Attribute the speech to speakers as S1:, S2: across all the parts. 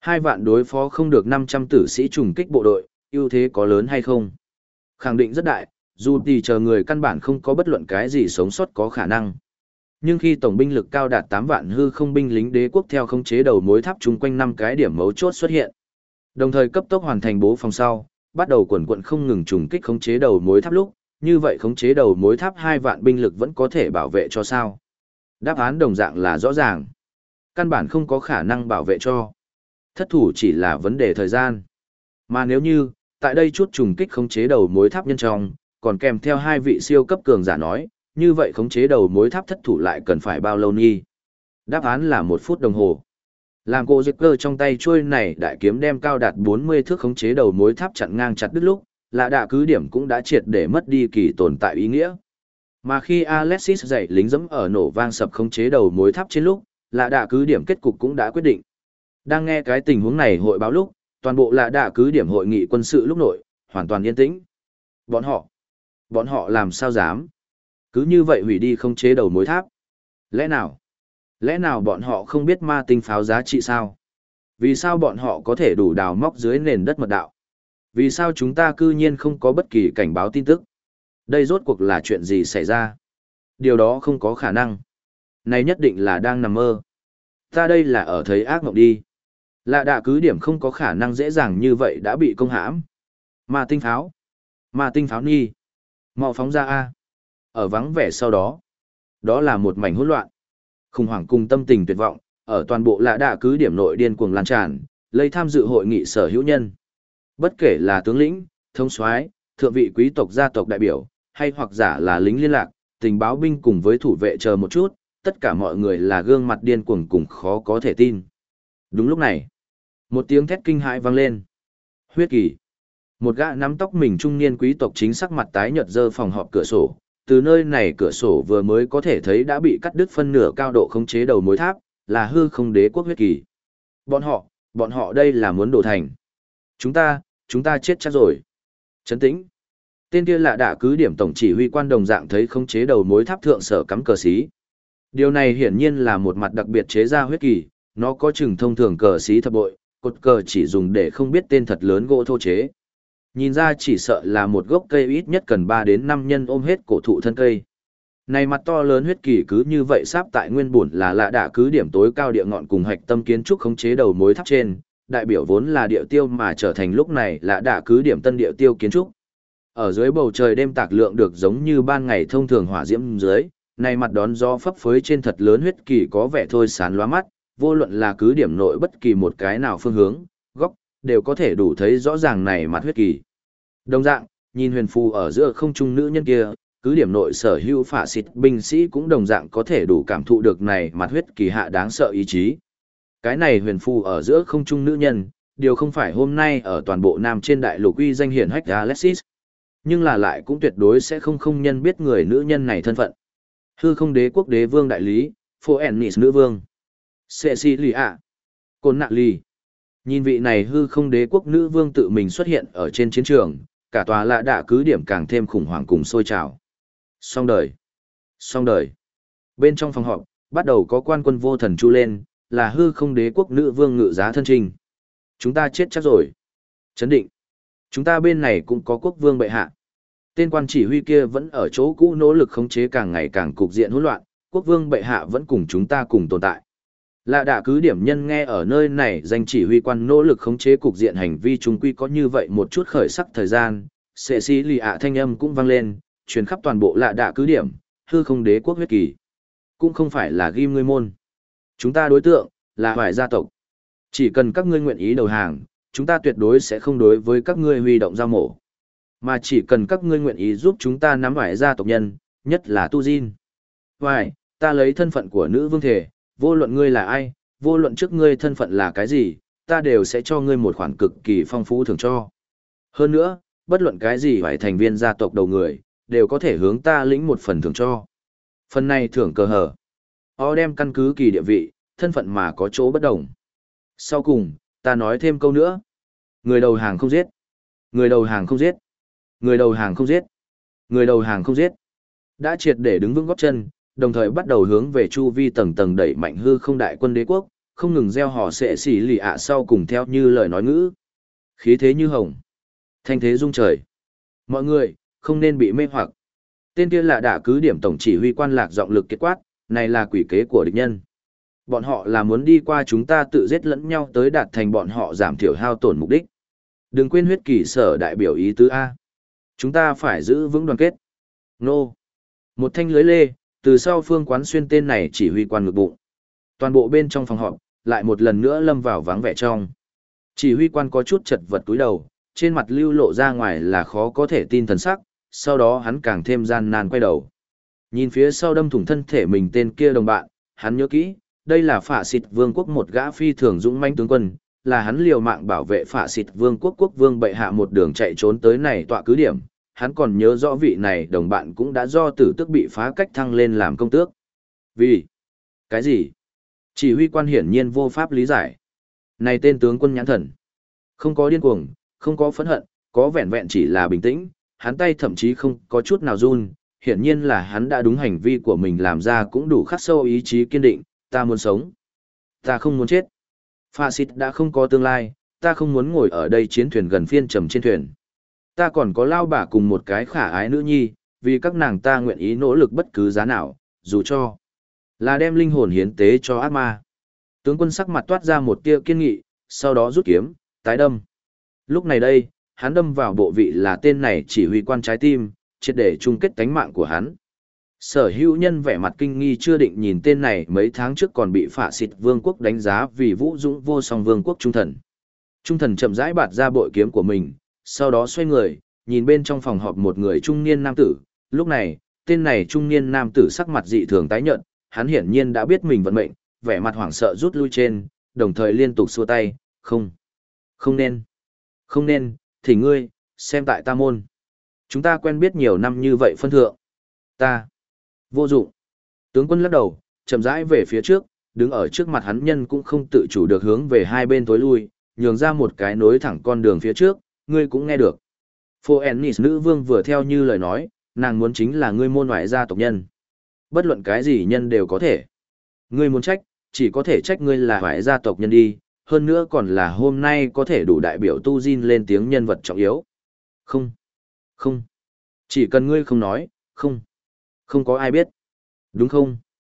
S1: 2 vạn đối phó không được 500 tử sĩ trùng kích bộ đội, ưu thế có lớn hay không? Khẳng định rất đại, dù thì chờ người căn bản không có bất luận cái gì sống sót có khả năng. Nhưng khi tổng binh lực cao đạt 8 vạn hư không binh lính đế quốc theo khống chế đầu mối tháp chung quanh 5 cái điểm mấu chốt xuất hiện, đồng thời cấp tốc hoàn thành bố phòng sau, bắt đầu quần quận không ngừng trùng kích khống chế đầu mối tháp lúc, như vậy khống chế đầu mối tháp 2 vạn binh lực vẫn có thể bảo vệ cho sao? Đáp án đồng dạng là rõ ràng. Căn bản không có khả năng bảo vệ cho. Thất thủ chỉ là vấn đề thời gian. Mà nếu như, tại đây chút trùng kích khống chế đầu mối tháp nhân trong, còn kèm theo 2 vị siêu cấp cường giả nói, như vậy khống chế đầu mối tháp thất thủ lại cần phải bao lâu nghi? Đáp án là 1 phút đồng hồ. Làm cô giật cơ trong tay chuôi này đại kiếm đem cao đạt 40 thước khống chế đầu mối tháp chặn ngang chặt đứt lúc, là đạ cứ điểm cũng đã triệt để mất đi kỳ tồn tại ý nghĩa. Mà khi Alexis dạy lính dẫm ở nổ vang sập khống chế đầu mối tháp trên lúc, là đạ cứ điểm kết cục cũng đã quyết định. Đang nghe cái tình huống này hội báo lúc, toàn bộ là đạ cứ điểm hội nghị quân sự lúc nội, hoàn toàn yên tĩnh. Bọn họ làm sao dám? Cứ như vậy hủy đi khống chế đầu mối tháp. Lẽ nào bọn họ không biết ma tinh pháo giá trị sao? Vì sao bọn họ có thể đủ đào móc dưới nền đất mật đạo? Vì sao chúng ta cư nhiên không có bất kỳ cảnh báo tin tức? Đây rốt cuộc là chuyện gì xảy ra? Điều đó không có khả năng. Này nhất định là đang nằm mơ. Ta đây là ở thấy ác mộng đi. Lạ đạ cứ điểm không có khả năng dễ dàng như vậy đã bị công hãm. Ma tinh pháo nghi. Mau phóng ra A. Ở vắng vẻ sau đó. Đó là một mảnh hỗn loạn. Khủng hoảng cùng tâm tình tuyệt vọng, ở toàn bộ lạ đạ cứ điểm nội điên cuồng lan tràn, lây tham dự hội nghị sở hữu nhân. Bất kể là tướng lĩnh, thống soái, thượng vị quý tộc gia tộc đại biểu, hay hoặc giả là lính liên lạc, tình báo binh cùng với thủ vệ chờ một chút, tất cả mọi người là gương mặt điên cuồng cùng khó có thể tin. Đúng lúc này, một tiếng thét kinh hãi vang lên. Huyết kỳ. Một gã nắm tóc mình trung niên quý tộc chính sắc mặt tái nhợt giơ phòng họp cửa sổ, từ nơi này cửa sổ vừa mới có thể thấy đã bị cắt đứt phân nửa cao độ khống chế đầu mối tháp, là hư không đế quốc huyết kỳ. Bọn họ đây là muốn đổ thành. Chúng ta chết chắc rồi. Trấn tĩnh. Tên kia lạ đạ cứ điểm tổng chỉ huy quan đồng dạng thấy khống chế đầu mối tháp thượng sở cắm cờ xí. Điều này hiển nhiên là một mặt đặc biệt chế ra huyết kỳ, nó có chừng thông thường cờ xí thập bội, cột cờ chỉ dùng để không biết tên thật lớn gỗ thô chế. Nhìn ra chỉ sợ là một gốc cây ít nhất cần 3 đến 5 nhân ôm hết cổ thụ thân cây. Này mặt to lớn huyết kỳ cứ như vậy sáp tại nguyên bổn là lạ đạ cứ điểm tối cao địa ngọn cùng hạch tâm kiến trúc khống chế đầu mối tháp trên, đại biểu vốn là địa tiêu mà trở thành lúc này lạ đạ cứ điểm tân địa tiêu kiến trúc. Ở dưới bầu trời đêm tạc lượng được giống như ban ngày thông thường hỏa diễm dưới, này mặt đón gió phấp phới trên thật lớn huyết kỳ có vẻ thôi sán lóa mắt, vô luận là cứ điểm nội bất kỳ một cái nào phương hướng, góc, đều có thể đủ thấy rõ ràng này mặt huyết kỳ. Đồng dạng, nhìn huyền phù ở giữa không trung nữ nhân kia, cứ điểm nội sở hữu phả xịt binh sĩ cũng đồng dạng có thể đủ cảm thụ được này mặt huyết kỳ hạ đáng sợ ý chí. Cái này huyền phù ở giữa không trung nữ nhân, điều không phải hôm nay ở toàn bộ Nam trên đại lục uy danh hiển hách Alexis, nhưng là lại cũng tuyệt đối sẽ không nhân biết người nữ nhân này thân phận. Hư không đế quốc đế vương đại lý, Phoenix nữ vương, Cecilia, Côn Nạ Ly. Nhìn vị này hư không đế quốc nữ vương tự mình xuất hiện ở trên chiến trường, cả tòa lạ đạ cứ điểm càng thêm khủng hoảng cùng sôi trào. Xong đời. Bên trong phòng họp, bắt đầu có quan quân vô thần chu lên, là hư không đế quốc nữ vương ngự giá thân trình. Chúng ta chết chắc rồi. Chấn định. Chúng ta bên này cũng có quốc vương bệ hạ. Tên quan chỉ huy kia vẫn ở chỗ cũ nỗ lực khống chế càng ngày càng cục diện hỗn loạn, quốc vương bệ hạ vẫn cùng chúng ta cùng tồn tại. Lạ đạ cứ điểm nhân nghe ở nơi này danh chỉ huy quan nỗ lực khống chế cục diện hành vi chúng quy có như vậy một chút khởi sắc thời gian, Cecilia thanh âm cũng vang lên, truyền khắp toàn bộ lạ đạ cứ điểm, hư không đế quốc huyết kỳ. Cũng không phải là ghim ngươi môn. Chúng ta đối tượng, là hoài gia tộc. Chỉ cần các ngươi nguyện ý đầu hàng, chúng ta tuyệt đối sẽ không đối với các ngươi huy động dao mổ. Mà chỉ cần các ngươi nguyện ý giúp chúng ta nắm hoài gia tộc nhân, nhất là Tu Jin. Hoài, ta lấy thân phận của nữ vương thể, vô luận ngươi là ai, vô luận trước ngươi thân phận là cái gì, ta đều sẽ cho ngươi một khoản cực kỳ phong phú thưởng cho. Hơn nữa, bất luận cái gì phải thành viên gia tộc đầu người, đều có thể hướng ta lĩnh một phần thưởng cho. Phần này thưởng cờ hở. Họ đem căn cứ kỳ địa vị, thân phận mà có chỗ bất đồng. Sau cùng, ta nói thêm câu nữa. Người đầu hàng không giết. Người đầu hàng không giết. Người đầu hàng không giết. Người đầu hàng không giết. Đã triệt để đứng vững gót chân, đồng thời bắt đầu hướng về chu vi tầng tầng đẩy mạnh hư không đại quân đế quốc, không ngừng gieo họ sẽ xỉ lì ạ sau cùng theo như lời nói ngữ. Khí thế như hồng, thanh thế rung trời. Mọi người, không nên bị mê hoặc. Tên kia là đã cứ điểm tổng chỉ huy quan lạc giọng lực kết quát, này là quỷ kế của địch nhân. Bọn họ là muốn đi qua chúng ta tự giết lẫn nhau tới đạt thành bọn họ giảm thiểu hao tổn mục đích. Đừng quên huyết kỳ sở đại biểu ý tứ A. Chúng ta phải giữ vững đoàn kết. Nô. Một thanh lưới lê, từ sau phương quán xuyên tên này chỉ huy quan ngực bụng. Toàn bộ bên trong phòng họp, lại một lần nữa lâm vào vắng vẻ trong. Chỉ huy quan có chút chật vật túi đầu, trên mặt lưu lộ ra ngoài là khó có thể tin thần sắc, sau đó hắn càng thêm gian nan quay đầu. Nhìn phía sau đâm thủng thân thể mình tên kia đồng bạn, hắn nhớ kỹ, đây là Phạ Xịt Vương quốc một gã phi thường dũng mãnh tướng quân, là hắn liều mạng bảo vệ Phạ Xịt Vương quốc quốc vương bệ hạ một đường chạy trốn tới này tọa cứ điểm. Hắn còn nhớ rõ vị này đồng bạn cũng đã do tử tước bị phá cách thăng lên làm công tước. Vì? Cái gì? Chỉ huy quan hiển nhiên vô pháp lý giải. Này tên tướng quân nhãn thần. Không có điên cuồng, không có phẫn hận, có vẹn vẹn chỉ là bình tĩnh, hắn tay thậm chí không có chút nào run, hiển nhiên là hắn đã đúng hành vi của mình làm ra cũng đủ khắc sâu ý chí kiên định, ta muốn sống. Ta không muốn chết. Phạ Xịt đã không có tương lai, ta không muốn ngồi ở đây chiến thuyền gần phiên trầm trên thuyền. Ta còn có lao bà cùng một cái khả ái nữ nhi, vì các nàng ta nguyện ý nỗ lực bất cứ giá nào, dù cho là đem linh hồn hiến tế cho ác ma. Tướng quân sắc mặt toát ra một tia kiên nghị, sau đó rút kiếm, tái đâm. Lúc này đây, hắn đâm vào bộ vị là tên này chỉ huy quan trái tim, triệt để chung kết tánh mạng của hắn. Sở hữu nhân vẻ mặt kinh nghi chưa định nhìn tên này mấy tháng trước còn bị Phạ Xịt Vương quốc đánh giá vì vũ dũng vô song vương quốc trung thần. Trung thần chậm rãi bạt ra bội kiếm của mình, sau đó xoay người, nhìn bên trong phòng họp một người trung niên nam tử. Lúc này, tên này trung niên nam tử sắc mặt dị thường tái nhợt, hắn hiển nhiên đã biết mình vận mệnh, vẻ mặt hoảng sợ rút lui trên, đồng thời liên tục xua tay, không nên, thì ngươi, xem tại ta môn. Chúng ta quen biết nhiều năm như vậy phân thượng. Ta, vô dụng. Tướng quân lắc đầu, chậm rãi về phía trước, đứng ở trước mặt hắn nhân cũng không tự chủ được hướng về hai bên tối lui, nhường ra một cái nối thẳng con đường phía trước, ngươi cũng nghe được. Phoenix nữ vương vừa theo như lời nói, nàng muốn chính là ngươi môn ngoại gia tộc nhân. Bất luận cái gì nhân đều có thể. Ngươi muốn trách, chỉ có thể trách ngươi là ngoại gia tộc nhân đi, hơn nữa còn là hôm nay có thể đủ đại biểu tu Jin lên tiếng nhân vật trọng yếu. Không. Chỉ cần ngươi không nói, không có ai biết. Đúng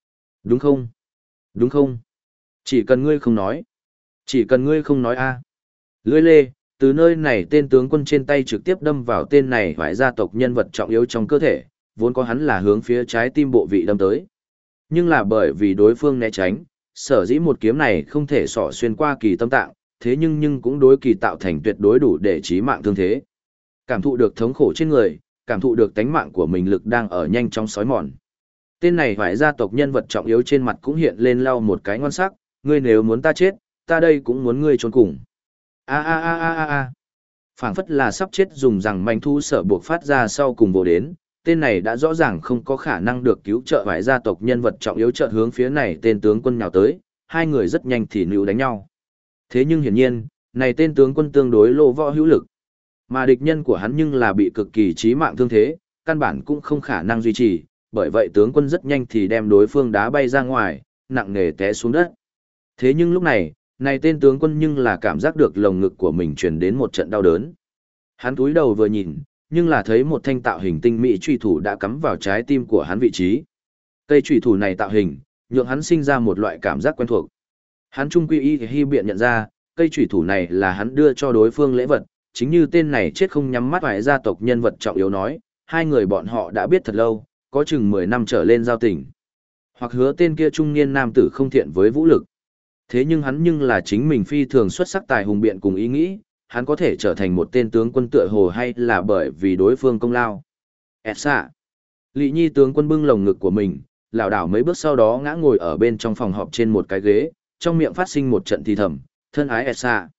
S1: không? Chỉ cần ngươi không nói a. Lưỡi lê, từ nơi này tên tướng quân trên tay trực tiếp đâm vào tên này ngoại gia tộc nhân vật trọng yếu trong cơ thể, vốn có hắn là hướng phía trái tim bộ vị đâm tới. Nhưng là bởi vì đối phương né tránh, sở dĩ một kiếm này không thể xỏ xuyên qua kỳ tâm tạng, thế nhưng cũng đối kỳ tạo thành tuyệt đối đủ để chí mạng thương thế. Cảm thụ được thống khổ trên người, cảm thụ được tánh mạng của mình lực đang ở nhanh chóng xói mòn. Tên này ngoại gia tộc nhân vật trọng yếu trên mặt cũng hiện lên lau một cái ngon sắc, ngươi nếu muốn ta chết, ta đây cũng muốn ngươi trốn cùng. A. Phảng phất là sắp chết dùng rằng manh thu sở buộc phát ra sau cùng vô đến, tên này đã rõ ràng không có khả năng được cứu trợ ngoại gia tộc nhân vật trọng yếu chợt hướng phía này tên tướng quân nhào tới, hai người rất nhanh thì níu đánh nhau. Thế nhưng hiển nhiên, này tên tướng quân tương đối lô võ hữu lực, mà địch nhân của hắn nhưng là bị cực kỳ chí mạng thương thế, căn bản cũng không khả năng duy trì, bởi vậy tướng quân rất nhanh thì đem đối phương đá bay ra ngoài, nặng nề té xuống đất. Thế nhưng lúc này, này tên tướng quân nhưng là cảm giác được lồng ngực của mình truyền đến một trận đau đớn. Hắn cúi đầu vừa nhìn, nhưng là thấy một thanh tạo hình tinh mỹ chùy thủ đã cắm vào trái tim của hắn vị trí. Cây chùy thủ này tạo hình, nhượng hắn sinh ra một loại cảm giác quen thuộc. Hắn trung quy y hy biện nhận ra, cây chùy thủ này là hắn đưa cho đối phương lễ vật, chính như tên này chết không nhắm mắt ngoại gia tộc nhân vật trọng yếu nói, hai người bọn họ đã biết thật lâu, có chừng 10 năm trở lên giao tình. Hoặc hứa tên kia trung niên nam tử không thiện với vũ lực. Thế nhưng hắn nhưng là chính mình phi thường xuất sắc tài hùng biện cùng ý nghĩ, hắn có thể trở thành một tên tướng quân tựa hồ hay là bởi vì đối phương công lao. Etsa. Lị Nhi tướng quân bưng lồng ngực của mình, lảo đảo mấy bước sau đó ngã ngồi ở bên trong phòng họp trên một cái ghế, trong miệng phát sinh một trận thì thầm, thân ái Etsa.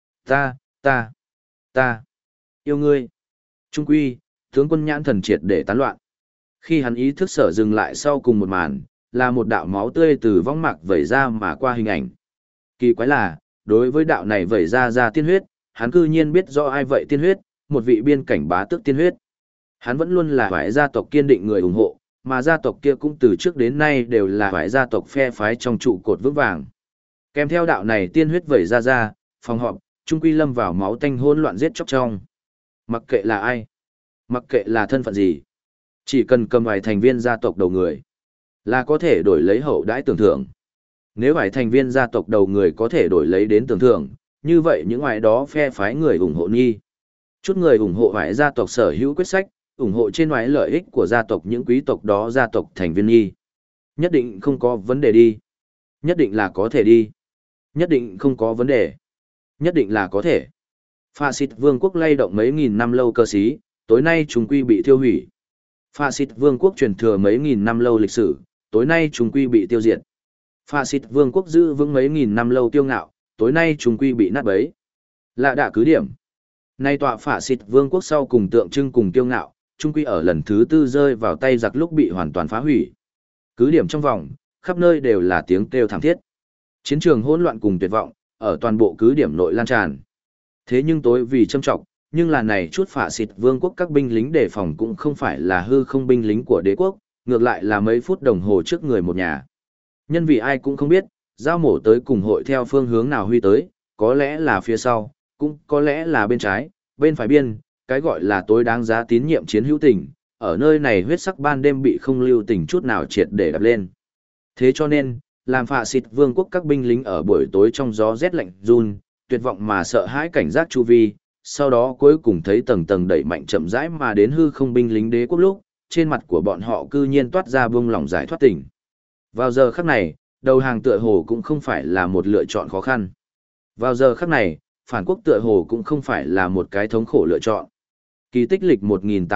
S1: Ta, yêu ngươi. Trung quy, tướng quân nhãn thần triệt để tán loạn. Khi hắn ý thức sở dừng lại sau cùng một màn, là một đạo máu tươi từ võng mạc vẩy ra mà qua hình ảnh. Kỳ quái là, đối với đạo này vẩy ra tiên huyết, hắn cư nhiên biết rõ ai vậy tiên huyết, một vị biên cảnh bá tước tiên huyết. Hắn vẫn luôn là vải gia tộc kiên định người ủng hộ, mà gia tộc kia cũng từ trước đến nay đều là vải gia tộc phe phái trong trụ cột vững vàng. Kèm theo đạo này tiên huyết vẩy ra, phòng họp, trung quy lâm vào máu tanh hỗn loạn giết chóc trong. Mặc kệ là ai, mặc kệ là thân phận gì, chỉ cần cầm vài thành viên gia tộc đầu người, là có thể đổi lấy hậu đãi tưởng thưởng. Nếu vài thành viên gia tộc đầu người có thể đổi lấy đến tưởng thưởng, như vậy những ngoài đó phe phái người ủng hộ nghi. Chút người ủng hộ vài gia tộc sở hữu quyết sách, ủng hộ trên ngoài lợi ích của gia tộc những quý tộc đó gia tộc thành viên nghi. Nhất định không có vấn đề đi. Nhất định là có thể đi. Nhất định không có vấn đề. Nhất định là có thể. Phạ xịt vương quốc lay động mấy nghìn năm lâu cơ sĩ, tối nay chúng quy bị tiêu hủy. Phạ xịt vương quốc truyền thừa mấy nghìn năm lâu lịch sử, tối nay chúng quy bị tiêu diệt. Phạ xịt vương quốc giữ vững mấy nghìn năm lâu tiêu ngạo, tối nay chúng quy bị nát bấy. Lạ đạ cứ điểm. Nay tọa phạ xịt vương quốc sau cùng tượng trưng cùng tiêu ngạo, chúng quy ở lần thứ tư rơi vào tay giặc lúc bị hoàn toàn phá hủy. Cứ điểm trong vòng, khắp nơi đều là tiếng kêu thảm thiết. Chiến trường hỗn loạn cùng tuyệt vọng, ở toàn bộ cứ điểm nội lan tràn. Thế nhưng tối vì châm trọng, nhưng là này chút phạ xịt vương quốc các binh lính đề phòng cũng không phải là hư không binh lính của đế quốc, ngược lại là mấy phút đồng hồ trước người một nhà. Nhân vì ai cũng không biết, dao mổ tới cùng hội theo phương hướng nào huy tới, có lẽ là phía sau, cũng có lẽ là bên trái, bên phải biên, cái gọi là tối đáng giá tín nhiệm chiến hữu tình, ở nơi này huyết sắc ban đêm bị không lưu tình chút nào triệt để đập lên. Thế cho nên, làm phạ xịt vương quốc các binh lính ở buổi tối trong gió rét lạnh run, tuyệt vọng mà sợ hãi cảnh giác chu vi, sau đó cuối cùng thấy tầng tầng đẩy mạnh chậm rãi mà đến hư không binh lính đế quốc lúc, trên mặt của bọn họ cư nhiên toát ra buông lỏng giải thoát tỉnh. Vào giờ khắc này, đầu hàng tựa hồ cũng không phải là một lựa chọn khó khăn. Vào giờ khắc này, phản quốc tựa hồ cũng không phải là một cái thống khổ lựa chọn. Kỳ tích lịch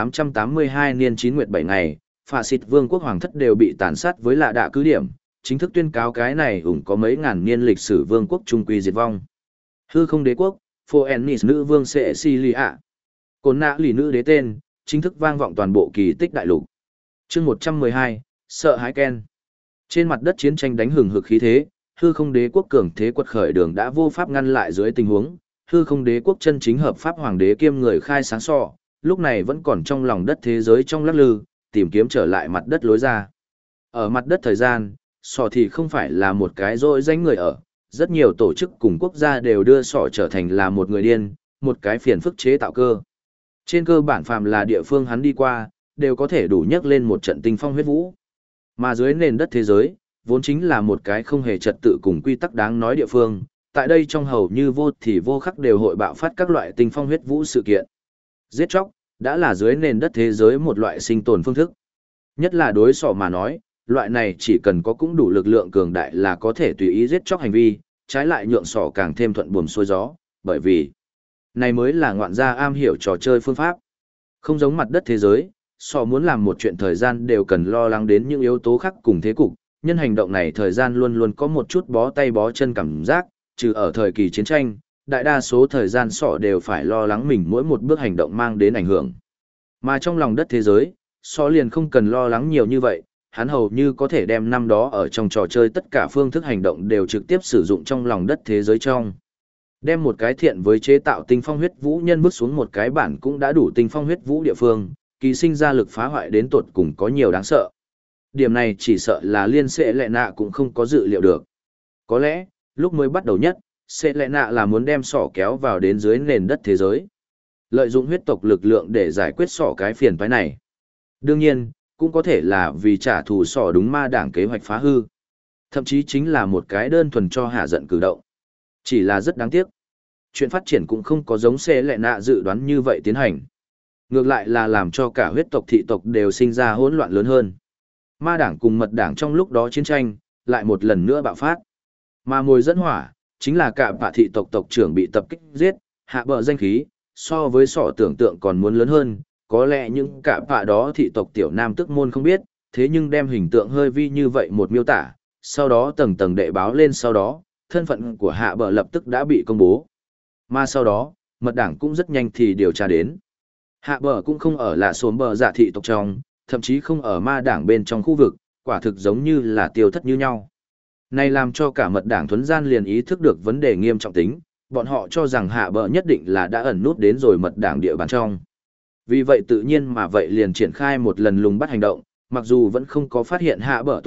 S1: 1882 niên 9 nguyệt 7 ngày, phạ xịt vương quốc hoàng thất đều bị tàn sát với lạ đạ cứ điểm, chính thức tuyên cáo cái này có mấy ngàn niên lịch sử vương quốc trung quy diệt vong. Hư không đế quốc, Phoenix nữ vương Cecilia. Cồn nạ lì nữ đế tên, chính thức vang vọng toàn bộ kỳ tích đại lục. Chương 112, sợ hãi Ken. Trên mặt đất chiến tranh đánh hừng hực khí thế, hư không đế quốc cường thế quật khởi đường đã vô pháp ngăn lại dưới tình huống, hư không đế quốc chân chính hợp pháp hoàng đế kiêm người khai sáng sọ, lúc này vẫn còn trong lòng đất thế giới trong lắc lư, tìm kiếm trở lại mặt đất lối ra. Ở mặt đất thời gian, sọ thì không phải là một cái dội danh người ở, rất nhiều tổ chức cùng quốc gia đều đưa sọ trở thành là một người điên, một cái phiền phức chế tạo cơ. Trên cơ bản phàm là địa phương hắn đi qua, đều có thể đủ nhấc lên một trận tinh phong huyết vũ. Mà dưới nền đất thế giới, vốn chính là một cái không hề trật tự cùng quy tắc đáng nói địa phương, tại đây trong hầu như vô thì vô khắc đều hội bạo phát các loại tinh phong huyết vũ sự kiện. Giết chóc, đã là dưới nền đất thế giới một loại sinh tồn phương thức. Nhất là đối sọ mà nói, loại này chỉ cần có cũng đủ lực lượng cường đại là có thể tùy ý giết chóc hành vi, trái lại nhượng sọ càng thêm thuận buồm xuôi gió, bởi vì này mới là ngoạn gia am hiểu trò chơi phương pháp. Không giống mặt đất thế giới, sọ muốn làm một chuyện thời gian đều cần lo lắng đến những yếu tố khác cùng thế cục, nhân hành động này thời gian luôn luôn có một chút bó tay bó chân cảm giác, trừ ở thời kỳ chiến tranh, đại đa số thời gian sọ đều phải lo lắng mình mỗi một bước hành động mang đến ảnh hưởng. Mà trong lòng đất thế giới, sọ liền không cần lo lắng nhiều như vậy, hắn hầu như có thể đem năm đó ở trong trò chơi tất cả phương thức hành động đều trực tiếp sử dụng trong lòng đất thế giới trong. Đem một cái thiện với chế tạo tinh phong huyết vũ nhân bước xuống một cái bản cũng đã đủ tinh phong huyết vũ địa phương, kỳ sinh ra lực phá hoại đến tột cùng có nhiều đáng sợ. Điểm này chỉ sợ là liên sẽ lệ nạ cũng không có dự liệu được. Có lẽ, lúc mới bắt đầu nhất, sẽ lệ nạ là muốn đem sỏ kéo vào đến dưới nền đất thế giới. Lợi dụng huyết tộc lực lượng để giải quyết sỏ cái phiền toái này. Đương nhiên, cũng có thể là vì trả thù sỏ đúng ma đảng kế hoạch phá hư. Thậm chí chính là một cái đơn thuần cho hạ giận cử động. Chỉ là rất đáng tiếc. Chuyện phát triển cũng không có giống sẽ lệ nạ dự đoán như vậy tiến hành. Ngược lại là làm cho cả huyết tộc thị tộc đều sinh ra hỗn loạn lớn hơn. Ma đảng cùng mật đảng trong lúc đó chiến tranh, lại một lần nữa bạo phát. Mà mồi dẫn hỏa, chính là cả bạ thị tộc tộc trưởng bị tập kích giết, hạ bờ danh khí, so với sọ tưởng tượng còn muốn lớn hơn, có lẽ những cả bạ đó thị tộc tiểu nam tức môn không biết, thế nhưng đem hình tượng hơi vi như vậy một miêu tả, sau đó tầng tầng đệ báo lên sau đó, thân phận của hạ bờ lập tức đã bị công bố. Mà sau đó, mật đảng cũng rất nhanh thì điều tra đến. Hạ bờ cũng không ở là xóm bờ dạ thị tộc trong, thậm chí không ở ma đảng bên trong khu vực, quả thực giống như là tiêu thất như nhau. Này làm cho cả mật đảng thuấn gian liền ý thức được vấn đề nghiêm trọng tính, bọn họ cho rằng hạ bờ nhất định là đã ẩn nút đến rồi mật đảng địa bàn trong. Vì vậy tự nhiên mà vậy liền triển khai một lần lùng bắt hành động, mặc dù vẫn không có phát hiện hạ bờ tung tích,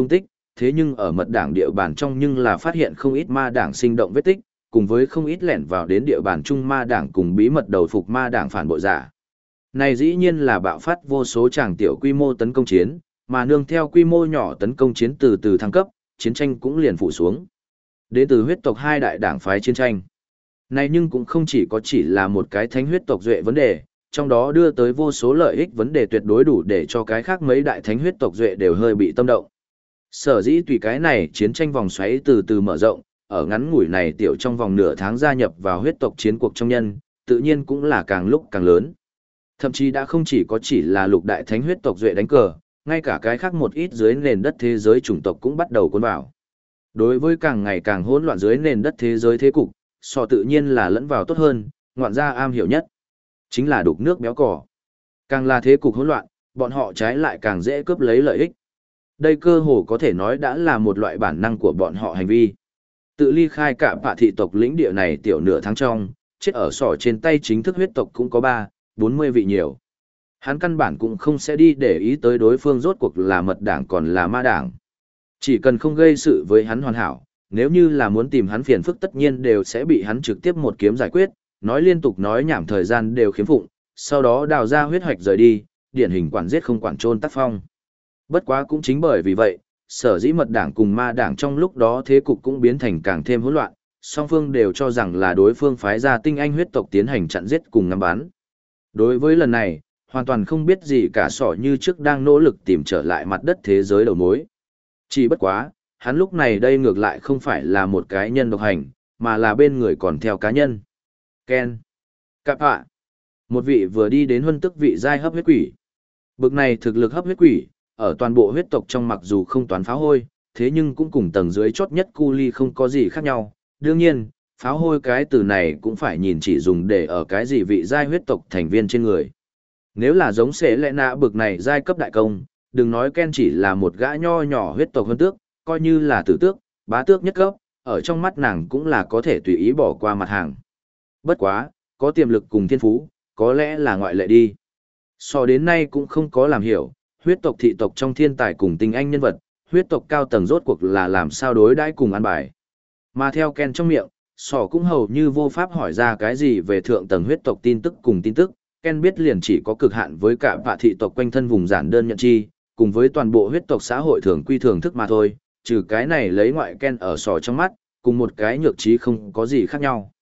S1: thế nhưng ở mật đảng địa bàn trong nhưng là phát hiện không ít ma đảng sinh động vết tích, cùng với không ít lẻn vào đến địa bàn chung ma đảng cùng bí mật đầu phục ma đảng phản bội giả. Này dĩ nhiên là bạo phát vô số tràng tiểu quy mô tấn công chiến, mà nương theo quy mô nhỏ tấn công chiến từ từ thăng cấp, chiến tranh cũng liền phụ xuống. Đến từ huyết tộc hai đại đảng phái chiến tranh. Này nhưng cũng không chỉ là một cái thánh huyết tộc duệ vấn đề, trong đó đưa tới vô số lợi ích vấn đề tuyệt đối đủ để cho cái khác mấy đại thánh huyết tộc duệ đều hơi bị tâm động. Sở dĩ tùy cái này chiến tranh vòng xoáy từ từ mở rộng, ở ngắn ngủi này tiểu trong vòng nửa tháng gia nhập vào huyết tộc chiến cuộc trong nhân, tự nhiên cũng là càng lúc càng lớn. Thậm chí đã không chỉ là lục đại thánh huyết tộc duệ đánh cờ, ngay cả cái khác một ít dưới nền đất thế giới chủng tộc cũng bắt đầu cuốn vào. Đối với càng ngày càng hỗn loạn dưới nền đất thế giới thế cục, so tự nhiên là lẫn vào tốt hơn, ngoạn gia am hiểu nhất. Chính là đục nước béo cỏ. Càng là thế cục hỗn loạn, bọn họ trái lại càng dễ cướp lấy lợi ích. Đây cơ hồ có thể nói đã là một loại bản năng của bọn họ hành vi. Tự ly khai cả bạ thị tộc lĩnh địa này tiểu nửa tháng trong, chết ở sỏ trên tay chính thức huyết tộc cũng có 40 vị nhiều. Hắn căn bản cũng không sẽ đi để ý tới đối phương rốt cuộc là mật đảng còn là ma đảng. Chỉ cần không gây sự với hắn hoàn hảo, nếu như là muốn tìm hắn phiền phức tất nhiên đều sẽ bị hắn trực tiếp một kiếm giải quyết, nói liên tục nói nhảm thời gian đều khiếm phụng, sau đó đào ra huyết hoạch rời đi, điển hình quản giết không quản trôn tác phong. Bất quá cũng chính bởi vì vậy, sở dĩ mật đảng cùng ma đảng trong lúc đó thế cục cũng biến thành càng thêm hỗn loạn, song phương đều cho rằng là đối phương phái ra tinh anh huyết tộc tiến hành chặn giết cùng ngắm bắn. Đối với lần này, hoàn toàn không biết gì cả sỏ như trước đang nỗ lực tìm trở lại mặt đất thế giới đầu mối. Chỉ bất quá, hắn lúc này đây ngược lại không phải là một cái nhân độc hành, mà là bên người còn theo cá nhân. Ken. Cạp hạ. Một vị vừa đi đến huân tức vị giai hấp huyết quỷ. Bực này thực lực hấp huyết quỷ, ở toàn bộ huyết tộc trong mặc dù không toán pháo hôi, thế nhưng cũng cùng tầng dưới chót nhất cu ly không có gì khác nhau. Đương nhiên, pháo hôi cái từ này cũng phải nhìn chỉ dùng để ở cái gì vị giai huyết tộc thành viên trên người. Nếu là giống sẽ lẽ nạ bực này giai cấp đại công, đừng nói Ken chỉ là một gã nho nhỏ huyết tộc hơn tước, coi như là tử tước, bá tước nhất cấp, ở trong mắt nàng cũng là có thể tùy ý bỏ qua mặt hàng. Bất quá, có tiềm lực cùng thiên phú, có lẽ là ngoại lệ đi. So đến nay cũng không có làm hiểu, huyết tộc thị tộc trong thiên tài cùng tinh anh nhân vật, huyết tộc cao tầng rốt cuộc là làm sao đối đãi cùng ăn bài. Mà theo Ken trong miệng, sỏ cũng hầu như vô pháp hỏi ra cái gì về thượng tầng huyết tộc tin tức cùng tin tức, Ken biết liền chỉ có cực hạn với cả vạ thị tộc quanh thân vùng giản đơn nhận chi, cùng với toàn bộ huyết tộc xã hội thường quy thường thức mà thôi, trừ cái này lấy ngoại Ken ở sỏ trong mắt, cùng một cái nhược trí không có gì khác nhau.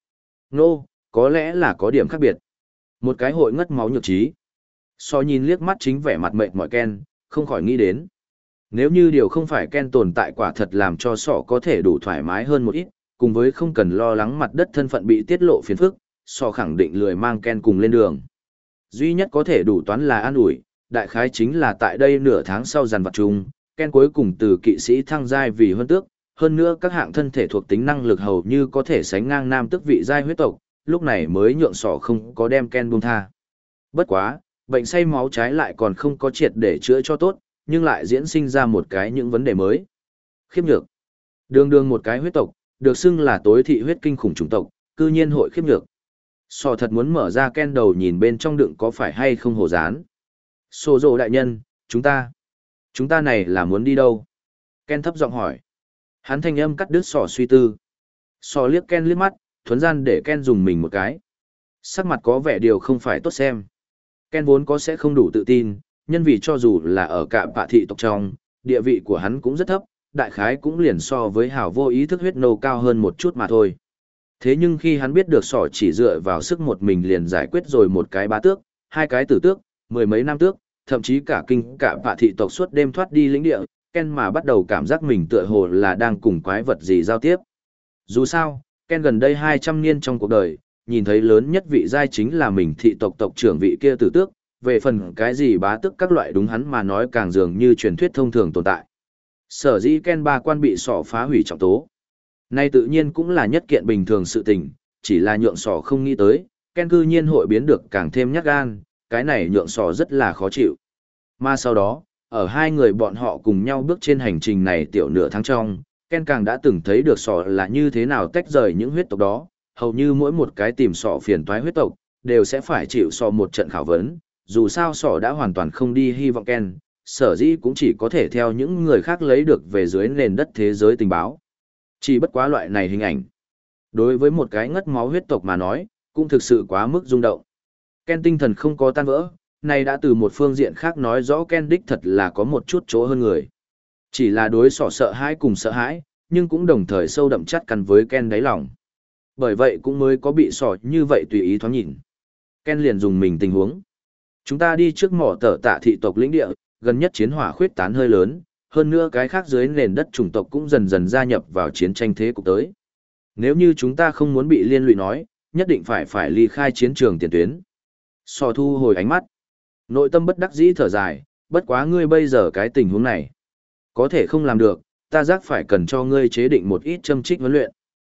S1: Có lẽ là có điểm khác biệt. Một cái hội ngất máu nhược trí. So nhìn liếc mắt chính vẻ mặt mệt mỏi Ken, không khỏi nghĩ đến. Nếu như điều không phải Ken tồn tại quả thật làm cho sọ có thể đủ thoải mái hơn một ít, cùng với không cần lo lắng mặt đất thân phận bị tiết lộ phiền phức, sọ khẳng định lười mang Ken cùng lên đường. Duy nhất có thể đủ toán là an ủi, đại khái chính là tại đây nửa tháng sau dàn vặt chung, Ken cuối cùng từ kỵ sĩ thăng giai vì hơn tước, hơn nữa các hạng thân thể thuộc tính năng lực hầu như có thể sánh ngang nam tước vị giai huyết tộc, lúc này mới nhượng sọ không có đem Ken buông tha. Bất quá, bệnh say máu trái lại còn không có triệt để chữa cho tốt, nhưng lại diễn sinh ra một cái những vấn đề mới. Khiếp nhược. Đường một cái huyết tộc, được xưng là tối thị huyết kinh khủng chủng tộc, cư nhiên hội khiếp nhược. Sọ thật muốn mở ra Ken đầu nhìn bên trong đựng có phải hay không hồ dán. Sô dô đại nhân, chúng ta này là muốn đi đâu? Ken thấp giọng hỏi. Hắn thanh âm cắt đứt sọ suy tư. Sọ liếc Ken liếc mắt, thuấn gian để Ken dùng mình một cái. Sắc mặt có vẻ điều không phải tốt xem. Ken vốn có sẽ không đủ tự tin, nhân vì cho dù là ở cả bạ thị tộc trong, địa vị của hắn cũng rất thấp, đại khái cũng liền so với hào vô ý thức huyết nô cao hơn một chút mà thôi. Thế nhưng khi hắn biết được sỏ chỉ dựa vào sức một mình liền giải quyết rồi một cái bá tước, hai cái tử tước, mười mấy nam tước, thậm chí cả kinh cả bạ thị tộc suốt đêm thoát đi lĩnh địa, Ken mà bắt đầu cảm giác mình tựa hồ là đang cùng quái vật gì giao tiếp. Dù sao, Ken gần đây 200 niên trong cuộc đời, nhìn thấy lớn nhất vị giai chính là mình thị tộc tộc trưởng vị kia tử tước, về phần cái gì bá tước các loại đúng hắn mà nói càng dường như truyền thuyết thông thường tồn tại. Sở dĩ Ken ba quan bị sỏ phá hủy trọng tố. Nay tự nhiên cũng là nhất kiện bình thường sự tình, chỉ là nhượng sỏ không nghĩ tới, Ken cư nhiên hội biến được càng thêm nhát gan, cái này nhượng sỏ rất là khó chịu. Mà sau đó, ở hai người bọn họ cùng nhau bước trên hành trình này tiểu nửa tháng trong, Ken càng đã từng thấy được sỏ là như thế nào tách rời những huyết tộc đó, hầu như mỗi một cái tìm sỏ phiền toái huyết tộc, đều sẽ phải chịu sỏ một trận khảo vấn, dù sao sỏ đã hoàn toàn không đi hy vọng Ken, sở dĩ cũng chỉ có thể theo những người khác lấy được về dưới nền đất thế giới tình báo. Chỉ bất quá loại này hình ảnh. Đối với một cái ngất máu huyết tộc mà nói, cũng thực sự quá mức rung động. Ken tinh thần không có tan vỡ, này đã từ một phương diện khác nói rõ Ken đích thật là có một chút chỗ hơn người. Chỉ là đối sỏ sợ hãi cùng sợ hãi, nhưng cũng đồng thời sâu đậm chắt căn với Ken đáy lòng. Bởi vậy cũng mới có bị sỏ như vậy tùy ý thoáng nhìn. Ken liền dùng mình tình huống. Chúng ta đi trước mỏ tở tạ thị tộc lĩnh địa, gần nhất chiến hỏa khuyết tán hơi lớn, hơn nữa cái khác dưới nền đất chủng tộc cũng dần dần gia nhập vào chiến tranh thế cục tới. Nếu như chúng ta không muốn bị liên lụy nói, nhất định phải ly khai chiến trường tiền tuyến. Sò thu hồi ánh mắt. Nội tâm bất đắc dĩ thở dài, bất quá ngươi bây giờ cái tình huống này. Có thể không làm được, ta giác phải cần cho ngươi chế định một ít châm trích huấn luyện.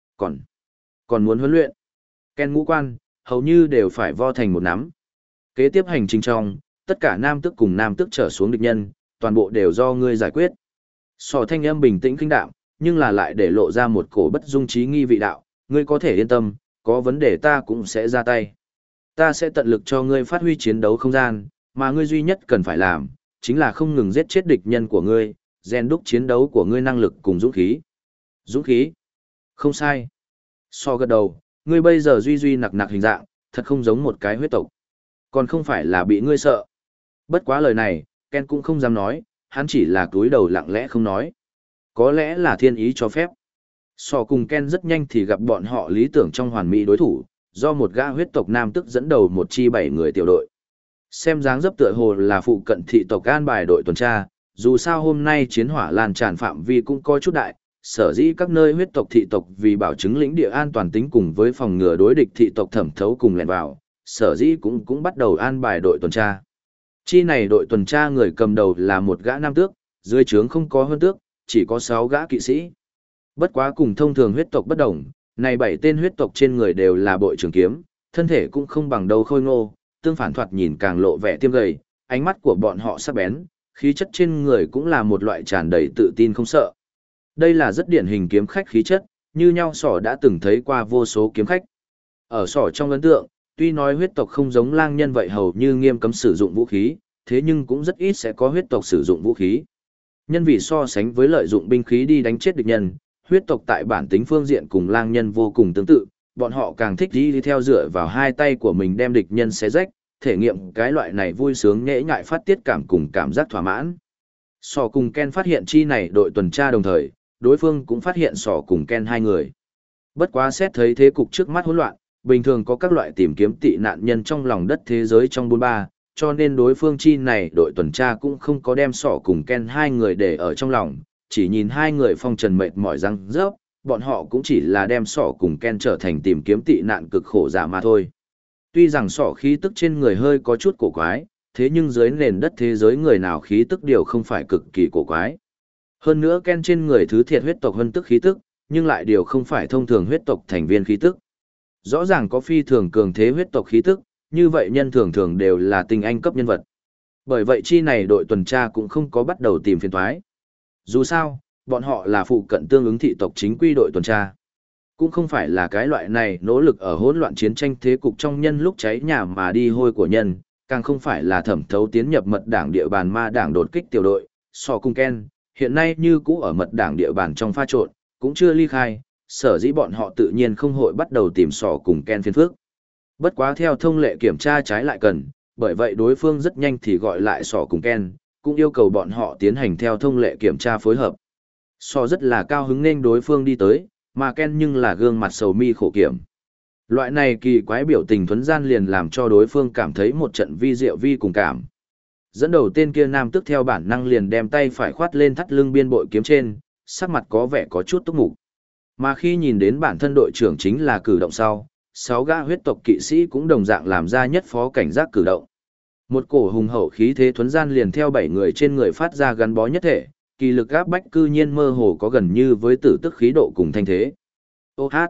S1: Còn muốn huấn luyện. Ken ngũ quan, hầu như đều phải vo thành một nắm. Kế tiếp hành trình trong, tất cả nam tước cùng nam tước trở xuống địch nhân, toàn bộ đều do ngươi giải quyết. Sò thanh âm bình tĩnh kinh đạm, nhưng là lại để lộ ra một cổ bất dung trí nghi vị đạo, ngươi có thể yên tâm, có vấn đề ta cũng sẽ ra tay. Ta sẽ tận lực cho ngươi phát huy chiến đấu không gian, mà ngươi duy nhất cần phải làm, chính là không ngừng giết chết địch nhân của ngươi, rèn đúc chiến đấu của ngươi năng lực cùng dũng khí. Dũng khí? Không sai. So gật đầu, ngươi bây giờ duy nặc hình dạng, thật không giống một cái huyết tộc. Còn không phải là bị ngươi sợ. Bất quá lời này, Ken cũng không dám nói, hắn chỉ là cúi đầu lặng lẽ không nói. Có lẽ là thiên ý cho phép. So cùng Ken rất nhanh thì gặp bọn họ lý tưởng trong hoàn mỹ đối thủ, do một gã huyết tộc nam tức dẫn đầu một chi 7 người tiểu đội. Xem dáng dấp tựa hồ là phụ cận thị tộc an bài đội tuần tra, dù sao hôm nay chiến hỏa lan tràn phạm vi cũng có chút đại, sở dĩ các nơi huyết tộc thị tộc vì bảo chứng lĩnh địa an toàn tính cùng với phòng ngừa đối địch thị tộc thẩm thấu cùng lẻn vào, sở dĩ cũng bắt đầu an bài đội tuần tra. Chi này đội tuần tra người cầm đầu là một gã nam tước, dưới trướng không có hơn tước, chỉ có 6 gã kỵ sĩ. Bất quá cùng thông thường huyết tộc bất đồng, này 7 tên huyết tộc trên người đều là bội trường kiếm, thân thể cũng không bằng đầu khôi ngô, tương phản thoạt nhìn càng lộ vẻ tiêm gầy, ánh mắt của bọn họ sắc bén, khí chất trên người cũng là một loại tràn đầy tự tin không sợ. Đây là rất điển hình kiếm khách khí chất, như nhau sỏ đã từng thấy qua vô số kiếm khách. Ở sỏ trong ấn tượng, tuy nói huyết tộc không giống lang nhân vậy hầu như nghiêm cấm sử dụng vũ khí, thế nhưng cũng rất ít sẽ có huyết tộc sử dụng vũ khí. Nhân vì so sánh với lợi dụng binh khí đi đánh chết địch nhân, huyết tộc tại bản tính phương diện cùng lang nhân vô cùng tương tự, bọn họ càng thích đi theo dựa vào hai tay của mình đem địch nhân xé rách, thể nghiệm cái loại này vui sướng nhễ nhại phát tiết cảm cùng cảm giác thỏa mãn. Sỏ cùng Ken phát hiện chi này đội tuần tra đồng thời, đối phương cũng phát hiện Sỏ cùng Ken hai người. Bất quá xét thấy thế cục trước mắt hỗn loạn, bình thường có các loại tìm kiếm tị nạn nhân trong lòng đất thế giới trong 43, cho nên đối phương chi này đội tuần tra cũng không có đem Sỏ cùng Ken hai người để ở trong lòng, chỉ nhìn hai người phong trần mệt mỏi răng rớp, bọn họ cũng chỉ là đem Sỏ cùng Ken trở thành tìm kiếm tị nạn cực khổ giả mà thôi. Tuy rằng Sỏ khí tức trên người hơi có chút cổ quái, thế nhưng dưới nền đất thế giới người nào khí tức đều không phải cực kỳ cổ quái. Hơn nữa Ken trên người thứ thiệt huyết tộc hơn tức khí tức, nhưng lại điều không phải thông thường huyết tộc thành viên khí tức. Rõ ràng có phi thường cường thế huyết tộc khí tức, như vậy nhân thường thường đều là tinh anh cấp nhân vật. Bởi vậy chi này đội tuần tra cũng không có bắt đầu tìm phiền toái. Dù sao, bọn họ là phụ cận tương ứng thị tộc chính quy đội tuần tra. Cũng không phải là cái loại này nỗ lực ở hỗn loạn chiến tranh thế cục trong nhân lúc cháy nhà mà đi hôi của nhân, càng không phải là thẩm thấu tiến nhập mật đảng địa bàn ma đảng đột kích tiểu đội, so cùng Ken, hiện nay như cũ ở mật đảng địa bàn trong pha trộn, cũng chưa ly khai, sở dĩ bọn họ tự nhiên không hội bắt đầu tìm sò cùng Ken phiền phức. Bất quá theo thông lệ kiểm tra trái lại cần, bởi vậy đối phương rất nhanh thì gọi lại sò cùng Ken, cũng yêu cầu bọn họ tiến hành theo thông lệ kiểm tra phối hợp. Sò rất là cao hứng nên đối phương đi tới, mà Ken nhưng là gương mặt sầu mi khổ kiểm. Loại này kỳ quái biểu tình thuấn gian liền làm cho đối phương cảm thấy một trận vi diệu vi cùng cảm. Dẫn đầu tên kia nam tức theo bản năng liền đem tay phải khoát lên thắt lưng biên bội kiếm trên, sắc mặt có vẻ có chút túc mục. Mà khi nhìn đến bản thân đội trưởng chính là cử động sau, 6 gã huyết tộc kỵ sĩ cũng đồng dạng làm ra nhất phó cảnh giác cử động. Một cổ hùng hậu khí thế thuấn gian liền theo 7 người trên người phát ra gắn bó nhất thể, kỳ lực áp bách cư nhiên mơ hồ có gần như với tử tức khí độ cùng thanh thế. Ô hát!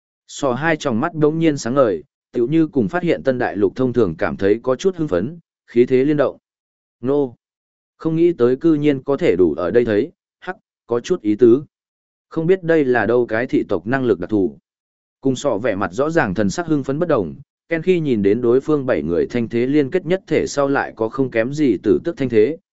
S1: Sò hai tròng mắt đống nhiên sáng ngời, tựu như cùng phát hiện tân đại lục thông thường cảm thấy có chút hưng phấn, khí thế liên động. Nô! Không nghĩ tới cư nhiên có thể đủ ở đây thấy, hắc, có chút ý tứ. Không biết đây là đâu cái thị tộc năng lực đặc thù. Cùng sọ vẻ mặt rõ ràng thần sắc hưng phấn bất đồng, Ken khi nhìn đến đối phương 7 người thanh thế liên kết nhất thể sau lại có không kém gì tử tức thanh thế,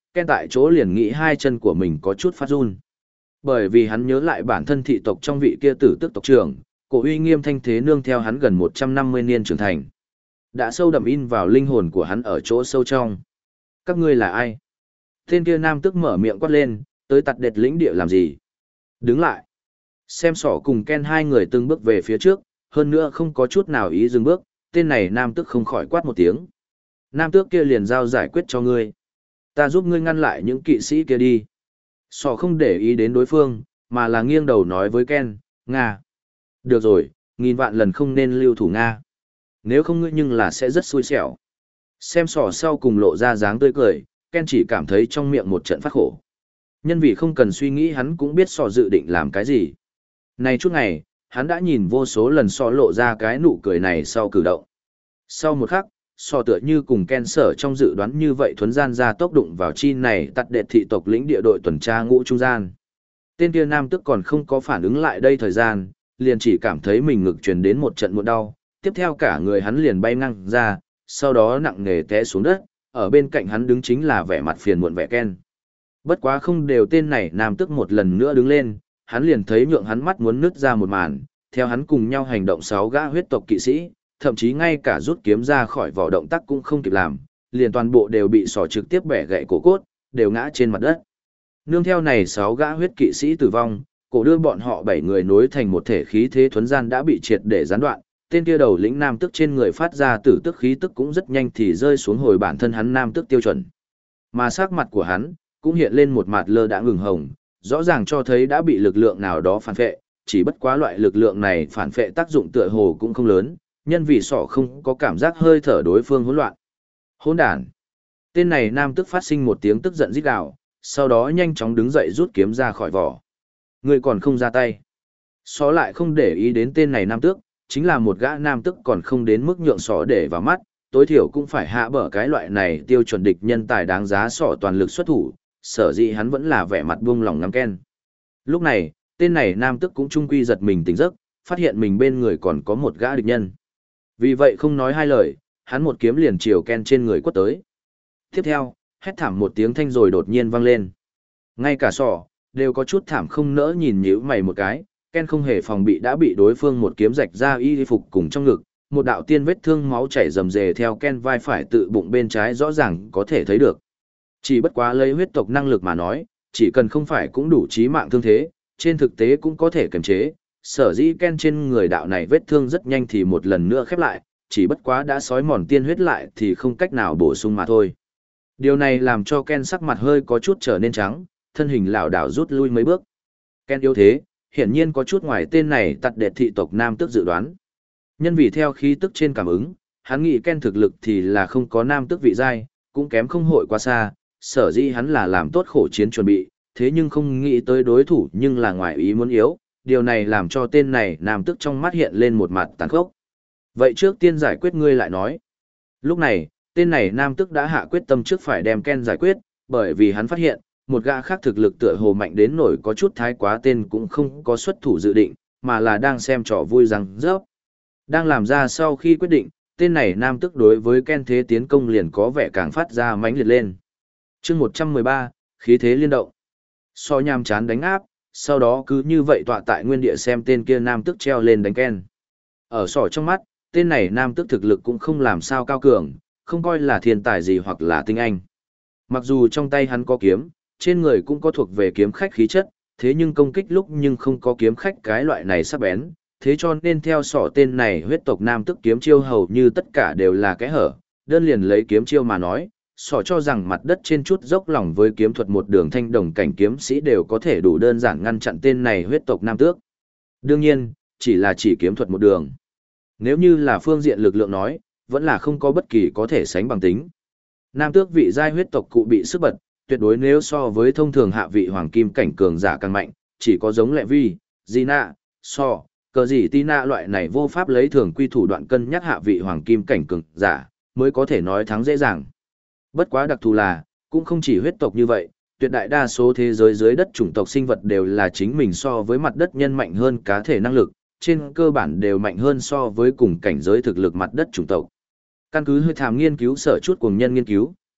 S1: Ken tại chỗ liền nghĩ hai chân của mình có chút phát run. Bởi vì hắn nhớ lại bản thân thị tộc trong vị kia tử tước tộc trưởng, cổ uy nghiêm thanh thế nương theo hắn gần 150 niên trưởng thành. Đã sâu đậm in vào linh hồn của hắn ở chỗ sâu trong. Các ngươi là ai? Tên kia nam tức mở miệng quát lên, tới tặt đệt lĩnh địa làm gì? Đứng lại. Xem sỏ cùng Ken hai người từng bước về phía trước, hơn nữa không có chút nào ý dừng bước, tên này nam tức không khỏi quát một tiếng. Nam tước kia liền giao giải quyết cho ngươi. Ta giúp ngươi ngăn lại những kỵ sĩ kia đi. Sỏ không để ý đến đối phương, mà là nghiêng đầu nói với Ken, Nga. Được rồi, nghìn vạn lần không nên lưu thủ Nga. Nếu không ngươi nhưng là sẽ rất xui xẻo. Xem sỏ sau cùng lộ ra dáng tươi cười, Ken chỉ cảm thấy trong miệng một trận phát khổ. Nhân vì không cần suy nghĩ hắn cũng biết sỏ dự định làm cái gì. Này chút ngày, hắn đã nhìn vô số lần sỏ lộ ra cái nụ cười này sau cử động. Sau một khắc, sỏ tựa như cùng Ken sở trong dự đoán như vậy thuấn gian ra tốc đụng vào chi này tặt đệt thị tộc lĩnh địa đội tuần tra ngũ trung gian. Tên kia nam tức còn không có phản ứng lại đây thời gian, liền chỉ cảm thấy mình ngực truyền đến một trận muộn đau, tiếp theo cả người hắn liền bay ngang ra, sau đó nặng nề té xuống đất, ở bên cạnh hắn đứng chính là vẻ mặt phiền muộn vẻ Ken. Bất quá không đều tên này nam tức một lần nữa đứng lên, hắn liền thấy nhượng hắn mắt muốn nứt ra một màn, theo hắn cùng nhau hành động 6 gã huyết tộc kỵ sĩ, thậm chí ngay cả rút kiếm ra khỏi vỏ động tác cũng không kịp làm, liền toàn bộ đều bị sỏ trực tiếp bẻ gãy cổ cốt, đều ngã trên mặt đất. Nương theo này 6 gã huyết kỵ sĩ tử vong, cổ đưa bọn họ 7 người nối thành một thể khí thế thuấn gian đã bị triệt để gián đoạn, tên kia đầu lĩnh nam tức trên người phát ra tử tức khí tức cũng rất nhanh thì rơi xuống hồi bản thân hắn nam tức tiêu chuẩn. Mà sắc mặt của hắn cũng hiện lên một mặt lơ đã ngừng hồng, rõ ràng cho thấy đã bị lực lượng nào đó phản phệ, chỉ bất quá loại lực lượng này phản phệ tác dụng tựa hồ cũng không lớn, nhân vì sọ không có cảm giác hơi thở đối phương hỗn loạn. Hỗn đản. Tên này nam tức phát sinh một tiếng tức giận rít gào, sau đó nhanh chóng đứng dậy rút kiếm ra khỏi vỏ. Người còn không ra tay. Sọ lại không để ý đến tên này nam tước, chính là một gã nam tức còn không đến mức nhượng sọ để vào mắt, tối thiểu cũng phải hạ bở cái loại này tiêu chuẩn địch nhân tài đáng giá sọ toàn lực xuất thủ, sở dĩ hắn vẫn là vẻ mặt buông lỏng ngắm Ken. Lúc này, tên này nam tức cũng trung quy giật mình tỉnh giấc, phát hiện mình bên người còn có một gã địch nhân. Vì vậy không nói hai lời, hắn một kiếm liền chiều Ken trên người quất tới. Tiếp theo, hét thảm một tiếng thanh rồi đột nhiên vang lên. Ngay cả sọ đều có chút thảm không nỡ nhìn nhíu mày một cái, Ken không hề phòng bị đã bị đối phương một kiếm rạch ra y phục cùng trong ngực, một đạo tiên vết thương máu chảy rầm rề theo Ken vai phải tự bụng bên trái rõ ràng có thể thấy được. Chỉ bất quá lấy huyết tộc năng lực mà nói, chỉ cần không phải cũng đủ chí mạng thương thế, trên thực tế cũng có thể kiềm chế. Sở dĩ Ken trên người đạo này vết thương rất nhanh thì một lần nữa khép lại, chỉ bất quá đã xói mòn tiên huyết lại thì không cách nào bổ sung mà thôi. Điều này làm cho Ken sắc mặt hơi có chút trở nên trắng, thân hình lảo đảo rút lui mấy bước. Ken yếu thế, hiển nhiên có chút ngoài tên này tặt đệt thị tộc nam tước dự đoán. Nhân vì theo khí tức trên cảm ứng, hắn nghĩ Ken thực lực thì là không có nam tước vị giai, cũng kém không hội quá xa, sở dĩ hắn là làm tốt khổ chiến chuẩn bị, thế nhưng không nghĩ tới đối thủ nhưng là ngoài ý muốn yếu, điều này làm cho tên này nam tước trong mắt hiện lên một mặt tàn khốc. Vậy trước tiên giải quyết ngươi lại nói. Lúc này, tên này nam tước đã hạ quyết tâm trước phải đem Ken giải quyết, bởi vì hắn phát hiện, một gã khác thực lực tựa hồ mạnh đến nổi có chút thái quá tên cũng không có xuất thủ dự định, mà là đang xem trò vui răng rớp. Đang làm ra sau khi quyết định, tên này nam tước đối với Ken thế tiến công liền có vẻ càng phát ra mãnh liệt lên. Chương 113, khí thế liên động. So nham chán đánh áp, sau đó cứ như vậy tọa tại nguyên địa xem tên kia nam tước treo lên đánh Ken. Ở sỏ trong mắt, tên này nam tước thực lực cũng không làm sao cao cường, không coi là thiên tài gì hoặc là tinh anh. Mặc dù trong tay hắn có kiếm, trên người cũng có thuộc về kiếm khách khí chất, thế nhưng công kích lúc nhưng không có kiếm khách cái loại này sắc bén, thế cho nên theo sỏ tên này huyết tộc nam tức kiếm chiêu hầu như tất cả đều là kẽ hở, đơn liền lấy kiếm chiêu mà nói, sỏ cho rằng mặt đất trên chút dốc lòng với kiếm thuật một đường thanh đồng cảnh kiếm sĩ đều có thể đủ đơn giản ngăn chặn tên này huyết tộc nam tước. Đương nhiên, chỉ kiếm thuật một đường. Nếu như là phương diện lực lượng nói, vẫn là không có bất kỳ có thể sánh bằng tính. Nam tước vị giai huyết tộc cụ bị sức bật, tuyệt đối nếu so với thông thường hạ vị hoàng kim cảnh cường giả càng mạnh, chỉ có giống Lệ Vi, Gina, So, cờ gì Tina loại này vô pháp lấy thường quy thủ đoạn cân nhắc hạ vị hoàng kim cảnh cường giả, mới có thể nói thắng dễ dàng. Bất quá đặc thù là, cũng không chỉ huyết tộc như vậy, tuyệt đại đa số thế giới dưới đất chủng tộc sinh vật đều là chính mình so với mặt đất nhân mạnh hơn cá thể năng lực, trên cơ bản đều mạnh hơn so với cùng cảnh giới thực lực mặt đất chủng tộc. Căn cứ hơi thàm nghiên cứu sở chút cùng nhân nghiên cứu,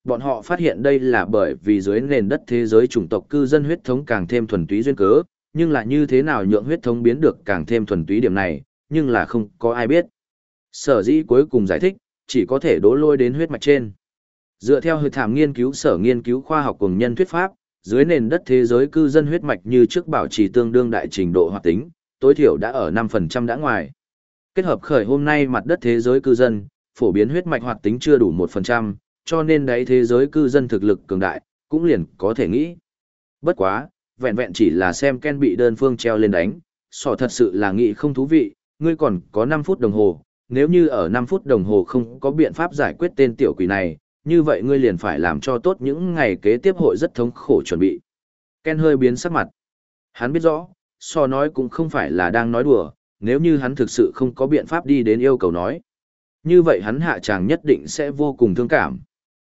S1: bọn họ phát hiện đây là bởi vì dưới nền đất thế giới chủng tộc cư dân huyết thống càng thêm thuần túy duyên cớ, nhưng là như thế nào nhượng huyết thống biến được càng thêm thuần túy điểm này, nhưng là không có ai biết. Sở dĩ cuối cùng giải thích, chỉ có thể đổ lôi đến huyết mạch trên. Dựa theo hơi thảm nghiên cứu sở nghiên cứu khoa học cùng nhân thuyết pháp, dưới nền đất thế giới cư dân huyết mạch như trước bảo trì tương đương đại trình độ hoạt tính, tối thiểu đã ở 5% đã ngoài. Kết hợp khởi hôm nay mặt đất thế giới cư dân, phổ biến huyết mạch hoạt tính chưa đủ 1%, cho nên đấy thế giới cư dân thực lực cường đại, cũng liền có thể nghĩ. Bất quá, vẹn vẹn chỉ là xem Ken bị đơn phương treo lên đánh, sỏ thật sự là nghĩ không thú vị, ngươi còn có 5 phút đồng hồ, nếu như ở 5 phút đồng hồ không có biện pháp giải quyết tên tiểu quỷ này, như vậy ngươi liền phải làm cho tốt những ngày kế tiếp hội rất thống khổ chuẩn bị. Ken hơi biến sắc mặt. Hắn biết rõ, sỏ nói cũng không phải là đang nói đùa, nếu như hắn thực sự không có biện pháp đi đến yêu cầu nói. Như vậy hắn hạ tràng nhất định sẽ vô cùng thương cảm.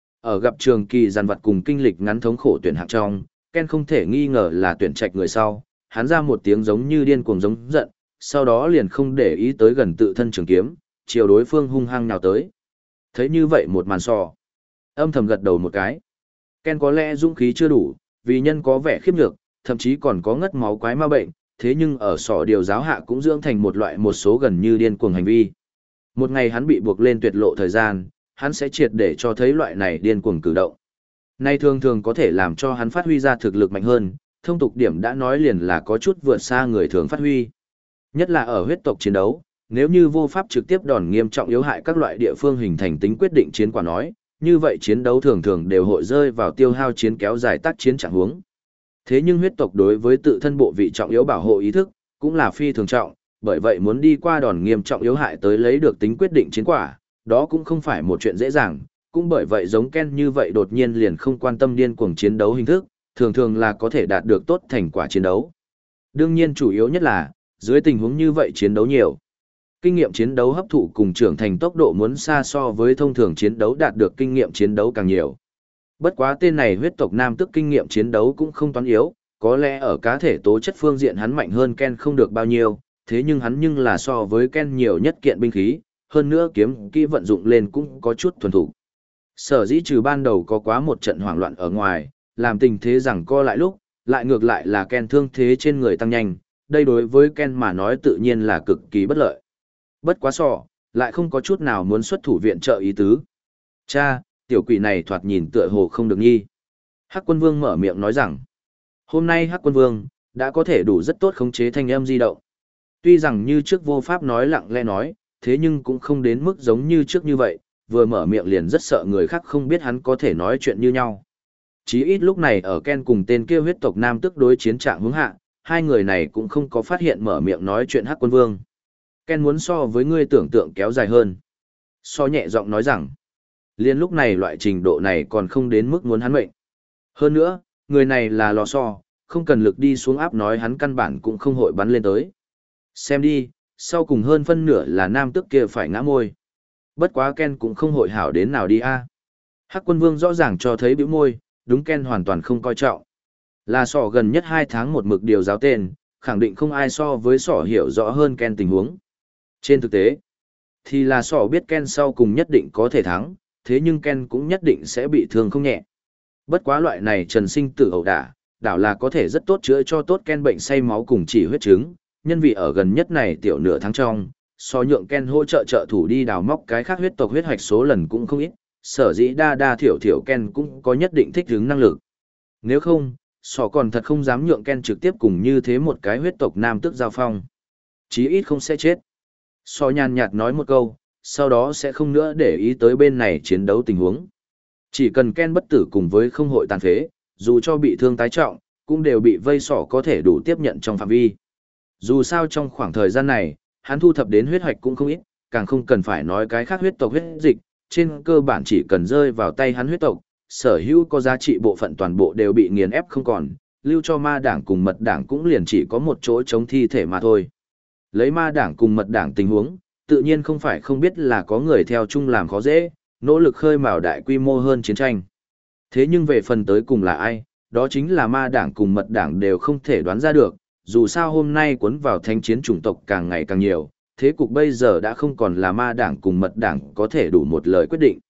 S1: Ở gặp trường kỳ giàn vật cùng kinh lịch ngắn thống khổ tuyển hạng trong, Ken không thể nghi ngờ là tuyển trạch người sau, hắn ra một tiếng giống như điên cuồng giống giận, sau đó liền không để ý tới gần tự thân trường kiếm, chiều đối phương hung hăng nào tới. Thấy như vậy một màn sò, âm thầm gật đầu một cái. Ken có lẽ dũng khí chưa đủ, vì nhân có vẻ khiếp nhược, thậm chí còn có ngất máu quái ma bệnh, thế nhưng ở sọ điều giáo hạ cũng dưỡng thành một loại một số gần như điên cuồng hành vi. Một ngày hắn bị buộc lên tuyệt lộ thời gian, hắn sẽ triệt để cho thấy loại này điên cuồng cử động. Nay thường thường có thể làm cho hắn phát huy ra thực lực mạnh hơn, thông tục điểm đã nói liền là có chút vượt xa người thường phát huy. Nhất là ở huyết tộc chiến đấu, nếu như vô pháp trực tiếp đòn nghiêm trọng yếu hại các loại địa phương hình thành tính quyết định chiến quả nói, như vậy chiến đấu thường thường đều hội rơi vào tiêu hao chiến kéo dài tác chiến trạng huống. Thế nhưng huyết tộc đối với tự thân bộ vị trọng yếu bảo hộ ý thức, cũng là phi thường trọng, bởi vậy muốn đi qua đòn nghiêm trọng yếu hại tới lấy được tính quyết định chiến quả, đó cũng không phải một chuyện dễ dàng, cũng bởi vậy giống Ken như vậy đột nhiên liền không quan tâm điên cuồng chiến đấu hình thức, thường thường là có thể đạt được tốt thành quả chiến đấu. Đương nhiên chủ yếu nhất là, dưới tình huống như vậy chiến đấu nhiều. Kinh nghiệm chiến đấu hấp thụ cùng trưởng thành tốc độ muốn xa so với thông thường chiến đấu đạt được kinh nghiệm chiến đấu càng nhiều. Bất quá tên này huyết tộc nam tức kinh nghiệm chiến đấu cũng không toán yếu, có lẽ ở cá thể tố chất phương diện hắn mạnh hơn Ken không được bao nhiêu, thế nhưng hắn nhưng là so với Ken nhiều nhất kiện binh khí, hơn nữa kiếm kỹ vận dụng lên cũng có chút thuần thủ. Sở dĩ trừ ban đầu có quá một trận hoảng loạn ở ngoài, làm tình thế rằng co lại lúc, lại ngược lại là Ken thương thế trên người tăng nhanh, đây đối với Ken mà nói tự nhiên là cực kỳ bất lợi. Bất quá sọ, lại không có chút nào muốn xuất thủ viện trợ ý tứ. Cha, tiểu quỷ này thoạt nhìn tựa hồ không được nghi. Hắc Quân Vương mở miệng nói rằng, hôm nay Hắc Quân Vương đã có thể đủ rất tốt khống chế thanh âm di động. Tuy rằng như trước vô pháp nói lặng lẽ nói, thế nhưng cũng không đến mức giống như trước như vậy, vừa mở miệng liền rất sợ người khác không biết hắn có thể nói chuyện như nhau. Chí ít lúc này ở Ken cùng tên kia huyết tộc nam tức đối chiến trạng hướng hạ, hai người này cũng không có phát hiện mở miệng nói chuyện Hắc Quân Vương. Ken muốn so với ngươi tưởng tượng kéo dài hơn. So nhẹ giọng nói rằng, liên lúc này loại trình độ này còn không đến mức muốn hắn mệnh. Hơn nữa, người này là lò so, không cần lực đi xuống áp nói hắn căn bản cũng không hội bắn lên tới. Xem đi, sau cùng hơn phân nửa là nam tức kia phải ngã môi. Bất quá Ken cũng không hội hảo đến nào đi a. Hắc Quân Vương rõ ràng cho thấy bĩu môi, đúng Ken hoàn toàn không coi trọng. Là sỏ gần nhất 2 tháng một mực điều giáo tên, khẳng định không ai so với sỏ hiểu rõ hơn Ken tình huống. Trên thực tế, thì là sỏ biết Ken sau cùng nhất định có thể thắng, thế nhưng Ken cũng nhất định sẽ bị thương không nhẹ. Bất quá loại này trần sinh tử ẩu đả, đảo là có thể rất tốt chữa cho tốt Ken bệnh say máu cùng chỉ huyết chứng, nhân vì ở gần nhất này tiểu nửa tháng trong, so nhượng Ken hỗ trợ trợ thủ đi đào móc cái khác huyết tộc huyết hoạch số lần cũng không ít, sở dĩ đa thiểu thiểu Ken cũng có nhất định thích ứng năng lực. Nếu không, sỏ còn thật không dám nhượng Ken trực tiếp cùng như thế một cái huyết tộc nam tức giao phong. Chí ít không sẽ chết. Sỏ nhàn nhạt nói một câu, sau đó sẽ không nữa để ý tới bên này chiến đấu tình huống. Chỉ cần Ken bất tử cùng với không hội tàn phế, dù cho bị thương tái trọng, cũng đều bị vây sỏ có thể đủ tiếp nhận trong phạm vi. Dù sao trong khoảng thời gian này, hắn thu thập đến huyết hoạch cũng không ít, càng không cần phải nói cái khác huyết tộc huyết dịch, trên cơ bản chỉ cần rơi vào tay hắn huyết tộc, sở hữu có giá trị bộ phận toàn bộ đều bị nghiền ép không còn, lưu cho ma đảng cùng mật đảng cũng liền chỉ có một chỗ chống thi thể mà thôi. Lấy ma đảng cùng mật đảng tình huống, tự nhiên không phải không biết là có người theo chung làm khó dễ, nỗ lực khơi mào đại quy mô hơn chiến tranh. Thế nhưng về phần tới cùng là ai, đó chính là ma đảng cùng mật đảng đều không thể đoán ra được, dù sao hôm nay cuốn vào thanh chiến chủng tộc càng ngày càng nhiều, thế cục bây giờ đã không còn là ma đảng cùng mật đảng có thể đủ một lời quyết định.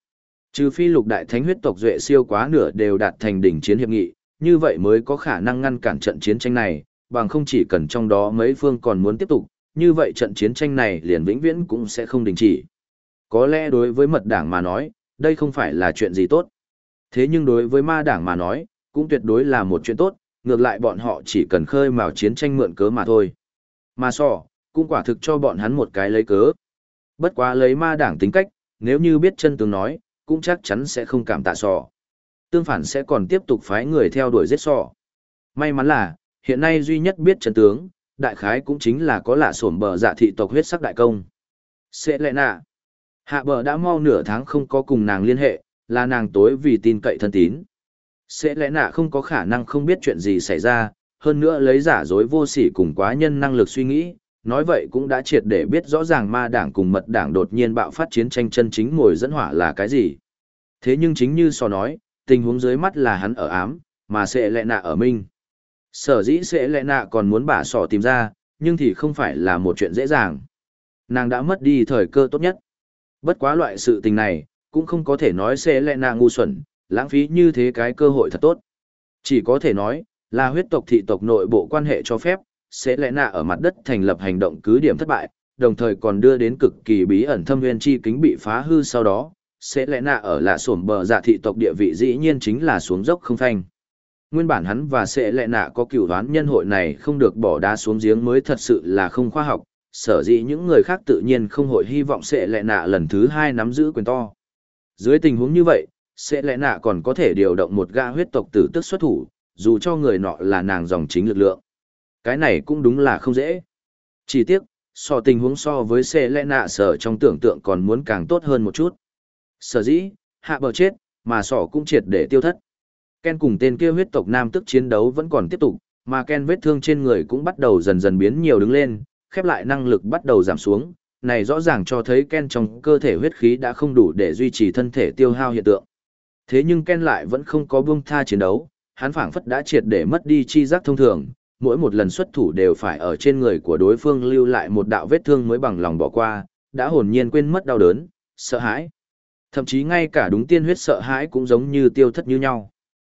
S1: Trừ phi lục đại thánh huyết tộc duệ siêu quá nửa đều đạt thành đỉnh chiến hiệp nghị, như vậy mới có khả năng ngăn cản trận chiến tranh này, bằng không chỉ cần trong đó mấy phương còn muốn tiếp tục, như vậy trận chiến tranh này liền vĩnh viễn cũng sẽ không đình chỉ. Có lẽ đối với mật đảng mà nói, đây không phải là chuyện gì tốt. Thế nhưng đối với ma đảng mà nói, cũng tuyệt đối là một chuyện tốt, ngược lại bọn họ chỉ cần khơi mào chiến tranh mượn cớ mà thôi. Mà sò, cũng quả thực cho bọn hắn một cái lấy cớ. Bất quá lấy ma đảng tính cách, nếu như biết chân tướng nói, cũng chắc chắn sẽ không cảm tạ sò. Tương phản sẽ còn tiếp tục phái người theo đuổi giết sò. May mắn là, hiện nay duy nhất biết chân tướng, đại khái cũng chính là có lạ sổm bờ dạ thị tộc huyết sắc đại công. Sẽ lẽ nạ. Hạ bờ đã mau nửa tháng không có cùng nàng liên hệ, là nàng tối vì tin cậy thân tín. Sẽ lẽ nạ không có khả năng không biết chuyện gì xảy ra, hơn nữa lấy giả dối vô sỉ cùng quá nhân năng lực suy nghĩ, nói vậy cũng đã triệt để biết rõ ràng ma đảng cùng mật đảng đột nhiên bạo phát chiến tranh chân chính ngồi dẫn hỏa là cái gì. Thế nhưng chính như sò nói, tình huống dưới mắt là hắn ở ám, mà sẽ lẽ nạ ở minh. Sở dĩ sẽ lẽ nạ còn muốn bà sò tìm ra, nhưng thì không phải là một chuyện dễ dàng. Nàng đã mất đi thời cơ tốt nhất. Bất quá loại sự tình này, cũng không có thể nói sẽ lẽ nạ ngu xuẩn, lãng phí như thế cái cơ hội thật tốt. Chỉ có thể nói, là huyết tộc thị tộc nội bộ quan hệ cho phép, sẽ lẽ nạ ở mặt đất thành lập hành động cứ điểm thất bại, đồng thời còn đưa đến cực kỳ bí ẩn thâm nguyên chi kính bị phá hư sau đó, sẽ lẽ nạ ở lạ sổm bờ dạ thị tộc địa vị dĩ nhiên chính là xuống dốc không phanh. Nguyên bản hắn và sẽ lẽ nạ có cửu đoán nhân hội này không được bỏ đá xuống giếng mới thật sự là không khoa học, sở dĩ những người khác tự nhiên không hội hy vọng sẽ lẽ nạ lần thứ hai nắm giữ quyền to. Dưới tình huống như vậy, sẽ lẽ nạ còn có thể điều động một gã huyết tộc tử tức xuất thủ, dù cho người nọ là nàng dòng chính lực lượng. Cái này cũng đúng là không dễ. Chỉ tiếc, tình huống so với sẽ lẽ nạ sở trong tưởng tượng còn muốn càng tốt hơn một chút. Sở dĩ, hạ bờ chết, mà cũng triệt để tiêu thất. Ken cùng tên kia huyết tộc nam tức chiến đấu vẫn còn tiếp tục, mà Ken vết thương trên người cũng bắt đầu dần dần biến nhiều đứng lên, khép lại năng lực bắt đầu giảm xuống. Này rõ ràng cho thấy Ken trong cơ thể huyết khí đã không đủ để duy trì thân thể tiêu hao hiện tượng. Thế nhưng Ken lại vẫn không có buông tha chiến đấu, hắn phảng phất đã triệt để mất đi chi giác thông thường, mỗi một lần xuất thủ đều phải ở trên người của đối phương lưu lại một đạo vết thương mới bằng lòng bỏ qua, đã hồn nhiên quên mất đau đớn, sợ hãi. Thậm chí ngay cả đúng tiên huyết sợ hãi cũng giống như tiêu thất như nhau.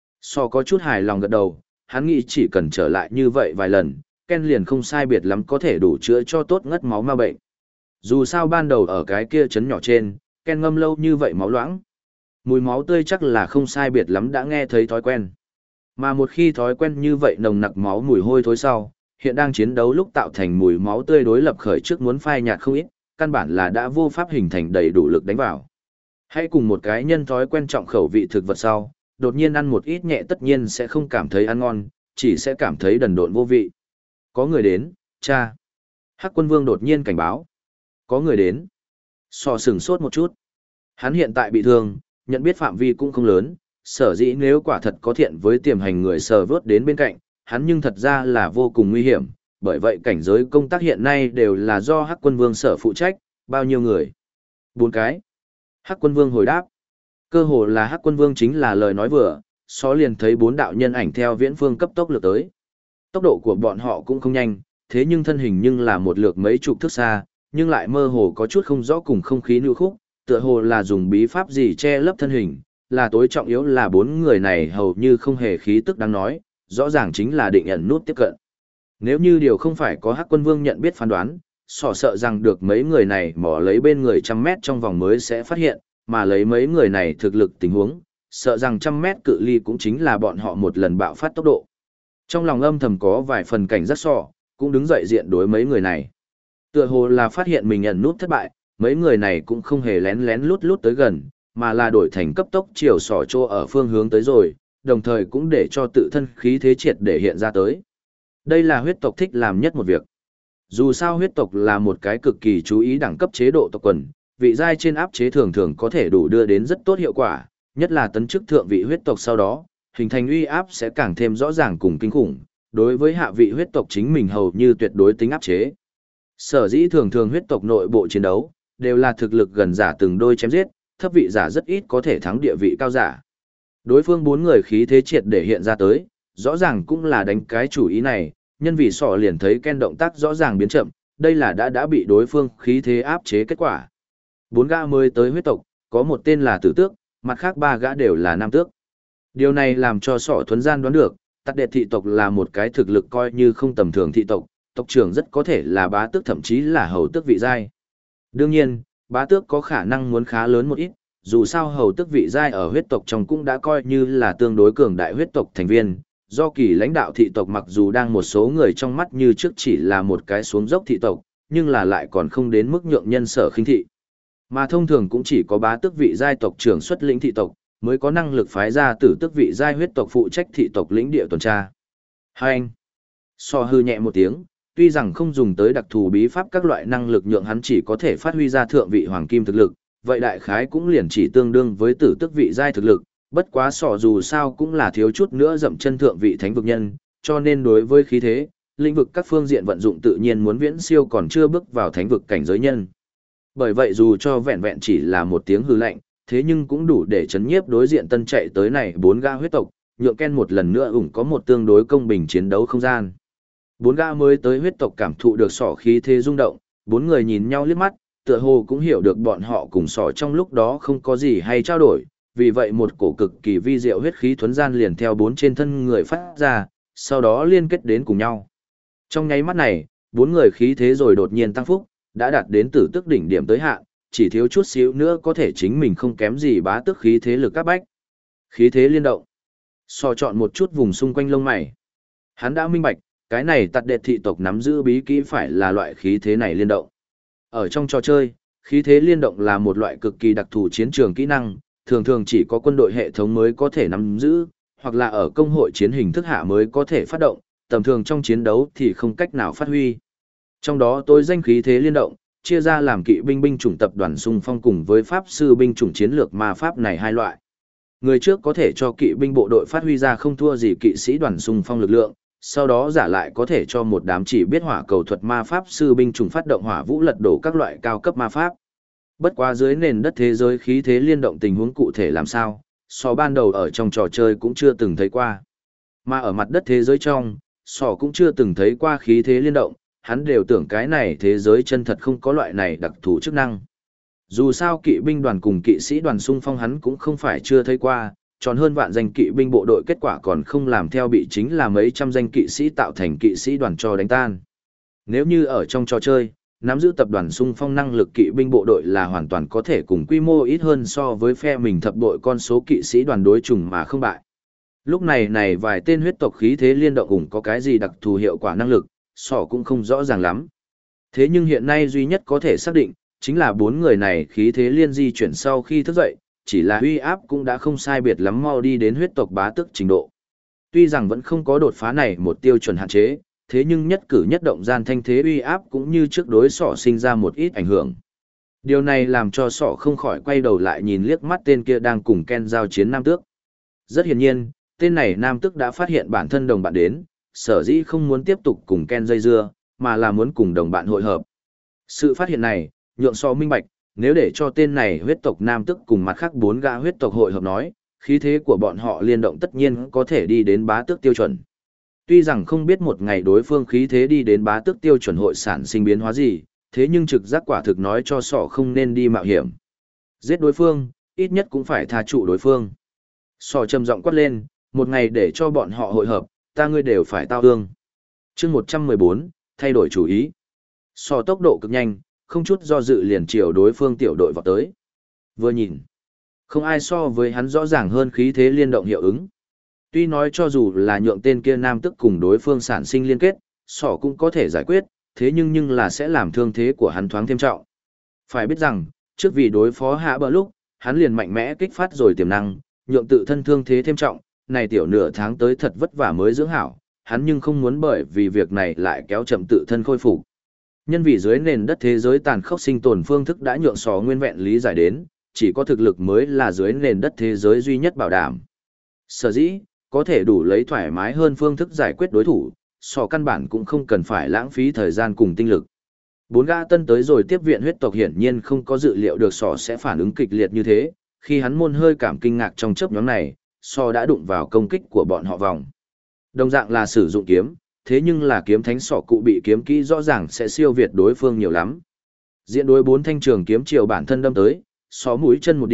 S1: Có chút hài lòng gật đầu, hắn nghĩ chỉ cần trở lại như vậy vài lần, Ken liền không sai biệt lắm có thể đủ chữa cho tốt ngất máu ma bệnh. Dù sao ban đầu ở cái kia trấn nhỏ trên, Ken ngâm lâu như vậy máu loãng. Mùi máu tươi chắc là không sai biệt lắm đã nghe thấy thói quen. Mà một khi thói quen như vậy nồng nặc máu mùi hôi thối sau, hiện đang chiến đấu lúc tạo thành mùi máu tươi đối lập khởi trước muốn phai nhạt không ít, căn bản là đã vô pháp hình thành đầy đủ lực đánh vào. Hãy cùng một cái nhân thói quen trọng khẩu vị thực vật sau, đột nhiên ăn một ít nhẹ tất nhiên sẽ không cảm thấy ăn ngon, chỉ sẽ cảm thấy đần độn vô vị. Có người đến, cha. Hắc Quân Vương đột nhiên cảnh báo. Có người đến. Sửng sốt một chút. Hắn hiện tại bị thương, nhận biết phạm vi cũng không lớn, sở dĩ nếu quả thật có thiện với tiềm hành người sờ vớt đến bên cạnh, hắn nhưng thật ra là vô cùng nguy hiểm, bởi vậy cảnh giới công tác hiện nay đều là do Hắc Quân Vương sở phụ trách, bao nhiêu người? 4 cái. Hắc Quân Vương hồi đáp. Cơ hồ là Hắc Quân Vương chính là lời nói vừa, liền thấy 4 đạo nhân ảnh theo viễn phương cấp tốc lược tới. Tốc độ của bọn họ cũng không nhanh, thế nhưng thân hình nhưng là một lượt mấy chục thước xa, nhưng lại mơ hồ có chút không rõ cùng không khí lưu khúc, tựa hồ là dùng bí pháp gì che lấp thân hình, là tối trọng yếu là 4 người này hầu như không hề khí tức đáng nói, rõ ràng chính là định ẩn nút tiếp cận. Nếu như điều không phải có Hắc Quân Vương nhận biết phán đoán, sợ rằng được mấy người này mò lấy bên người 100 mét trong vòng mới sẽ phát hiện, mà lấy mấy người này thực lực tình huống, sợ rằng 100 mét cự ly cũng chính là bọn họ một lần bạo phát tốc độ. Trong lòng âm thầm có vài phần cảnh giác cũng đứng dậy diện đối mấy người này. Tựa hồ là phát hiện mình ẩn nút thất bại, mấy người này cũng không hề lén lén lút lút tới gần, mà là đổi thành cấp tốc chiều trô ở phương hướng tới rồi, đồng thời cũng để cho tự thân khí thế triệt để hiện ra tới. Đây là huyết tộc thích làm nhất một việc. Dù sao huyết tộc là một cái cực kỳ chú ý đẳng cấp chế độ tộc quần, vị giai trên áp chế thường thường có thể đủ đưa đến rất tốt hiệu quả, nhất là tấn chức thượng vị huyết tộc sau đó, hình thành uy áp sẽ càng thêm rõ ràng cùng kinh khủng, đối với hạ vị huyết tộc chính mình hầu như tuyệt đối tính áp chế. Sở dĩ thường thường huyết tộc nội bộ chiến đấu, đều là thực lực gần giả từng đôi chém giết, thấp vị giả rất ít có thể thắng địa vị cao giả. Đối phương 4 người khí thế triệt để hiện ra tới, rõ ràng cũng là đánh cái chủ ý này, nhân vì liền thấy Ken động tác rõ ràng biến chậm, đây là đã bị đối phương khí thế áp chế kết quả. 4 gã mới tới huyết tộc, có một tên là Tử Tước, Mặt khác ba gã đều là nam tước. Điều này làm cho Sỏ Thuấn Gian đoán được, Tạt Đệ thị tộc là một cái thực lực coi như không tầm thường thị tộc, tộc trưởng rất có thể là bá tước thậm chí là hầu tước vị giai. Đương nhiên, bá tước có khả năng muốn khá lớn một ít, dù sao hầu tước vị giai ở huyết tộc trong cũng đã coi như là tương đối cường đại huyết tộc thành viên, do kỳ lãnh đạo thị tộc mặc dù đang một số người trong mắt như trước chỉ là một cái xuống dốc thị tộc, nhưng là lại còn không đến mức nhượng nhân sở khinh thị. Mà thông thường cũng chỉ có bá tước vị giai tộc trưởng xuất lĩnh thị tộc, mới có năng lực phái ra tử tước vị giai huyết tộc phụ trách thị tộc lĩnh địa tuần tra. Hai anh. So hư nhẹ một tiếng, tuy rằng không dùng tới đặc thù bí pháp các loại năng lực nhượng hắn chỉ có thể phát huy ra thượng vị hoàng kim thực lực, vậy đại khái cũng liền chỉ tương đương với tử tước vị giai thực lực, bất quá sọ dù sao cũng là thiếu chút nữa dậm chân thượng vị thánh vực nhân, cho nên đối với khí thế, lĩnh vực các phương diện vận dụng tự nhiên muốn viễn siêu còn chưa bước vào thánh vực cảnh giới nhân. Bởi vậy dù cho vẹn vẹn chỉ là một tiếng hư lệnh, thế nhưng cũng đủ để chấn nhiếp đối diện tân chạy tới này bốn gã huyết tộc, nhượng Ken một lần nữa ủng có một tương đối công bình chiến đấu không gian. Bốn gã mới tới huyết tộc cảm thụ được sỏ khí thế rung động, bốn người nhìn nhau liếc mắt, tựa hồ cũng hiểu được bọn họ cùng sỏ trong lúc đó không có gì hay trao đổi, vì vậy một cổ cực kỳ vi diệu huyết khí thuấn gian liền theo bốn trên thân người phát ra, sau đó liên kết đến cùng nhau. Trong nháy mắt này, bốn người khí thế rồi đột nhiên tăng phúc, đã đạt đến tử tức đỉnh điểm tới hạn, chỉ thiếu chút xíu nữa có thể chính mình không kém gì bá tức khí thế lực các bách. Khí thế liên động. So chọn một chút vùng xung quanh lông mày. Hắn đã minh bạch, cái này Tạt Đệ thị tộc nắm giữ bí kỹ phải là loại khí thế này liên động. Ở trong trò chơi, khí thế liên động là một loại cực kỳ đặc thù chiến trường kỹ năng, thường thường chỉ có quân đội hệ thống mới có thể nắm giữ, hoặc là ở công hội chiến hình thức hạ mới có thể phát động, tầm thường trong chiến đấu thì không cách nào phát huy. Trong đó tối danh khí thế liên động, chia ra làm kỵ binh binh chủng tập đoàn xung phong cùng với pháp sư binh chủng chiến lược ma pháp này hai loại. Người trước có thể cho kỵ binh bộ đội phát huy ra không thua gì kỵ sĩ đoàn xung phong lực lượng, sau đó giả lại có thể cho một đám chỉ biết hỏa cầu thuật ma pháp sư binh chủng phát động hỏa vũ lật đổ các loại cao cấp ma pháp. Bất quá dưới nền đất thế giới khí thế liên động tình huống cụ thể làm sao, so ban đầu ở trong trò chơi cũng chưa từng thấy qua. Mà ở mặt đất thế giới trong, so cũng chưa từng thấy qua khí thế liên động, hắn đều tưởng cái này thế giới chân thật không có loại này đặc thù chức năng. Dù sao kỵ binh đoàn cùng kỵ sĩ đoàn xung phong hắn cũng không phải chưa thấy qua, tròn hơn vạn danh kỵ binh bộ đội kết quả còn không làm theo bị chính là mấy trăm danh kỵ sĩ tạo thành kỵ sĩ đoàn cho đánh tan. Nếu như ở trong trò chơi, nắm giữ tập đoàn xung phong năng lực kỵ binh bộ đội là hoàn toàn có thể cùng quy mô ít hơn so với phe mình thập đội con số kỵ sĩ đoàn đối chủng mà không bại. Lúc này vài tên huyết tộc khí thế liên động cũng có cái gì đặc thù hiệu quả năng lực, sỏ cũng không rõ ràng lắm. Thế nhưng hiện nay duy nhất có thể xác định, chính là bốn người này khí thế liên di chuyển sau khi thức dậy, chỉ là uy áp cũng đã không sai biệt lắm mau đi đến huyết tộc bá tức trình độ. Tuy rằng vẫn không có đột phá này một tiêu chuẩn hạn chế, thế nhưng nhất cử nhất động gian thanh thế uy áp cũng như trước đối sỏ sinh ra một ít ảnh hưởng. Điều này làm cho sỏ không khỏi quay đầu lại nhìn liếc mắt tên kia đang cùng Ken giao chiến nam tước. Rất hiển nhiên, tên này nam tước đã phát hiện bản thân đồng bạn đến, sở dĩ không muốn tiếp tục cùng Ken dây dưa, mà là muốn cùng đồng bạn hội hợp. Sự phát hiện này, nhượng sỏ minh bạch, nếu để cho tên này huyết tộc nam tước cùng mặt khác bốn gã huyết tộc hội hợp nói, khí thế của bọn họ liên động tất nhiên có thể đi đến bá tước tiêu chuẩn. Tuy rằng không biết một ngày đối phương khí thế đi đến bá tước tiêu chuẩn hội sản sinh biến hóa gì, thế nhưng trực giác quả thực nói cho sỏ không nên đi mạo hiểm. Giết đối phương, ít nhất cũng phải tha trụ đối phương. Sỏ trầm giọng quát lên, một ngày để cho bọn họ hội hợp, ta ngươi đều phải tao hương. Chương 114, thay đổi chủ ý. Sỏ tốc độ cực nhanh, không chút do dự liền chiều đối phương tiểu đội vào tới. Vừa nhìn, không ai so với hắn rõ ràng hơn khí thế liên động hiệu ứng. Tuy nói cho dù là nhượng tên kia nam tức cùng đối phương sản sinh liên kết, sỏ cũng có thể giải quyết, thế nhưng là sẽ làm thương thế của hắn thoáng thêm trọng. Phải biết rằng, trước vì đối phó hạ bờ lúc, hắn liền mạnh mẽ kích phát rồi tiềm năng, nhượng tự thân thương thế thêm trọng, này tiểu nửa tháng tới thật vất vả mới dưỡng hảo, hắn nhưng không muốn bởi vì việc này lại kéo chậm tự thân khôi phục. Nhân vì dưới nền đất thế giới tàn khốc sinh tồn phương thức đã nhượng sỏ nguyên vẹn lý giải đến, chỉ có thực lực mới là dưới nền đất thế giới duy nhất bảo đảm. Sở dĩ, có thể đủ lấy thoải mái hơn phương thức giải quyết đối thủ, sỏ căn bản cũng không cần phải lãng phí thời gian cùng tinh lực. Bốn gã tân tới rồi tiếp viện huyết tộc hiển nhiên không có dự liệu được sỏ sẽ phản ứng kịch liệt như thế, khi hắn môn hơi cảm kinh ngạc trong chớp nhoáng này, sỏ đã đụng vào công kích của bọn họ vòng. Đồng dạng là sử dụng kiếm, thế nhưng là kiếm thánh sỏ cụ bị kiếm kỹ rõ ràng sẽ siêu việt đối phương nhiều lắm. Diện đối bốn thanh trường kiếm chiều bản thân đâm tới, sỏ mũi chân một điểm,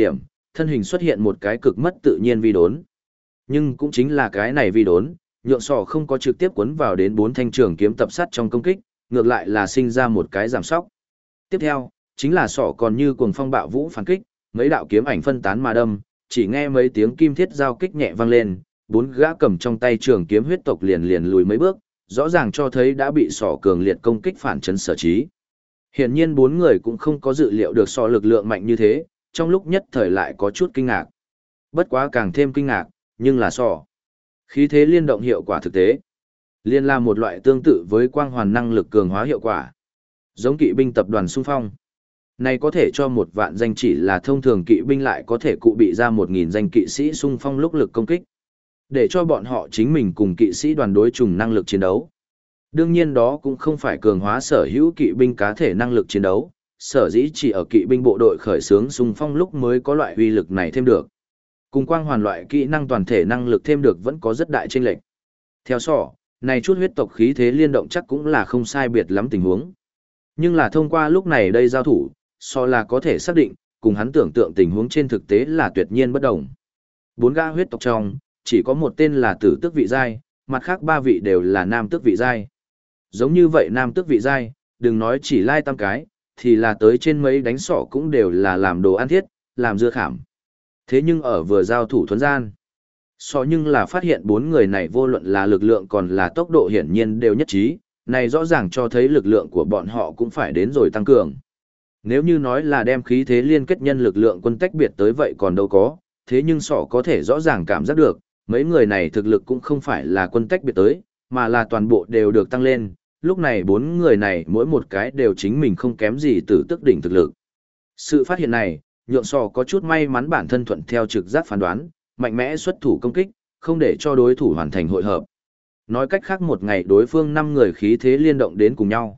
S1: thân hình xuất hiện một cái cực mất tự nhiên vi đốn. Nhưng cũng chính là cái này vi đốn, nhượng sọ không có trực tiếp cuốn vào đến 4 thanh trường kiếm tập sát trong công kích, ngược lại là sinh ra một cái giảm sóc. Tiếp theo, chính là sọ còn như cuồng phong bạo vũ phản kích, mấy đạo kiếm ảnh phân tán mà đâm, chỉ nghe mấy tiếng kim thiết giao kích nhẹ vang lên, 4 gã cầm trong tay trường kiếm huyết tộc liền liền lùi mấy bước, rõ ràng cho thấy đã bị sọ cường liệt công kích phản chấn sở trí. Hiển nhiên 4 người cũng không có dự liệu được sọ lực lượng mạnh như thế, trong lúc nhất thời lại có chút kinh ngạc. Bất quá càng thêm kinh ngạc, nhưng là sọ. Khí thế liên động hiệu quả thực tế. Liên là một loại tương tự với quang hoàn năng lực cường hóa hiệu quả. Giống kỵ binh tập đoàn xung phong. Này có thể cho 1 vạn danh chỉ là thông thường kỵ binh lại có thể cụ bị ra 1.000 danh kỵ sĩ xung phong lúc lực công kích. Để cho bọn họ chính mình cùng kỵ sĩ đoàn đối trùng năng lực chiến đấu. Đương nhiên đó cũng không phải cường hóa sở hữu kỵ binh cá thể năng lực chiến đấu, sở dĩ chỉ ở kỵ binh bộ đội khởi xướng xung phong lúc mới có loại uy lực này thêm được. Cùng quang hoàn loại kỹ năng toàn thể năng lực thêm được vẫn có rất đại chênh lệch. Theo sọ, này chút huyết tộc khí thế liên động chắc cũng là không sai biệt lắm tình huống. Nhưng là thông qua lúc này đây giao thủ, sọ là có thể xác định, cùng hắn tưởng tượng tình huống trên thực tế là tuyệt nhiên bất đồng. 4 gã huyết tộc trong, chỉ có một tên là tử tước vị giai, mặt khác 3 vị đều là nam tước vị giai. Giống như vậy nam tước vị giai, đừng nói chỉ lai tam cái, thì là tới trên mấy đánh sọ cũng đều là làm đồ ăn thiết, làm dưa khảm. Thế nhưng ở vừa giao thủ thuần gian, sọ nhưng là phát hiện 4 người này vô luận là lực lượng còn là tốc độ hiển nhiên đều nhất trí, này rõ ràng cho thấy lực lượng của bọn họ cũng phải đến rồi tăng cường. Nếu như nói là đem khí thế liên kết nhân lực lượng quân tách biệt tới vậy còn đâu có, thế nhưng sọ có thể rõ ràng cảm giác được, mấy người này thực lực cũng không phải là quân tách biệt tới, mà là toàn bộ đều được tăng lên, lúc này 4 người này mỗi một cái đều chính mình không kém gì từ tức đỉnh thực lực. Sự phát hiện này, nhượng sọ có chút may mắn bản thân thuận theo trực giác phán đoán, mạnh mẽ xuất thủ công kích, không để cho đối thủ hoàn thành hội hợp. Nói cách khác một ngày đối phương 5 người khí thế liên động đến cùng nhau.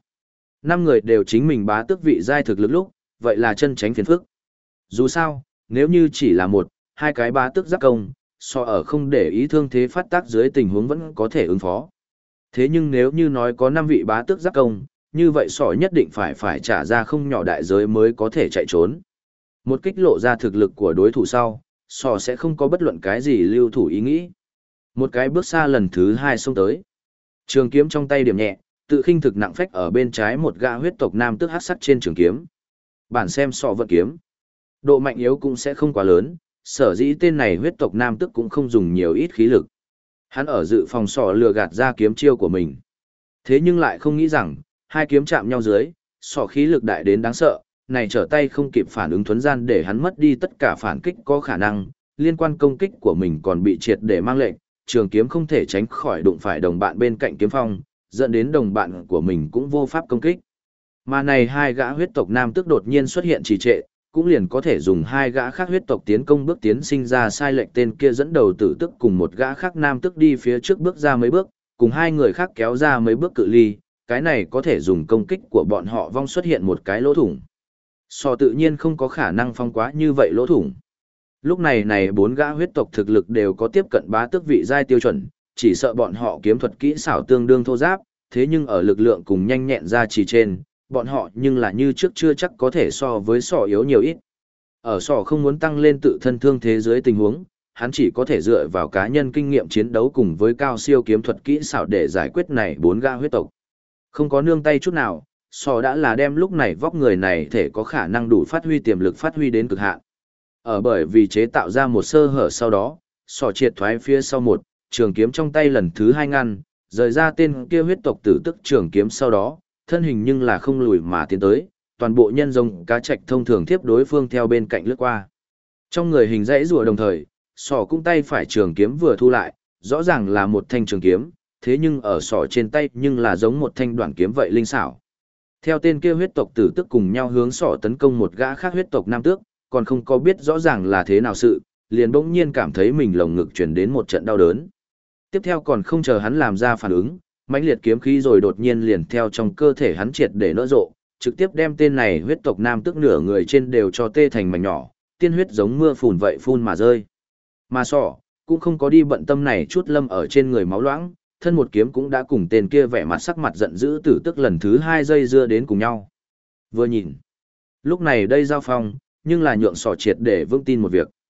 S1: 5 người đều chính mình bá tước vị giai thực lực lúc, vậy là chân tránh phiền phức. Dù sao, nếu như chỉ là 1, 2 cái bá tước giáp công, so ở không để ý thương thế phát tác dưới tình huống vẫn có thể ứng phó. Thế nhưng nếu như nói có 5 vị bá tước giáp công, như vậy sỏ nhất định phải trả ra không nhỏ đại giới mới có thể chạy trốn. Một kích lộ ra thực lực của đối thủ sau, sỏ sẽ không có bất luận cái gì lưu thủ ý nghĩ. Một cái bước xa lần thứ 2 xông tới. Trường kiếm trong tay điểm nhẹ, tự khinh thực nặng phách ở bên trái một gã huyết tộc nam tước hắc sắc trên trường kiếm. Bản xem sọ vận kiếm. Độ mạnh yếu cũng sẽ không quá lớn, sở dĩ tên này huyết tộc nam tước cũng không dùng nhiều ít khí lực. Hắn ở dự phòng sọ lừa gạt ra kiếm chiêu của mình. Thế nhưng lại không nghĩ rằng, 2 kiếm chạm nhau dưới, sọ khí lực đại đến đáng sợ, này trở tay không kịp phản ứng thuấn gian để hắn mất đi tất cả phản kích có khả năng, liên quan công kích của mình còn bị triệt để mang lệnh, trường kiếm không thể tránh khỏi đụng phải đồng bạn bên cạnh kiếm phong, dẫn đến đồng bạn của mình cũng vô pháp công kích. Mà này 2 gã huyết tộc nam tước đột nhiên xuất hiện trì trệ, cũng liền có thể dùng 2 gã khác huyết tộc tiến công bước tiến sinh ra sai lệch tên kia dẫn đầu tử tức cùng một gã khác nam tước đi phía trước bước ra mấy bước, cùng 2 người khác kéo ra mấy bước cự ly, cái này có thể dùng công kích của bọn họ vong xuất hiện một cái lỗ thủng. Sò tự nhiên không có khả năng phong quá như vậy lỗ thủng. Lúc này 4 gã huyết tộc thực lực đều có tiếp cận bá tước vị giai tiêu chuẩn, chỉ sợ bọn họ kiếm thuật kỹ xảo tương đương thô giáp, thế nhưng ở lực lượng cùng nhanh nhẹn ra chỉ trên, bọn họ nhưng là như trước chưa chắc có thể so với sọ yếu nhiều ít. Ở sọ không muốn tăng lên tự thân thương thế giới tình huống, hắn chỉ có thể dựa vào cá nhân kinh nghiệm chiến đấu cùng với cao siêu kiếm thuật kỹ xảo để giải quyết này 4 gã huyết tộc. Không có nương tay chút nào, sọ đã là đem lúc này vóc người này thể có khả năng đủ phát huy tiềm lực phát huy đến cực hạn. Ở bởi vì chế tạo ra một sơ hở sau đó, sọ triệt thoái phía sau một, trường kiếm trong tay lần thứ 2 ngăn, rời ra tên kia huyết tộc tử tức trường kiếm sau đó, thân hình nhưng là không lùi mà tiến tới, toàn bộ nhân giống cá trạch thông thường tiếp đối phương theo bên cạnh lướt qua. Trong người hình dãy rùa đồng thời, sọ cũng tay phải trường kiếm vừa thu lại, rõ ràng là một thanh trường kiếm, thế nhưng ở sọ trên tay nhưng là giống một thanh đoạn kiếm vậy linh xảo. Theo tên kia huyết tộc tử tức cùng nhau hướng sọ tấn công một gã khác huyết tộc nam tước, còn không có biết rõ ràng là thế nào sự, liền bỗng nhiên cảm thấy mình lồng ngực truyền đến một trận đau đớn. Tiếp theo còn không chờ hắn làm ra phản ứng, mãnh liệt kiếm khí rồi đột nhiên liền theo trong cơ thể hắn triệt để nỡ rộ, trực tiếp đem tên này huyết tộc nam tức nửa người trên đều cho tê thành mảnh nhỏ, tiên huyết giống mưa phùn vậy phun mà rơi. Mà sọ cũng không có đi bận tâm này chút lâm ở trên người máu loãng, thân một kiếm cũng đã cùng tên kia vẻ mặt sắc mặt giận dữ tử tức lần thứ 2 dây dưa đến cùng nhau. Vừa nhìn, lúc này đây giao phong, nhưng là nhượng sọ triệt để vững tin một việc.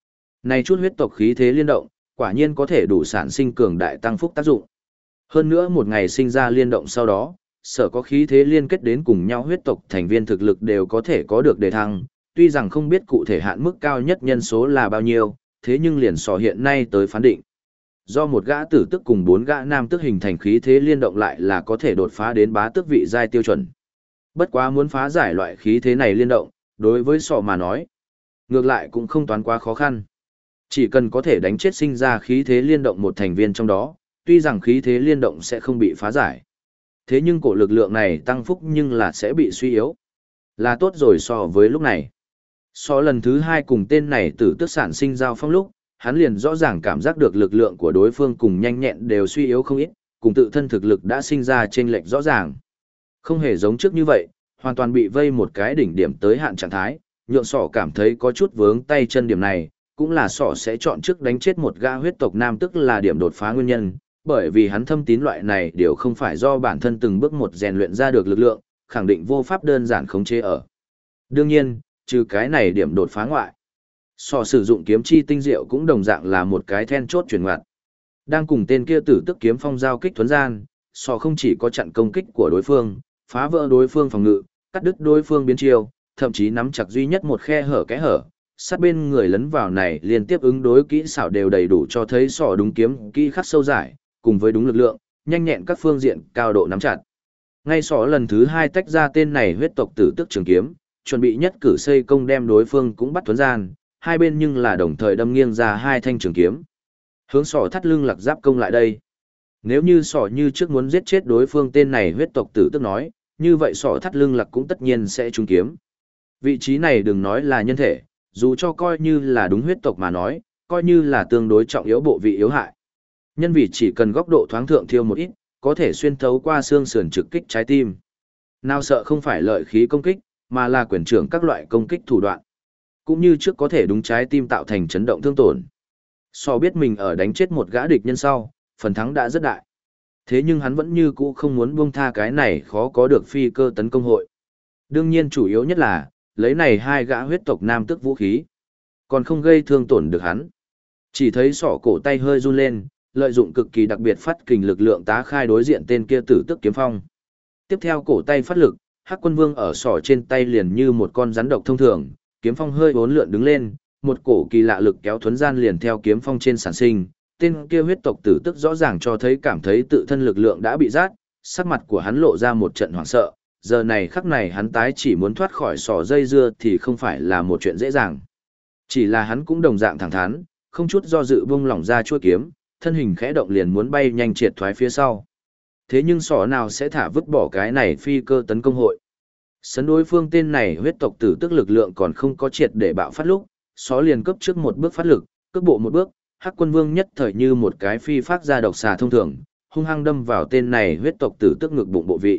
S1: Này chút huyết tộc khí thế liên động, quả nhiên có thể đủ sản sinh cường đại tăng phúc tác dụng. Hơn nữa một ngày sinh ra liên động sau đó, sở có khí thế liên kết đến cùng nhau huyết tộc thành viên thực lực đều có thể có được đề thăng, tuy rằng không biết cụ thể hạn mức cao nhất nhân số là bao nhiêu, thế nhưng liền sò hiện nay tới phán định. Do một gã tử tức cùng 4 gã nam tức hình thành khí thế liên động lại là có thể đột phá đến bá tước vị giai tiêu chuẩn. Bất quá muốn phá giải loại khí thế này liên động, đối với sò mà nói, ngược lại cũng không toán quá khó khăn. Chỉ cần có thể đánh chết sinh ra khí thế liên động một thành viên trong đó, tuy rằng khí thế liên động sẽ không bị phá giải. Thế nhưng cổ lực lượng này tăng phúc nhưng là sẽ bị suy yếu. Là tốt rồi so với lúc này. So lần thứ 2 cùng tên này tử tức sản sinh giao phong lúc, hắn liền rõ ràng cảm giác được lực lượng của đối phương cùng nhanh nhẹn đều suy yếu không ít, cùng tự thân thực lực đã sinh ra chênh lệch rõ ràng. Không hề giống trước như vậy, hoàn toàn bị vây một cái đỉnh điểm tới hạn trạng thái, nhượng sỏ cảm thấy có chút vướng tay chân điểm này, cũng là sỏ sẽ chọn trước đánh chết một gã huyết tộc nam tức là điểm đột phá nguyên nhân, bởi vì hắn thâm tín loại này đều không phải do bản thân từng bước một rèn luyện ra được lực lượng, khẳng định vô pháp đơn giản khống chế ở. Đương nhiên, trừ cái này điểm đột phá ngoại, sỏ sử dụng kiếm chi tinh diệu cũng đồng dạng là một cái then chốt chuyển ngoặt. Đang cùng tên kia tử tức kiếm phong giao kích thuấn gian, sỏ không chỉ có chặn công kích của đối phương, phá vỡ đối phương phòng ngự, cắt đứt đối phương biến chiêu, thậm chí nắm chặt duy nhất một khe hở kẽ hở, sát bên người lấn vào này liên tiếp ứng đối kỹ xảo đều đầy đủ cho thấy sỏ đúng kiếm kỹ khắc sâu giải, cùng với đúng lực lượng, nhanh nhẹn các phương diện cao độ nắm chặt. Ngay sỏ lần thứ 2 tách ra tên này huyết tộc tử tức trường kiếm, chuẩn bị nhất cử xây công đem đối phương cũng bắt thuấn gian, hai bên nhưng là đồng thời đâm nghiêng ra hai thanh trường kiếm. Hướng sỏ thắt lưng lạc giáp công lại đây. Nếu như sỏ như trước muốn giết chết đối phương tên này huyết tộc tử tức nói, như vậy sỏ thắt lưng lạc cũng tất nhiên sẽ trúng kiếm. Vị trí này đừng nói là nhân thể, dù cho coi như là đúng huyết tộc mà nói, coi như là tương đối trọng yếu bộ vị yếu hại. Nhân vì chỉ cần góc độ thoáng thượng thiêu một ít, có thể xuyên thấu qua xương sườn trực kích trái tim. Nào sợ không phải lợi khí công kích, mà là quyền trưởng các loại công kích thủ đoạn. Cũng như trước có thể đúng trái tim tạo thành chấn động thương tổn. So biết mình ở đánh chết một gã địch nhân sau, phần thắng đã rất đại. Thế nhưng hắn vẫn như cũ không muốn buông tha cái này khó có được phi cơ tấn công hội. Đương nhiên chủ yếu nhất là, lấy này hai gã huyết tộc nam tức vũ khí, còn không gây thương tổn được hắn. Chỉ thấy sỏ cổ tay hơi run lên, lợi dụng cực kỳ đặc biệt phát kình lực lượng tá khai đối diện tên kia tử tức kiếm phong. Tiếp theo cổ tay phát lực, Hắc Quân Vương ở sỏ trên tay liền như một con rắn độc thông thường, kiếm phong hơi uốn lượn đứng lên, một cổ kỳ lạ lực kéo thuấn gian liền theo kiếm phong trên sản sinh, tên kia huyết tộc tử tức rõ ràng cho thấy cảm thấy tự thân lực lượng đã bị rát, sắc mặt của hắn lộ ra một trận hoảng sợ, giờ này khắc này hắn tái chỉ muốn thoát khỏi sỏ dây dưa thì không phải là một chuyện dễ dàng. Chỉ là hắn cũng đồng dạng thẳng thắn, không chút do dự buông lỏng ra chuôi kiếm, thân hình khẽ động liền muốn bay nhanh triệt thoái phía sau. Thế nhưng sỏ nào sẽ thả vứt bỏ cái này phi cơ tấn công hội. Sấn đối phương tên này huyết tộc tử tức lực lượng còn không có triệt để bạo phát lúc, só liền cấp trước một bước phát lực, cước bộ một bước, Hắc Quân Vương nhất thời như một cái phi phát ra độc xà thông thường, hung hăng đâm vào tên này huyết tộc tử tức ngực bụng bộ vị.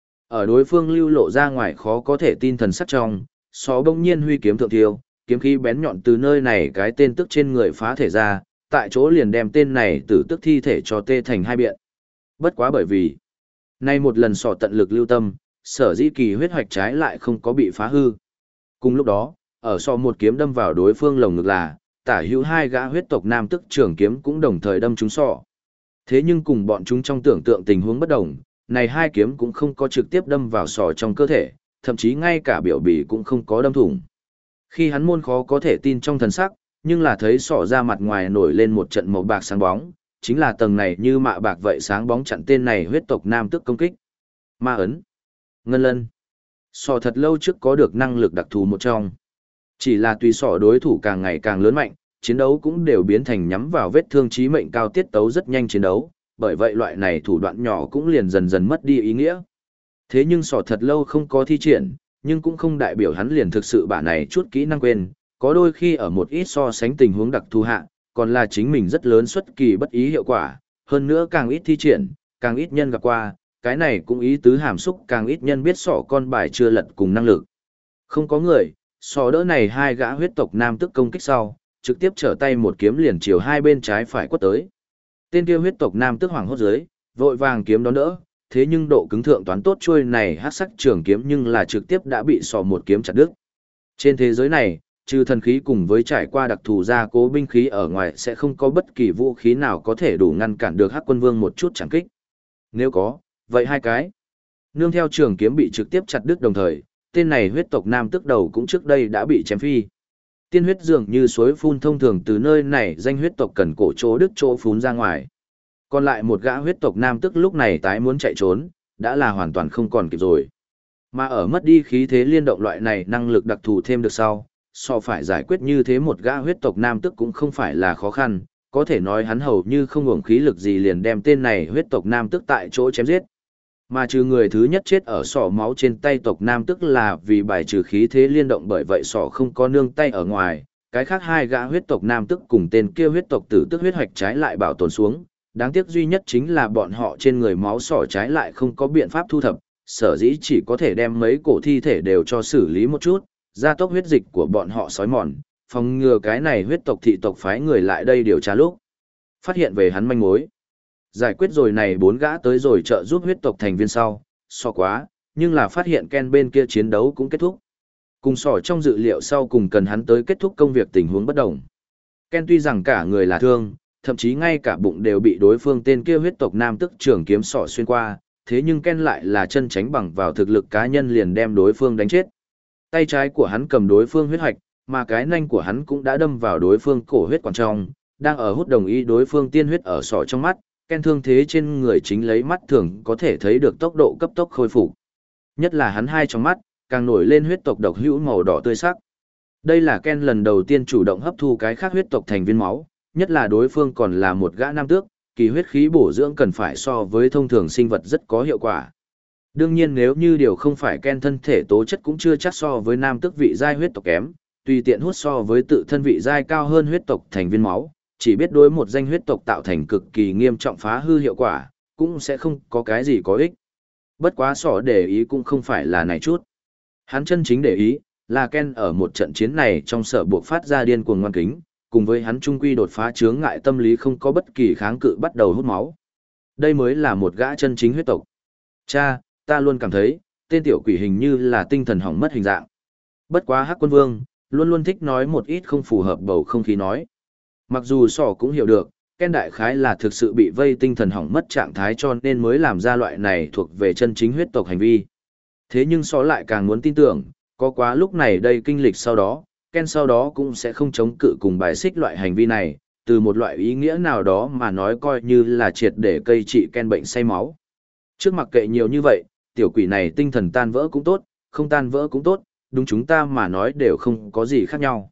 S1: Ở đối phương lưu lộ ra ngoài khó có thể tin thần sắc trong, só bỗng nhiên huy kiếm thượng thiêu, kiếm khí bén nhọn từ nơi này cái tên tức trên người phá thể ra, tại chỗ liền đem tên này tử tức thi thể cho tê thành hai biện. Bất quá bởi vì, nay một lần sỏ tận lực lưu tâm, sở dĩ kỳ huyết hoạch trái lại không có bị phá hư. Cùng lúc đó, ở sọ một kiếm đâm vào đối phương lồng ngực là, tả hữu hai gã huyết tộc nam tức trường kiếm cũng đồng thời đâm trúng sọ. Thế nhưng cùng bọn chúng trong tưởng tượng tình huống bất đồng, này hai kiếm cũng không có trực tiếp đâm vào sọ trong cơ thể, thậm chí ngay cả biểu bì cũng không có đâm thủng. Khi hắn môn khó có thể tin trong thần sắc, nhưng là thấy sọ ra mặt ngoài nổi lên một trận màu bạc sáng bóng, chính là tầng này như mạ bạc vậy sáng bóng chặn tên này huyết tộc nam tức công kích. Ma ấn, ngân lân, sọ thật lâu trước có được năng lực đặc thù một trong. Chỉ là tùy sọ đối thủ càng ngày càng lớn mạnh, chiến đấu cũng đều biến thành nhắm vào vết thương chí mệnh cao tiết tấu rất nhanh chiến đấu, bởi vậy loại này thủ đoạn nhỏ cũng liền dần dần mất đi ý nghĩa. Thế nhưng sọ thật lâu không có thi triển, nhưng cũng không đại biểu hắn liền thực sự bả này chút kỹ năng quên, có đôi khi ở một ít so sánh tình huống đặc thù hạ, còn là chính mình rất lớn xuất kỳ bất ý hiệu quả, hơn nữa càng ít thi triển, càng ít nhân gặp qua, cái này cũng ý tứ hàm xúc càng ít nhân biết sọ con bài chưa lật cùng năng lực. Không có người, sọ đỡ này hai gã huyết tộc nam tức công kích sau, trực tiếp trở tay một kiếm liền chiều hai bên trái phải quất tới. Tên kia huyết tộc nam tức hoảng hốt dưới, vội vàng kiếm đón đỡ, thế nhưng độ cứng thượng toán tốt chuôi này hắc sắc trường kiếm nhưng là trực tiếp đã bị sọ một kiếm chặt đứt. Trên thế giới này, trừ thần khí cùng với trải qua đặc thù gia cố binh khí ở ngoài sẽ không có bất kỳ vũ khí nào có thể đủ ngăn cản được Hắc Quân Vương một chút chẳng kích. Nếu có, vậy hai cái. Nương theo trường kiếm bị trực tiếp chặt đứt đồng thời, tên này huyết tộc nam tước đầu cũng trước đây đã bị chém phi. Tiên huyết dường như suối phun thông thường từ nơi này danh huyết tộc cần cổ chỗ đứt chỗ phún ra ngoài. Còn lại một gã huyết tộc nam tước lúc này tái muốn chạy trốn, đã là hoàn toàn không còn kịp rồi. Mà ở mất đi khí thế liên động loại này năng lực đặc thù thêm được sau, phải giải quyết như thế một gã huyết tộc nam tước cũng không phải là khó khăn, có thể nói hắn hầu như không uổng khí lực gì liền đem tên này huyết tộc nam tước tại chỗ chém giết. Mà trừ người thứ nhất chết ở sọ máu trên tay tộc nam tức là vì bài trừ khí thế liên động, bởi vậy sọ không có nương tay ở ngoài, cái khác hai gã huyết tộc nam tức cùng tên kia huyết tộc tử tức huyết hoạch trái lại bảo tồn xuống, đáng tiếc duy nhất chính là bọn họ trên người máu sọ trái lại không có biện pháp thu thập, sở dĩ chỉ có thể đem mấy cổ thi thể đều cho xử lý một chút, gia tốc huyết dịch của bọn họ xói mòn, phòng ngừa cái này huyết tộc thị tộc phái người lại đây điều tra lúc phát hiện về hắn manh mối. Giải quyết rồi này 4 gã tới rồi trợ giúp huyết tộc thành viên sau, quá, nhưng là phát hiện Ken bên kia chiến đấu cũng kết thúc. Cùng trong dự liệu sau cùng cần hắn tới kết thúc công việc tình huống bất đồng. Ken tuy rằng cả người là thương, thậm chí ngay cả bụng đều bị đối phương tên kia huyết tộc nam tức trường kiếm xuyên qua, thế nhưng Ken lại là chân tránh bằng vào thực lực cá nhân liền đem đối phương đánh chết. Tay trái của hắn cầm đối phương huyết hoạch, mà cái nanh của hắn cũng đã đâm vào đối phương cổ huyết quản trong, đang ở hút đồng ý đối phương tiên huyết ở trong mắt. Ken thương thế trên người chính lấy mắt thường có thể thấy được tốc độ cấp tốc khôi phục. Nhất là hắn hai trong mắt, càng nổi lên huyết tộc độc hữu màu đỏ tươi sắc. Đây là Ken lần đầu tiên chủ động hấp thu cái khác huyết tộc thành viên máu, nhất là đối phương còn là một gã nam tước, kỳ huyết khí bổ dưỡng cần phải so với thông thường sinh vật rất có hiệu quả. Đương nhiên nếu như điều không phải Ken thân thể tố chất cũng chưa chắc so với nam tước vị giai huyết tộc kém, tùy tiện hút so với tự thân vị giai cao hơn huyết tộc thành viên máu, chỉ biết đối một danh huyết tộc tạo thành cực kỳ nghiêm trọng phá hư hiệu quả, cũng sẽ không có cái gì có ích. Bất quá để ý cũng không phải là này chút. Hắn chân chính để ý, là Ken ở một trận chiến này trong sở buộc phát ra điên cuồng ngoan kính, cùng với hắn trung quy đột phá chướng ngại tâm lý không có bất kỳ kháng cự bắt đầu hút máu. Đây mới là một gã chân chính huyết tộc. Cha, ta luôn cảm thấy, tên tiểu quỷ hình như là tinh thần hỏng mất hình dạng. Bất quá Hắc Quân Vương, luôn luôn thích nói một ít không phù hợp bầu không khí nói. Mặc dù cũng hiểu được, Ken đại khái là thực sự bị vây tinh thần hỏng mất trạng thái cho nên mới làm ra loại này thuộc về chân chính huyết tộc hành vi. Thế nhưng lại càng muốn tin tưởng, có quá lúc này đây kinh lịch sau đó, Ken sau đó cũng sẽ không chống cự cùng bài xích loại hành vi này, từ một loại ý nghĩa nào đó mà nói coi như là triệt để cây trị Ken bệnh say máu. Trước mặc kệ nhiều như vậy, tiểu quỷ này tinh thần tan vỡ cũng tốt, không tan vỡ cũng tốt, đúng chúng ta mà nói đều không có gì khác nhau.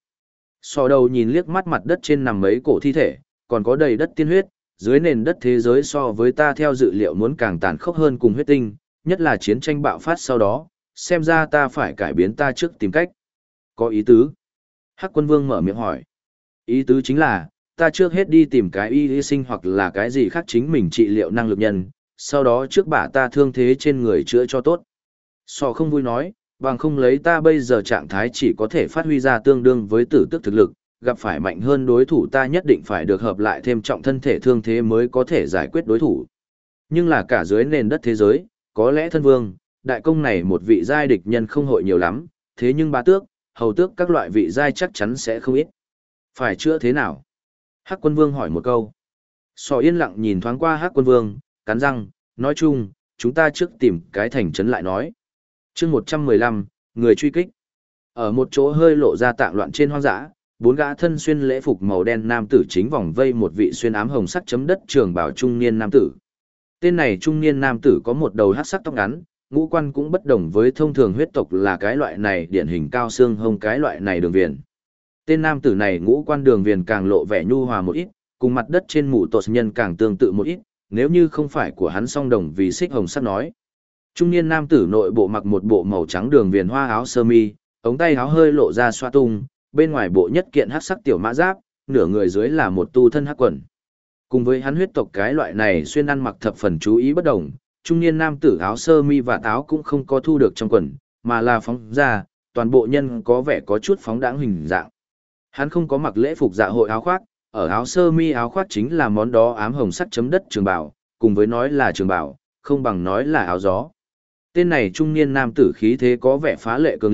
S1: Đầu nhìn liếc mắt mặt đất trên nằm mấy cổ thi thể, còn có đầy đất tiên huyết, dưới nền đất thế giới so với ta theo dự liệu muốn càng tàn khốc hơn cùng huyết tinh, nhất là chiến tranh bạo phát sau đó, xem ra ta phải cải biến ta trước tìm cách. Có ý tứ? Hắc Quân Vương mở miệng hỏi. Ý tứ chính là, ta trước hết đi tìm cái y sinh hoặc là cái gì khác chính mình trị liệu năng lực nhân, sau đó trước bả ta thương thế trên người chữa cho tốt. Không vui nói, bằng không lấy ta bây giờ trạng thái chỉ có thể phát huy ra tương đương với tử tức thực lực, gặp phải mạnh hơn đối thủ ta nhất định phải được hợp lại thêm trọng thân thể thương thế mới có thể giải quyết đối thủ. Nhưng là cả dưới nền đất thế giới, có lẽ thân vương, đại công này một vị giai địch nhân không hội nhiều lắm, thế nhưng bá tước, hầu tước các loại vị giai chắc chắn sẽ không ít. Phải chữa thế nào? Hắc Quân Vương hỏi một câu. Yên lặng nhìn thoáng qua Hắc Quân Vương, cắn răng, nói chung, chúng ta trước tìm cái thành trấn lại nói. Chương 115, người truy kích. Ở một chỗ hơi lộ ra tạng loạn trên hoang dã, 4 gã thân xuyên lễ phục màu đen nam tử chính vòng vây một vị xuyên ám hồng sắc chấm đất trường bảo trung niên nam tử. Tên này trung niên nam tử có một đầu hắc sắc tóc ngắn, ngũ quan cũng bất đồng với thông thường huyết tộc là cái loại này điển hình cao xương hông cái loại này đường viền. Tên nam tử này ngũ quan đường viền càng lộ vẻ nhu hòa một ít, cùng mặt đất trên mũ tột nhân càng tương tự một ít, nếu như không phải của hắn song đồng vì xích hồng sắc nói. Trung niên nam tử nội bộ mặc một bộ màu trắng đường viền hoa áo sơ mi, ống tay áo hơi lộ ra xoa tung, bên ngoài bộ nhất kiện hắc sắc tiểu mã giáp, nửa người dưới là một tu thân hắc quần. Cùng với hắn huyết tộc cái loại này xuyên ăn mặc thập phần chú ý bất đồng, trung niên nam tử áo sơ mi và áo cũng không có thu được trong quần, mà là phóng ra, toàn bộ nhân có vẻ có chút phóng đãng hình dạng. Hắn không có mặc lễ phục dạ hội áo khoác, ở áo sơ mi áo khoác chính là món đó ám hồng sắc chấm đất trường bảo, cùng với nói là trường bảo, không bằng nói là áo gió. Tên này trung niên nam tử khí thế có vẻ phá lệ cường liệt,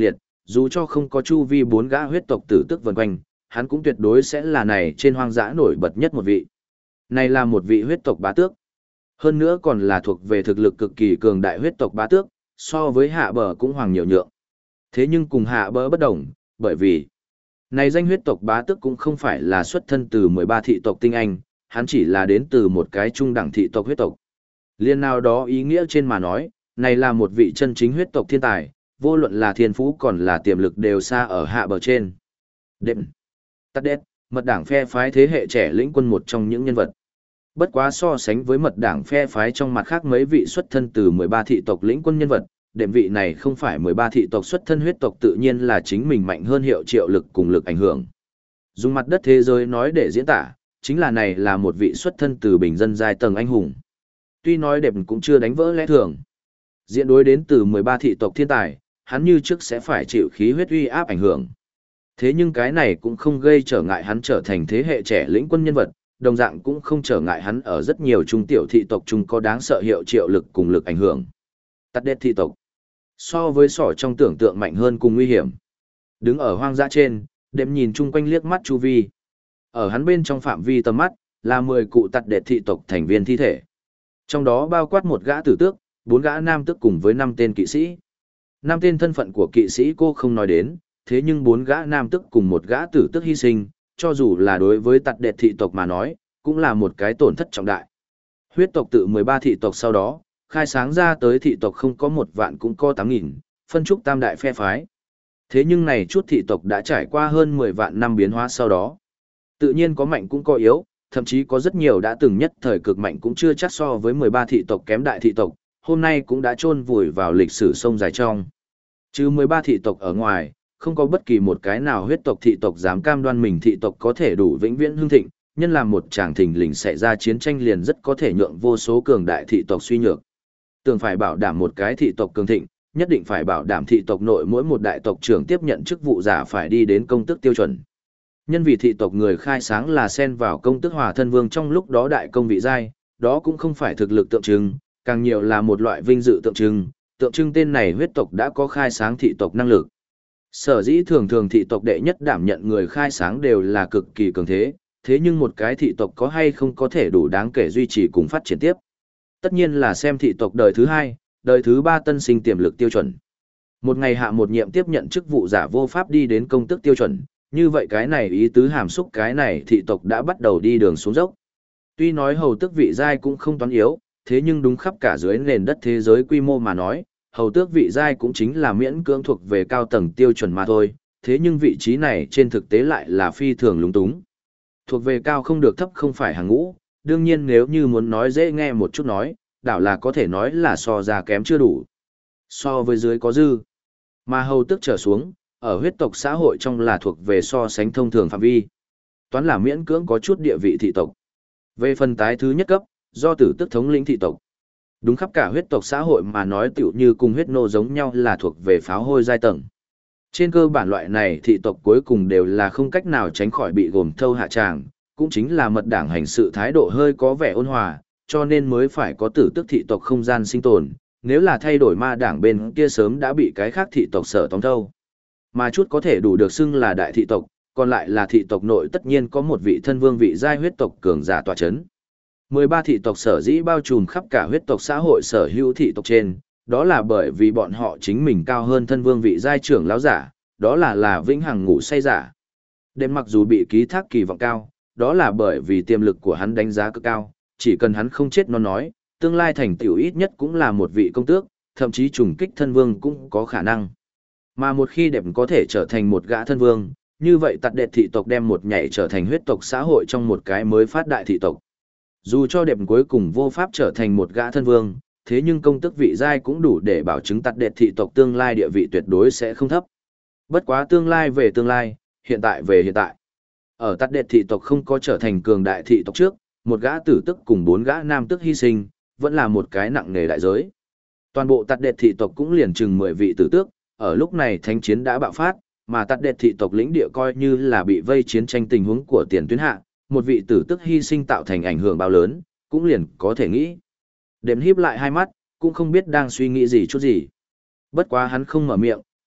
S1: Dù cho không có chu vi 4 gã huyết tộc tử tức vần quanh, hắn cũng tuyệt đối sẽ là này trên hoang dã nổi bật nhất một vị. Này là một vị huyết tộc bá tước. Hơn nữa còn là thuộc về thực lực cực kỳ cường đại huyết tộc bá tước, so với hạ bờ cũng hoàng nhiều nhượng. Thế nhưng cùng hạ bờ bất đồng, bởi vì này danh huyết tộc bá tước cũng không phải là xuất thân từ 13 thị tộc tinh anh, hắn chỉ là đến từ một cái trung đẳng thị tộc huyết tộc. Liên nào đó ý nghĩa trên mà nói, này là một vị chân chính huyết tộc thiên tài, vô luận là thiên phú còn là tiềm lực đều xa ở hạ bờ trên. Đệm, tắt đét, mật đảng phe phái thế hệ trẻ lĩnh quân một trong những nhân vật. Bất quá so sánh với mật đảng phe phái trong mặt khác mấy vị xuất thân từ 13 thị tộc lĩnh quân nhân vật, đệm vị này không phải 13 thị tộc xuất thân huyết tộc tự nhiên là chính mình mạnh hơn hiệu triệu lực cùng lực ảnh hưởng. Dùng mặt đất thế giới nói để diễn tả, chính là này là một vị xuất thân từ bình dân giai tầng anh hùng. Tuy nói đệm cũng chưa đánh vỡ lẽ thường. Diện đối đến từ 13 thị tộc thiên tài, hắn như trước sẽ phải chịu khí huyết uy áp ảnh hưởng. Thế nhưng cái này cũng không gây trở ngại hắn trở thành thế hệ trẻ lĩnh quân nhân vật, đồng dạng cũng không trở ngại hắn ở rất nhiều trung tiểu thị tộc chung có đáng sợ hiệu triệu lực cùng lực ảnh hưởng. Tắt đét thị tộc. So với sỏ trong tưởng tượng mạnh hơn cùng nguy hiểm. Đứng ở hoang dã trên, đệm nhìn chung quanh liếc mắt chu vi. Ở hắn bên trong phạm vi tầm mắt, là 10 cụ tắt đét thị tộc thành viên thi thể. Trong đó bao quát một gã tử tước, 4 gã nam tước cùng với 5 tên kỵ sĩ. 5 tên thân phận của kỵ sĩ cô không nói đến, thế nhưng 4 gã nam tước cùng một gã tử tước hy sinh, cho dù là đối với tặc đệt thị tộc mà nói, cũng là một cái tổn thất trọng đại. Huyết tộc tự 13 thị tộc sau đó, khai sáng ra tới thị tộc không có 1 vạn cũng có 8.000, phân trúc tam đại phe phái. Thế nhưng này chút thị tộc đã trải qua hơn 10 vạn năm biến hóa sau đó. Tự nhiên có mạnh cũng có yếu, thậm chí có rất nhiều đã từng nhất thời cực mạnh cũng chưa chắc so với 13 thị tộc kém đại thị tộc, hôm nay cũng đã chôn vùi vào lịch sử sông dài trong. Trừ 13 thị tộc ở ngoài, không có bất kỳ một cái nào huyết tộc thị tộc dám cam đoan mình thị tộc có thể đủ vĩnh viễn hưng thịnh, nhân làm một tràng thình lình xảy ra chiến tranh liền rất có thể nhượng vô số cường đại thị tộc suy nhược. Tưởng phải bảo đảm một cái thị tộc cường thịnh, nhất định phải bảo đảm thị tộc nội mỗi một đại tộc trưởng tiếp nhận chức vụ giả phải đi đến công tước tiêu chuẩn. Nhân vì thị tộc người khai sáng là xen vào công tước hòa thân vương trong lúc đó đại công vị giai, đó cũng không phải thực lực tượng trưng, càng nhiều là một loại vinh dự tượng trưng tên này huyết tộc đã có khai sáng thị tộc năng lực. Sở dĩ thường thường thị tộc đệ nhất đảm nhận người khai sáng đều là cực kỳ cường thế, thế nhưng một cái thị tộc có hay không có thể đủ đáng kể duy trì cùng phát triển tiếp. Tất nhiên là xem thị tộc đời thứ 2, đời thứ 3 tân sinh tiềm lực tiêu chuẩn. Một ngày hạ một nhiệm tiếp nhận chức vụ giả vô pháp đi đến công tước tiêu chuẩn, như vậy cái này ý tứ hàm xúc cái này thị tộc đã bắt đầu đi đường xuống dốc. Tuy nói hầu tước vị giai cũng không toán yếu, thế nhưng đúng khắp cả dưới nền đất thế giới quy mô mà nói, hầu tước vị giai cũng chính là miễn cưỡng thuộc về cao tầng tiêu chuẩn mà thôi, thế nhưng vị trí này trên thực tế lại là phi thường lúng túng. Thuộc về cao không được thấp không phải hàng ngũ, đương nhiên nếu như muốn nói dễ nghe một chút nói, đảo là có thể nói là so ra kém chưa đủ. So với dưới có dư, mà hầu tước trở xuống, ở huyết tộc xã hội trong là thuộc về so sánh thông thường phạm vi. Toán là miễn cưỡng có chút địa vị thị tộc. Về phần tái thứ nhất cấp, do tử tước thống lĩnh thị tộc. Đúng khắp cả huyết tộc xã hội mà nói tựu như cùng huyết nô giống nhau là thuộc về pháo hôi giai tầng. Trên cơ bản loại này thị tộc cuối cùng đều là không cách nào tránh khỏi bị gồm thâu hạ tràng, cũng chính là mật đảng hành sự thái độ hơi có vẻ ôn hòa, cho nên mới phải có tử tước thị tộc không gian sinh tồn, nếu là thay đổi ma đảng bên kia sớm đã bị cái khác thị tộc sở tóm thâu. Mà chút có thể đủ được xưng là đại thị tộc, còn lại là thị tộc nội tất nhiên có một vị thân vương vị giai huyết tộc cường giả tọa chấn. 13 thị tộc sở dĩ bao trùm khắp cả huyết tộc xã hội sở hữu thị tộc trên, đó là bởi vì bọn họ chính mình cao hơn thân vương vị giai trưởng lão giả, đó là vĩnh hằng ngủ say giả. Đêm mặc dù bị ký thác kỳ vọng cao, đó là bởi vì tiềm lực của hắn đánh giá cực cao, chỉ cần hắn không chết nó nói, tương lai thành tựu ít nhất cũng là một vị công tước, thậm chí trùng kích thân vương cũng có khả năng. Mà một khi đẹp có thể trở thành một gã thân vương, như vậy tặc đệ thị tộc đem một nhảy trở thành huyết tộc xã hội trong một cái mới phát đại thị tộc. Dù cho đẹp cuối cùng vô pháp trở thành một gã thân vương, thế nhưng công tước vị giai cũng đủ để bảo chứng tặc đệ thị tộc tương lai địa vị tuyệt đối sẽ không thấp. Bất quá tương lai về tương lai, hiện tại về hiện tại. Ở tặc đệ thị tộc không có trở thành cường đại thị tộc trước, một gã tử tức cùng 4 gã nam tức hy sinh, vẫn là một cái nặng nề đại giới. Toàn bộ tặc đệ thị tộc cũng liền chừng 10 vị tử tước, ở lúc này thánh chiến đã bạo phát, mà tặc đệ thị tộc lĩnh địa coi như là bị vây chiến tranh tình huống của tiền tuyến hạ, một vị tử tức hy sinh tạo thành ảnh hưởng bao lớn, cũng liền có thể nghĩ. Đếm híp lại hai mắt, cũng không biết đang suy nghĩ gì chút gì. Bất quá hắn không mở miệng,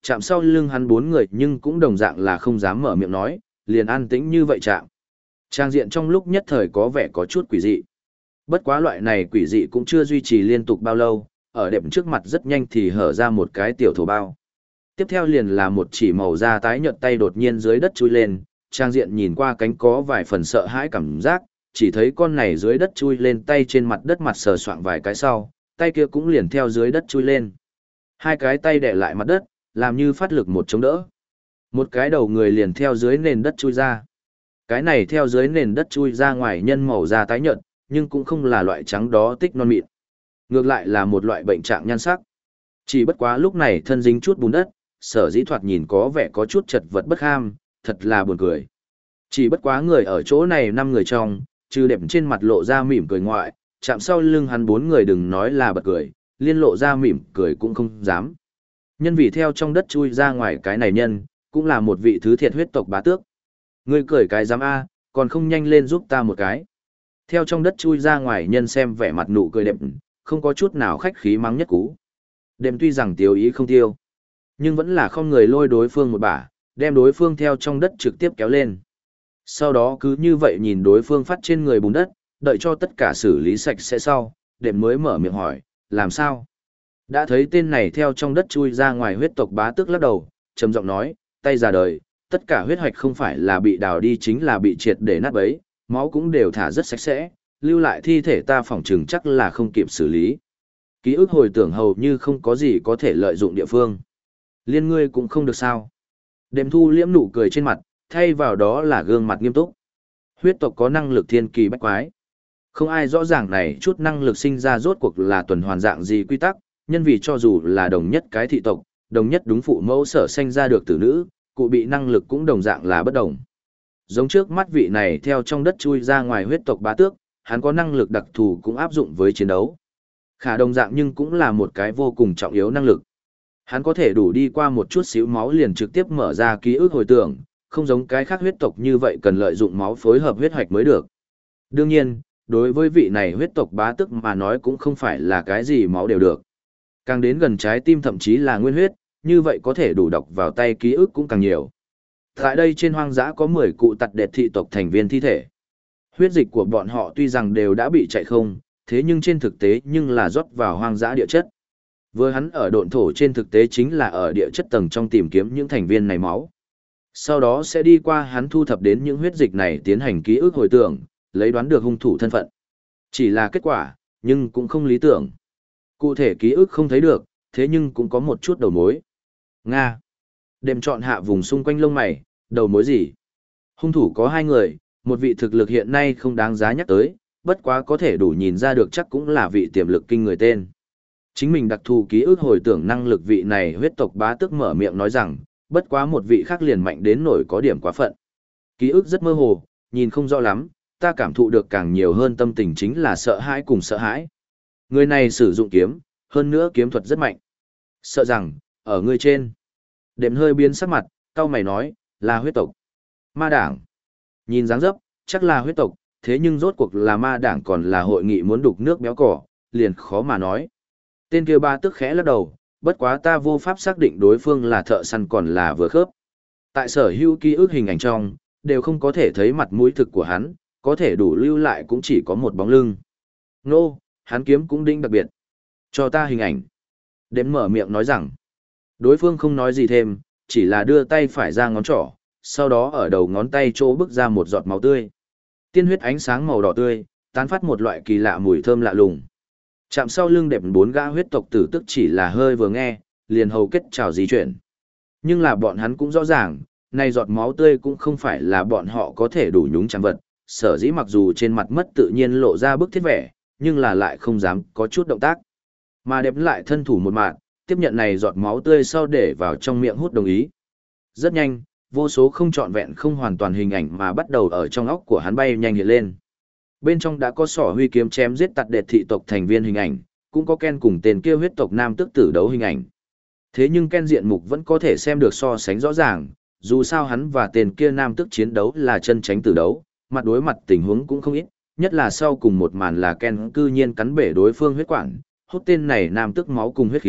S1: chạm sau lưng hắn bốn người nhưng cũng đồng dạng là không dám mở miệng nói, liền an tĩnh như vậy chạm. Trang diện trong lúc nhất thời có vẻ có chút quỷ dị. Bất quá loại này quỷ dị cũng chưa duy trì liên tục bao lâu, ở đệm trước mặt rất nhanh thì hở ra một cái tiểu thổ bao. Tiếp theo liền là một chỉ màu da tái nhợt tay đột nhiên dưới đất chui lên, trang diện nhìn qua cánh có vài phần sợ hãi cảm giác, chỉ thấy con này dưới đất chui lên tay trên mặt đất mặt sờ soạng vài cái sau, tay kia cũng liền theo dưới đất chui lên. Hai cái tay đè lại mặt đất, làm như phát lực một chống đỡ. Một cái đầu người liền theo dưới nền đất chui ra. Cái này theo dưới nền đất chui ra ngoài nhân màu da tái nhợt, nhưng cũng không là loại trắng đó tích non mịn. Ngược lại là một loại bệnh trạng nhan sắc. Chỉ bất quá lúc này thân dính chút bùn đất, sở dĩ thoạt nhìn có vẻ có chút chật vật bất ham, thật là buồn cười. Chỉ bất quá người ở chỗ này 5 người trong, trừ đẹp trên mặt lộ ra mỉm cười ngoại, chạm sau lưng hắn 4 người đừng nói là bật cười, liên lộ ra mỉm cười cũng không dám. Nhân vì theo trong đất chui ra ngoài cái này nhân, cũng là một vị thứ thiệt huyết tộc bá tước. Ngươi cười cái dám a, còn không nhanh lên giúp ta một cái. Theo trong đất chui ra ngoài nhân xem vẻ mặt nụ cười đẹp, không có chút nào khách khí mắng nhất cú. Đêm tuy rằng tiêu ý không tiêu, nhưng vẫn là không người lôi đối phương một bả, đem đối phương theo trong đất trực tiếp kéo lên. Sau đó cứ như vậy nhìn đối phương phát trên người bùn đất, đợi cho tất cả xử lý sạch sẽ sau, đệm mới mở miệng hỏi, làm sao? Đã thấy tên này theo trong đất chui ra ngoài huyết tộc bá tước lắc đầu, trầm giọng nói, tay già đời, tất cả huyết hoạch không phải là bị đào đi chính là bị triệt để nát bấy, máu cũng đều thả rất sạch sẽ, lưu lại thi thể ta phỏng chừng chắc là không kịp xử lý. Ký ức hồi tưởng hầu như không có gì có thể lợi dụng địa phương. Liên ngươi cũng không được sao. Đêm thu liễm nụ cười trên mặt, thay vào đó là gương mặt nghiêm túc. Huyết tộc có năng lực thiên kỳ bách quái. Không ai rõ ràng này chút năng lực sinh ra rốt cuộc là tuần hoàn dạng gì quy tắc, nhân vì cho dù là đồng nhất cái thị tộc, đồng nhất đúng phụ mẫu sở sanh ra được tử nữ, cụ bị năng lực cũng đồng dạng là bất đồng. Giống trước mắt vị này theo trong đất chui ra ngoài huyết tộc bá tước, hắn có năng lực đặc thù cũng áp dụng với chiến đấu. Khả đồng dạng nhưng cũng là một cái vô cùng trọng yếu năng lực. Hắn có thể đủ đi qua một chút xíu máu liền trực tiếp mở ra ký ức hồi tưởng, không giống cái khác huyết tộc như vậy cần lợi dụng máu phối hợp huyết hoạch mới được. Đương nhiên, đối với vị này huyết tộc bá tước mà nói cũng không phải là cái gì máu đều được. Càng đến gần trái tim thậm chí là nguyên huyết, như vậy có thể đủ đọc vào tay ký ức cũng càng nhiều. Tại đây trên hoang dã có 10 cụ tặc đệt thị tộc thành viên thi thể. Huyết dịch của bọn họ tuy rằng đều đã bị chạy không, thế nhưng trên thực tế nhưng là rót vào hoang dã địa chất. Vừa hắn ở độn thổ trên thực tế chính là ở địa chất tầng trong tìm kiếm những thành viên này máu. Sau đó sẽ đi qua hắn thu thập đến những huyết dịch này tiến hành ký ức hồi tưởng, lấy đoán được hung thủ thân phận. Chỉ là kết quả, nhưng cũng không lý tưởng. Cụ thể ký ức không thấy được, thế nhưng cũng có một chút đầu mối. Nga. Đêm chọn hạ vùng xung quanh lông mày, đầu mối gì? Hung thủ có 2 người, một vị thực lực hiện nay không đáng giá nhắc tới, bất quá có thể đủ nhìn ra được chắc cũng là vị tiềm lực kinh người tên. Chính mình đặc thù ký ức hồi tưởng năng lực vị này huyết tộc bá tước mở miệng nói rằng, bất quá một vị khác liền mạnh đến nổi có điểm quá phận. Ký ức rất mơ hồ, nhìn không rõ lắm, ta cảm thụ được càng nhiều hơn tâm tình chính là sợ hãi cùng sợ hãi. Người này sử dụng kiếm, hơn nữa kiếm thuật rất mạnh. Sợ rằng, ở người trên. Đệm hơi biến sắc mặt, cau mày nói, là huyết tộc. Ma đảng. Nhìn dáng dấp, chắc là huyết tộc, thế nhưng rốt cuộc là ma đảng còn là hội nghị muốn đục nước béo cỏ, liền khó mà nói. Tên kia ba tức khẽ lắc đầu, bất quá ta vô pháp xác định đối phương là thợ săn còn là vừa khớp. Tại sở hữu ký ức hình ảnh trong, đều không có thể thấy mặt mũi thực của hắn, có thể đủ lưu lại cũng chỉ có một bóng lưng. Nô, hắn kiếm cũng đinh đặc biệt. Cho ta hình ảnh. Đếm mở miệng nói rằng, đối phương không nói gì thêm, chỉ là đưa tay phải ra ngón trỏ, sau đó ở đầu ngón tay chỗ bước ra một giọt máu tươi. Tiên huyết ánh sáng màu đỏ tươi, tán phát một loại kỳ lạ mùi thơm lạ lùng. Chạm sau lưng đẹp 4 gã huyết tộc tử tức chỉ là hơi vừa nghe, liền hầu kết trào di chuyển. Nhưng là bọn hắn cũng rõ ràng, này giọt máu tươi cũng không phải là bọn họ có thể đủ nhúng chạm vật, sở dĩ mặc dù trên mặt mất tự nhiên lộ ra bức thiết vẻ, nhưng là lại không dám có chút động tác. Mà đẹp lại thân thủ một mạng, tiếp nhận này giọt máu tươi sau để vào trong miệng hút đồng ý. Rất nhanh, vô số không trọn vẹn không hoàn toàn hình ảnh mà bắt đầu ở trong óc của hắn bay nhanh hiện lên. Bên trong đã có Sỏ Huy kiếm chém giết tặc đệt thị tộc thành viên hình ảnh, cũng có Ken cùng tên kia huyết tộc nam tức tử đấu hình ảnh. Thế nhưng Ken diện mục vẫn có thể xem được so sánh rõ ràng, dù sao hắn và tên kia nam tức chiến đấu là chân tránh tử đấu, mặt đối mặt tình huống cũng không ít, nhất là sau cùng một màn là Ken cư nhiên cắn bể đối phương huyết quản, hút tên này nam tức máu cùng huyết khí,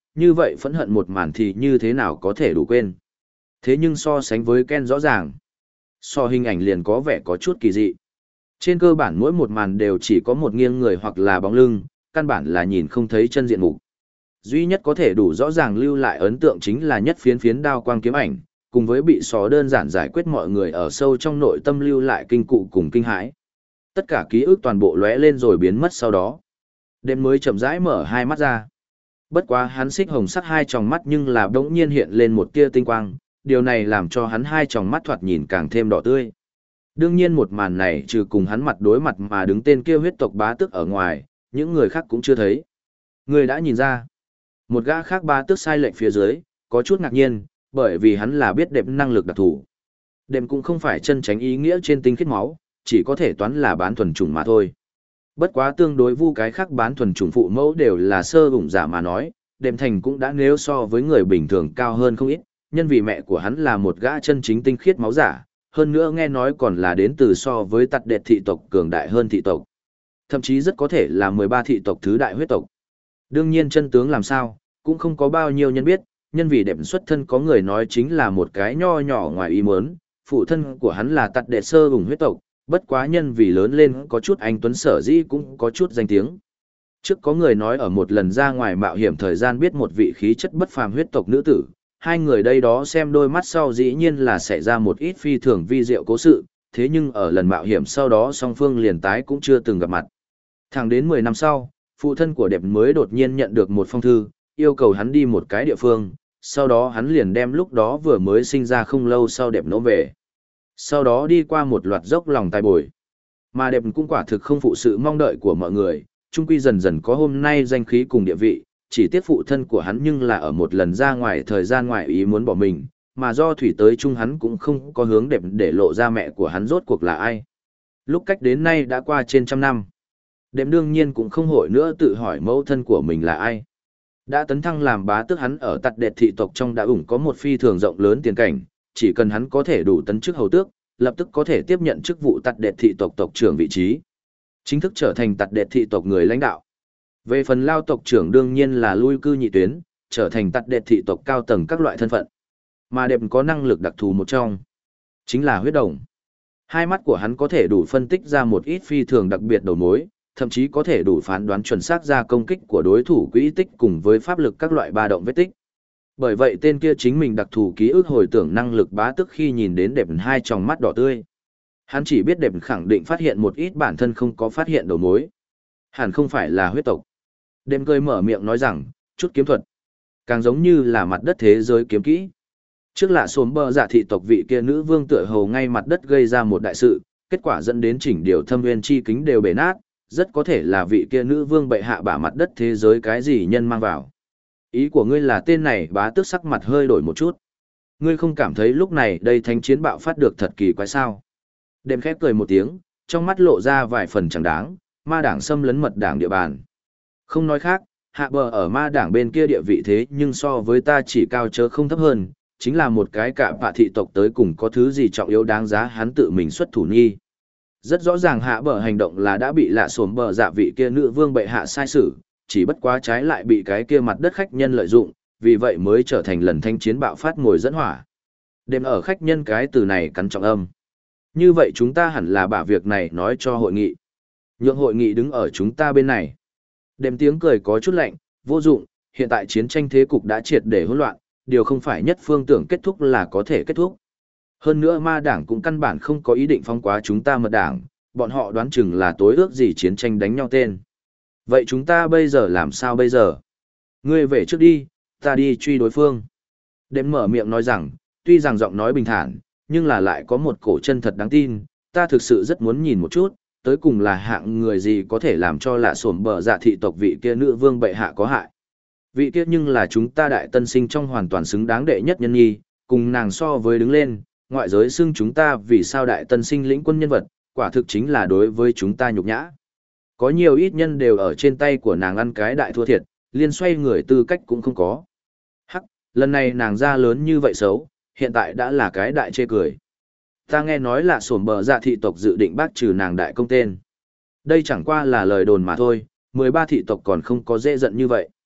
S1: như vậy phẫn hận một màn thì như thế nào có thể đủ quên. Thế nhưng so sánh với Ken rõ ràng, so hình ảnh liền có vẻ có chút kỳ dị. Trên cơ bản mỗi một màn đều chỉ có một nghiêng người hoặc là bóng lưng, căn bản là nhìn không thấy chân diện mục. Duy nhất có thể đủ rõ ràng lưu lại ấn tượng chính là nhất phiến phiến đao quang kiếm ảnh, cùng với bị sò đơn giản giải quyết mọi người ở sâu trong nội tâm lưu lại kinh cụ cùng kinh hãi. Tất cả ký ức toàn bộ lóe lên rồi biến mất sau đó. Đêm mới chậm rãi mở hai mắt ra. Bất quá hắn xích hồng sắc hai tròng mắt nhưng là đống nhiên hiện lên một tia tinh quang, điều này làm cho hắn hai tròng mắt thoạt nhìn càng thêm đỏ tươi. Đương nhiên một màn này trừ cùng hắn mặt đối mặt mà đứng tên kia huyết tộc bá tước ở ngoài, những người khác cũng chưa thấy. Người đã nhìn ra. Một gã khác bá tước sai lệnh phía dưới, có chút ngạc nhiên, bởi vì hắn là biết đệm năng lực đặc thù. Đệm cũng không phải chân tránh ý nghĩa trên tinh khiết máu, chỉ có thể toán là bán thuần chủng mà thôi. Bất quá tương đối vu cái khác bán thuần chủng phụ mẫu đều là sơ ủng giả mà nói, đệm thành cũng đã nếu so với người bình thường cao hơn không ít, nhân vì mẹ của hắn là một gã chân chính tinh khiết máu giả, hơn nữa nghe nói còn là đến từ so với tặc đệt thị tộc cường đại hơn thị tộc. Thậm chí rất có thể là 13 thị tộc thứ đại huyết tộc. Đương nhiên chân tướng làm sao, cũng không có bao nhiêu nhân biết, nhân vì đệm xuất thân có người nói chính là một cái nho nhỏ ngoài ý muốn, phụ thân của hắn là tặc đệt sơ ủng huyết tộc, bất quá nhân vì lớn lên có chút anh tuấn sở dĩ cũng có chút danh tiếng. Trước có người nói ở một lần ra ngoài mạo hiểm thời gian biết một vị khí chất bất phàm huyết tộc nữ tử, hai người đây đó xem đôi mắt sau dĩ nhiên là xảy ra một ít phi thường vi diệu cố sự, thế nhưng ở lần mạo hiểm sau đó song phương liền tái cũng chưa từng gặp mặt. Thẳng đến 10 năm sau, phụ thân của đẹp mới đột nhiên nhận được một phong thư, yêu cầu hắn đi một cái địa phương, sau đó hắn liền đem lúc đó vừa mới sinh ra không lâu sau đẹp nỗ về. Sau đó đi qua một loạt dốc lòng tài bồi. Mà đẹp cũng quả thực không phụ sự mong đợi của mọi người, chung quy dần dần có hôm nay danh khí cùng địa vị, chỉ tiếc phụ thân của hắn nhưng là ở một lần ra ngoài thời gian ngoài ý muốn bỏ mình, mà do thủy tới chung hắn cũng không có hướng đẹp để lộ ra mẹ của hắn rốt cuộc là ai. Lúc cách đến nay đã qua trên trăm năm. Đẹp đương nhiên cũng không hội nữa tự hỏi mẫu thân của mình là ai. Đã tấn thăng làm bá tước hắn ở tặc đệt thị tộc trong đã ủng có một phi thường rộng lớn tiền cảnh, chỉ cần hắn có thể đủ tấn chức hầu tước, lập tức có thể tiếp nhận chức vụ tặc đệt thị tộc tộc trưởng vị trí. Chính thức trở thành tặc đệt thị tộc người lãnh đạo. Về phần lao tộc trưởng đương nhiên là lui cư nhị tuyến, trở thành tặc đệt thị tộc cao tầng các loại thân phận. Mà đẹp có năng lực đặc thù một trong, chính là huyết đồng. Hai mắt của hắn có thể đủ phân tích ra một ít phi thường đặc biệt đầu mối, thậm chí có thể đủ phán đoán chuẩn xác ra công kích của đối thủ quỹ tích cùng với pháp lực các loại ba động vết tích. Bởi vậy tên kia chính mình đặc thù ký ức hồi tưởng năng lực bá tức khi nhìn đến đẹp hai tròng mắt đỏ tươi. Hắn chỉ biết đẹp khẳng định phát hiện một ít bản thân không có phát hiện đầu mối. Hẳn không phải là huyết tộc. Đêm cười mở miệng nói rằng, chút kiếm thuật. Càng giống như là mặt đất thế giới kiếm kỹ. Trước lạ xốm bờ giả thị tộc vị kia nữ vương tựa hầu ngay mặt đất gây ra một đại sự, kết quả dẫn đến chỉnh điều thâm nguyên chi kính đều bể nát, rất có thể là vị kia nữ vương bệ hạ bả mặt đất thế giới cái gì nhân mang vào. Ý của ngươi là tên này bá tước sắc mặt hơi đổi một chút. Ngươi không cảm thấy lúc này đây thánh chiến bạo phát được thật kỳ quái sao? Đêm khép cười một tiếng, trong mắt lộ ra vài phần chẳng đáng, ma đảng xâm lấn mật đảng địa bàn. Không nói khác, hạ bờ ở ma đảng bên kia địa vị thế nhưng so với ta chỉ cao chớ không thấp hơn, chính là một cái cả bạ thị tộc tới cùng có thứ gì trọng yếu đáng giá hắn tự mình xuất thủ nghi. Rất rõ ràng hạ bờ hành động là đã bị lạ xồm bờ dạ vị kia nữ vương bệ hạ sai sử, chỉ bất quá trái lại bị cái kia mặt đất khách nhân lợi dụng, vì vậy mới trở thành lần thanh chiến bạo phát ngồi dẫn hỏa. Đêm ở khách nhân cái từ này cắn trọng âm. Như vậy chúng ta hẳn là bả việc này nói cho hội nghị. Nhượng hội nghị đứng ở chúng ta bên này. Đêm tiếng cười có chút lạnh, vô dụng, hiện tại chiến tranh thế cục đã triệt để hỗn loạn, điều không phải nhất phương tưởng kết thúc là có thể kết thúc. Hơn nữa ma đảng cũng căn bản không có ý định phong quá chúng ta mật đảng, bọn họ đoán chừng là tối ước gì chiến tranh đánh nhau tên. Vậy chúng ta bây giờ làm sao bây giờ? Ngươi về trước đi, ta đi truy đối phương. Đêm mở miệng nói rằng, tuy rằng giọng nói bình thản, nhưng là lại có một cổ chân thật đáng tin, ta thực sự rất muốn nhìn một chút, tới cùng là hạng người gì có thể làm cho lạ xổm bờ dạ thị tộc vị kia nữ vương bệ hạ có hại. Vị kia nhưng là chúng ta đại tân sinh trong hoàn toàn xứng đáng đệ nhất nhân nhi, cùng nàng so với đứng lên, ngoại giới xưng chúng ta vì sao đại tân sinh lĩnh quân nhân vật, quả thực chính là đối với chúng ta nhục nhã. Có nhiều ít nhân đều ở trên tay của nàng ăn cái đại thua thiệt, liên xoay người tư cách cũng không có. Hắc, lần này nàng ra lớn như vậy xấu, hiện tại đã là cái đại chê cười. Ta nghe nói là sổm bờ dạ thị tộc dự định bác trừ nàng đại công tên. Đây chẳng qua là lời đồn mà thôi, 13 thị tộc còn không có dễ giận như vậy.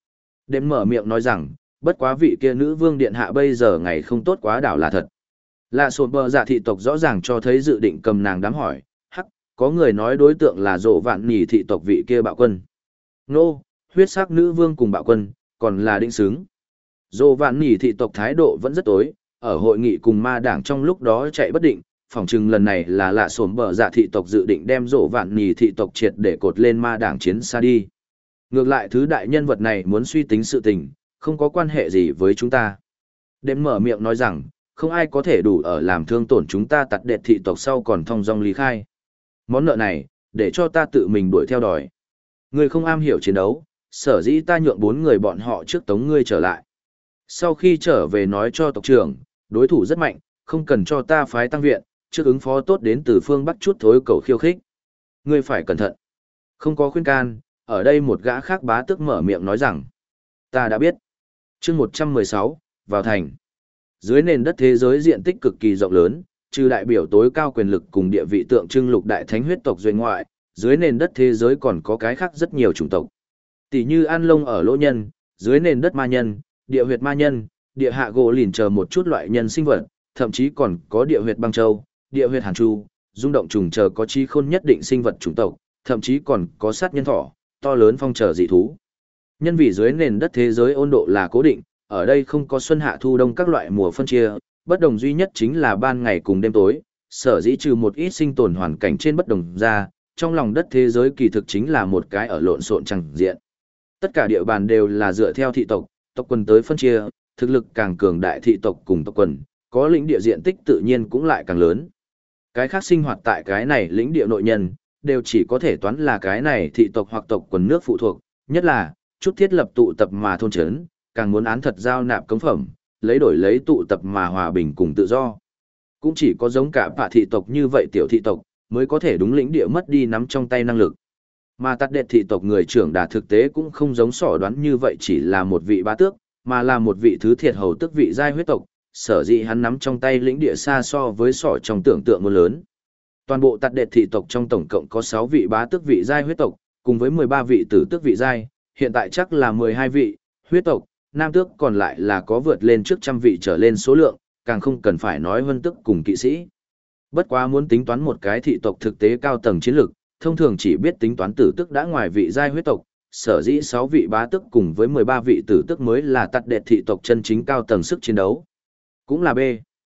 S1: Đêm mở miệng nói rằng, bất quá vị kia nữ vương điện hạ bây giờ ngày không tốt quá đảo là thật. Lạ sồn bờ dạ thị tộc rõ ràng cho thấy dự định cầm nàng đám hỏi, hắc, có người nói đối tượng là Dỗ Vạn Nỉ thị tộc vị kia bạo quân. Nô, huyết sắc nữ vương cùng bạo quân, còn là định xứng. Dỗ Vạn Nỉ thị tộc thái độ vẫn rất tối, ở hội nghị cùng ma đảng trong lúc đó chạy bất định, phỏng chừng lần này là lạ sồn bờ dạ thị tộc dự định đem Dỗ Vạn Nỉ thị tộc triệt để cột lên ma đảng chiến xa đi. Ngược lại thứ đại nhân vật này muốn suy tính sự tình, không có quan hệ gì với chúng ta. Đêm mở miệng nói rằng, không ai có thể đủ ở làm thương tổn chúng ta tặt đệt thị tộc sau còn thong dong lý khai. Món nợ này, để cho ta tự mình đuổi theo đòi. Ngươi không am hiểu chiến đấu, sở dĩ ta nhượng 4 người bọn họ trước tống ngươi trở lại. Sau khi trở về nói cho tộc trưởng, đối thủ rất mạnh, không cần cho ta phái tăng viện, trước ứng phó tốt đến từ phương Bắc chút thối cầu khiêu khích. Ngươi phải cẩn thận. Không có khuyên can, ở đây một gã khác bá tước mở miệng nói rằng, ta đã biết. Chương 116, vào thành. Dưới nền đất thế giới diện tích cực kỳ rộng lớn, trừ đại biểu tối cao quyền lực cùng địa vị tượng trưng lục đại thánh huyết tộc duyên ngoại, dưới nền đất thế giới còn có cái khác rất nhiều chủng tộc. Tỷ như An Lông ở lỗ nhân, dưới nền đất ma nhân, địa huyệt ma nhân, địa hạ gỗ lìn chờ một chút loại nhân sinh vật, thậm chí còn có địa huyệt băng châu, địa huyệt hàn chu, rung động trùng chờ có trí khôn nhất định sinh vật chủng tộc, thậm chí còn có sát nhân thỏ, to lớn phong trở dị thú. Nhân vì dưới nền đất thế giới 温độ là cố định, ở đây không có xuân hạ thu đông các loại mùa phân chia, bất đồng duy nhất chính là ban ngày cùng đêm tối, sở dĩ trừ một ít sinh tồn hoàn cảnh trên bất đồng ra, trong lòng đất thế giới kỳ thực chính là một cái ở lộn xộn chẳng diện. Tất cả địa bàn đều là dựa theo thị tộc, tộc quần tới phân chia, thực lực càng cường đại thị tộc cùng tộc quần, có lĩnh địa diện tích tự nhiên cũng lại càng lớn. Cái khác sinh hoạt tại cái này lĩnh địa nội nhân, đều chỉ có thể toán là cái này thị tộc hoặc tộc quần nước phụ thuộc, nhất là chút thiết lập tụ tập mà thôn trấn, càng muốn án thật giao nạp cống phẩm, lấy đổi lấy tụ tập mà hòa bình cùng tự do. Cũng chỉ có giống cả bạ thị tộc như vậy tiểu thị tộc, mới có thể đúng lĩnh địa mất đi nắm trong tay năng lực. Mà tắt đệt thị tộc người trưởng đà thực tế cũng không giống sỏ đoán như vậy chỉ là một vị bá tước, mà là một vị thứ thiệt hầu tức vị giai huyết tộc, sở dĩ hắn nắm trong tay lĩnh địa xa so với sỏ trong tưởng tượng muôn lớn. Toàn bộ tắt đệt thị tộc trong tổng cộng có 6 vị bá tước vị giai huyết tộc, cùng với 13 vị tử tước vị giai, hiện tại chắc là 12 vị huyết tộc, nam tước còn lại là có vượt lên trước trăm vị trở lên số lượng, càng không cần phải nói vân tức cùng kỵ sĩ. Bất quá muốn tính toán một cái thị tộc thực tế cao tầng chiến lược, thông thường chỉ biết tính toán tử tức đã ngoài vị giai huyết tộc, sở dĩ 6 vị bá tước cùng với 13 vị tử tức mới là tắt đệt thị tộc chân chính cao tầng sức chiến đấu. Cũng là B.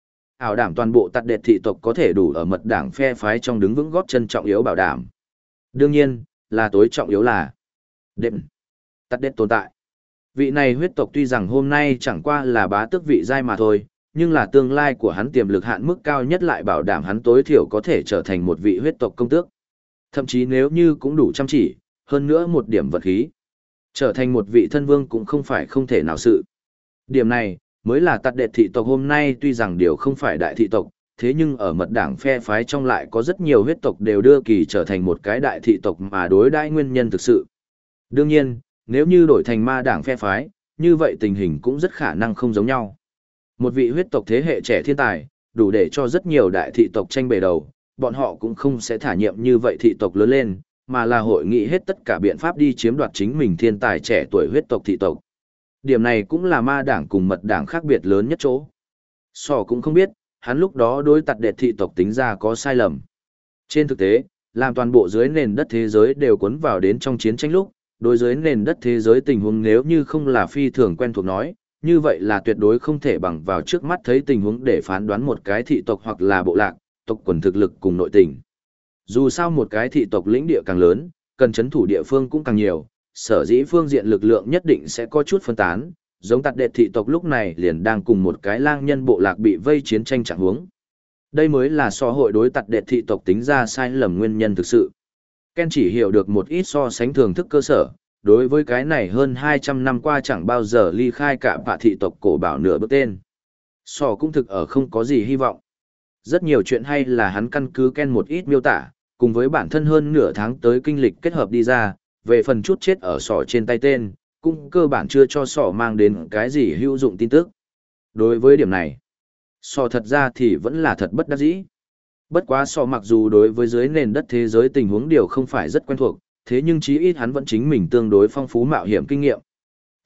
S1: Ảo đảm toàn bộ tắt đệt thị tộc có thể đủ ở mật đảng phe phái trong đứng vững góp chân trọng yếu bảo đảm. Đương nhiên, là tối trọng yếu là đệm. Tắt đệt tồn tại. Vị này huyết tộc tuy rằng hôm nay chẳng qua là bá tước vị giai mà thôi, nhưng là tương lai của hắn tiềm lực hạn mức cao nhất lại bảo đảm hắn tối thiểu có thể trở thành một vị huyết tộc công tước. Thậm chí nếu như cũng đủ chăm chỉ, hơn nữa một điểm vật khí. Trở thành một vị thân vương cũng không phải không thể nào sự. Điểm này, mới là tắt đệt thị tộc hôm nay tuy rằng điều không phải đại thị tộc, thế nhưng ở mật đảng phe phái trong lại có rất nhiều huyết tộc đều đưa kỳ trở thành một cái đại thị tộc mà đối đãi nguyên nhân thực sự. Đương nhiên, nếu như đổi thành ma đảng phe phái, như vậy tình hình cũng rất khả năng không giống nhau. Một vị huyết tộc thế hệ trẻ thiên tài, đủ để cho rất nhiều đại thị tộc tranh bề đầu, bọn họ cũng không sẽ thả nhiệm như vậy thị tộc lớn lên, mà là hội nghị hết tất cả biện pháp đi chiếm đoạt chính mình thiên tài trẻ tuổi huyết tộc thị tộc. Điểm này cũng là ma đảng cùng mật đảng khác biệt lớn nhất chỗ. Sò cũng không biết, hắn lúc đó đối tặt đệt thị tộc tính ra có sai lầm. Trên thực tế, làm toàn bộ dưới nền đất thế giới đều cuốn vào đến trong chiến tranh lúc, đối dưới nền đất thế giới tình huống nếu như không là phi thường quen thuộc nói, như vậy là tuyệt đối không thể bằng vào trước mắt thấy tình huống để phán đoán một cái thị tộc hoặc là bộ lạc, tộc quần thực lực cùng nội tình. Dù sao một cái thị tộc lĩnh địa càng lớn, cần chấn thủ địa phương cũng càng nhiều, sở dĩ phương diện lực lượng nhất định sẽ có chút phân tán, giống tặt đệt thị tộc lúc này liền đang cùng một cái lang nhân bộ lạc bị vây chiến tranh trạng huống. Đây mới là xã hội đối tặt đệt thị tộc tính ra sai lầm nguyên nhân thực sự. Ken chỉ hiểu được một ít so sánh thường thức cơ sở, đối với cái này hơn 200 năm qua chẳng bao giờ ly khai cả bạ thị tộc cổ bảo nửa bước tên. Sò cũng thực ở không có gì hy vọng. Rất nhiều chuyện hay là hắn căn cứ Ken một ít miêu tả, cùng với bản thân hơn nửa tháng tới kinh lịch kết hợp đi ra, về phần chút chết ở sỏ trên tay tên, cũng cơ bản chưa cho sỏ mang đến cái gì hữu dụng tin tức. Đối với điểm này, sỏ thật ra thì vẫn là thật bất đắc dĩ. Bất quá sỏ mặc dù đối với dưới nền đất thế giới tình huống điều không phải rất quen thuộc, thế nhưng chí ít hắn vẫn chính mình tương đối phong phú mạo hiểm kinh nghiệm.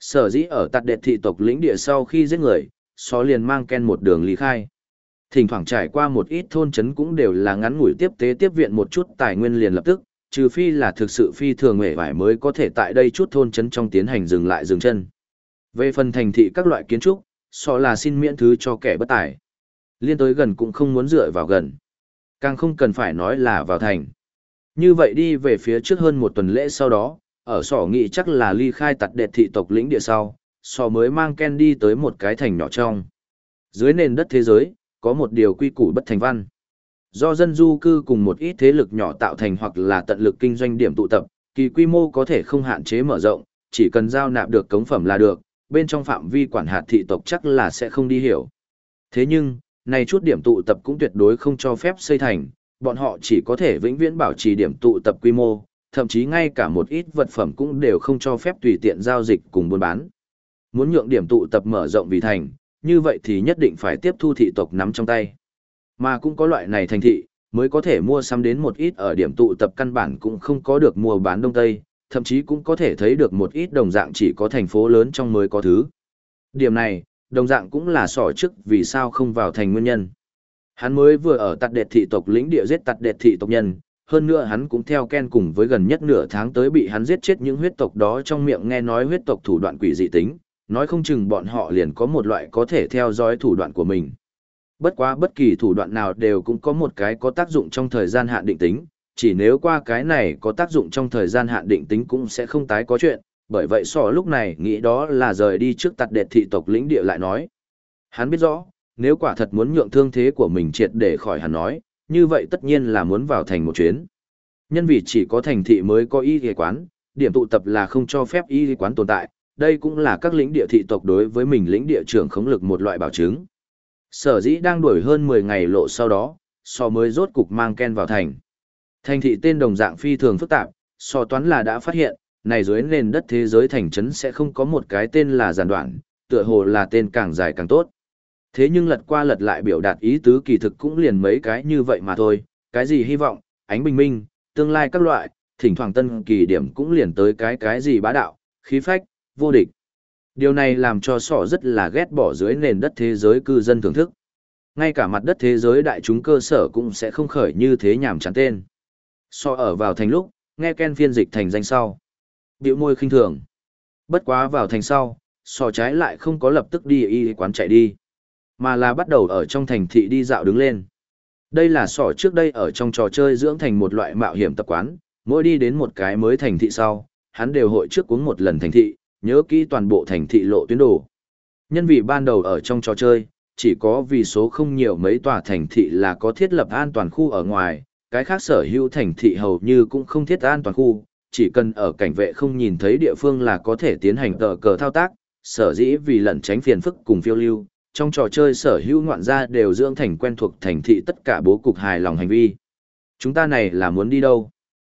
S1: Sở dĩ ở tạt đệt thị tộc lĩnh địa sau khi giết người, Sọ liền mang Ken một đường lý khai. Thỉnh thoảng trải qua một ít thôn trấn cũng đều là ngắn ngủi tiếp tế tiếp viện một chút tài nguyên liền lập tức, trừ phi là thực sự phi thường hề vải mới có thể tại đây chút thôn trấn trong tiến hành dừng lại dừng chân. Về phần thành thị các loại kiến trúc, Sọ là xin miễn thứ cho kẻ bất tài. Liên tới gần cũng không muốn dựa vào gần. Càng không cần phải nói là vào thành. Như vậy đi về phía trước hơn một tuần lễ sau đó, ở Sọ nghĩ chắc là ly khai tạt đệt thị tộc lĩnh địa sau, Sọ mới mang Ken đi tới một cái thành nhỏ trong. Dưới nền đất thế giới, có một điều quy củ bất thành văn. Do dân du cư cùng một ít thế lực nhỏ tạo thành hoặc là tận lực kinh doanh điểm tụ tập, kỳ quy mô có thể không hạn chế mở rộng, chỉ cần giao nạp được cống phẩm là được, bên trong phạm vi quản hạt thị tộc chắc là sẽ không đi hiểu. Thế nhưng, này chút điểm tụ tập cũng tuyệt đối không cho phép xây thành, bọn họ chỉ có thể vĩnh viễn bảo trì điểm tụ tập quy mô, thậm chí ngay cả một ít vật phẩm cũng đều không cho phép tùy tiện giao dịch cùng buôn bán. Muốn nhượng điểm tụ tập mở rộng vì thành, như vậy thì nhất định phải tiếp thu thị tộc nắm trong tay. Mà cũng có loại này thành thị, mới có thể mua sắm đến một ít ở điểm tụ tập căn bản cũng không có được mua bán đông tây, thậm chí cũng có thể thấy được một ít đồng dạng chỉ có thành phố lớn trong mới có thứ. Điểm này, đồng dạng cũng là sỏ trước vì sao không vào thành nguyên nhân. Hắn mới vừa ở tạt đệt thị tộc lĩnh địa giết tạt đệt thị tộc nhân, hơn nữa hắn cũng theo Ken cùng với gần nhất nửa tháng tới bị hắn giết chết những huyết tộc đó trong miệng nghe nói huyết tộc thủ đoạn quỷ dị tính, nói không chừng bọn họ liền có một loại có thể theo dõi thủ đoạn của mình. Bất quá bất kỳ thủ đoạn nào đều cũng có một cái có tác dụng trong thời gian hạn định tính, chỉ nếu qua cái này có tác dụng trong thời gian hạn định tính cũng sẽ không tái có chuyện, bởi vậy Sọ lúc này nghĩ đó là rời đi trước tạt đệt thị tộc lĩnh địa lại nói. Hắn biết rõ, nếu quả thật muốn nhượng thương thế của mình triệt để khỏi hắn nói, như vậy tất nhiên là muốn vào thành một chuyến. Nhân vì chỉ có thành thị mới có y y quán, điểm tụ tập là không cho phép y y quán tồn tại, đây cũng là các lĩnh địa thị tộc đối với mình lĩnh địa trưởng khống lực một loại bảo chứng. Sở dĩ đang đuổi hơn 10 ngày lộ sau đó, Sọ mới rốt cục mang Ken vào thành. Thành thị tên đồng dạng phi thường phức tạp, Sọ toán là đã phát hiện, này dưới nền đất thế giới thành trấn sẽ không có một cái tên là giản đoạn, tựa hồ là tên càng dài càng tốt. Thế nhưng lật qua lật lại biểu đạt ý tứ kỳ thực cũng liền mấy cái như vậy mà thôi, cái gì hy vọng, ánh bình minh, tương lai các loại, thỉnh thoảng tân kỳ điểm cũng liền tới cái gì bá đạo, khí phách, vô địch. Điều này làm cho Sọ rất là ghét bỏ dưới nền đất thế giới cư dân thưởng thức. Ngay cả mặt đất thế giới đại chúng cơ sở cũng sẽ không khởi như thế nhảm chán tên. Sọ ở vào thành lúc, nghe Ken phiên dịch thành danh sau. Biểu môi khinh thường. Bất quá vào thành sau, Sọ trái lại không có lập tức đi y quán chạy đi, mà là bắt đầu ở trong thành thị đi dạo đứng lên. Đây là Sọ trước đây ở trong trò chơi dưỡng thành một loại mạo hiểm tập quán, mỗi đi đến một cái mới thành thị sau, hắn đều hội trước cuống một lần thành thị, nhớ kỹ toàn bộ thành thị lộ tuyến đồ. Nhân vì ban đầu ở trong trò chơi, chỉ có vì số không nhiều mấy tòa thành thị là có thiết lập an toàn khu ở ngoài, cái khác sở hữu thành thị hầu như cũng không thiết an toàn khu, chỉ cần ở cảnh vệ không nhìn thấy địa phương là có thể tiến hành tờ cờ thao tác, sở dĩ vì lẩn tránh phiền phức cùng phiêu lưu, trong trò chơi sở hữu ngoạn gia đều dưỡng thành quen thuộc thành thị tất cả bố cục hài lòng hành vi. Chúng ta này là muốn đi đâu?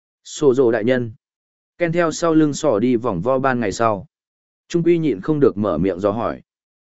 S1: Sô dồ đại nhân. Ken theo sau lưng Sọ đi vòng vo ban ngày sau. Trung quy nhịn không được mở miệng do hỏi.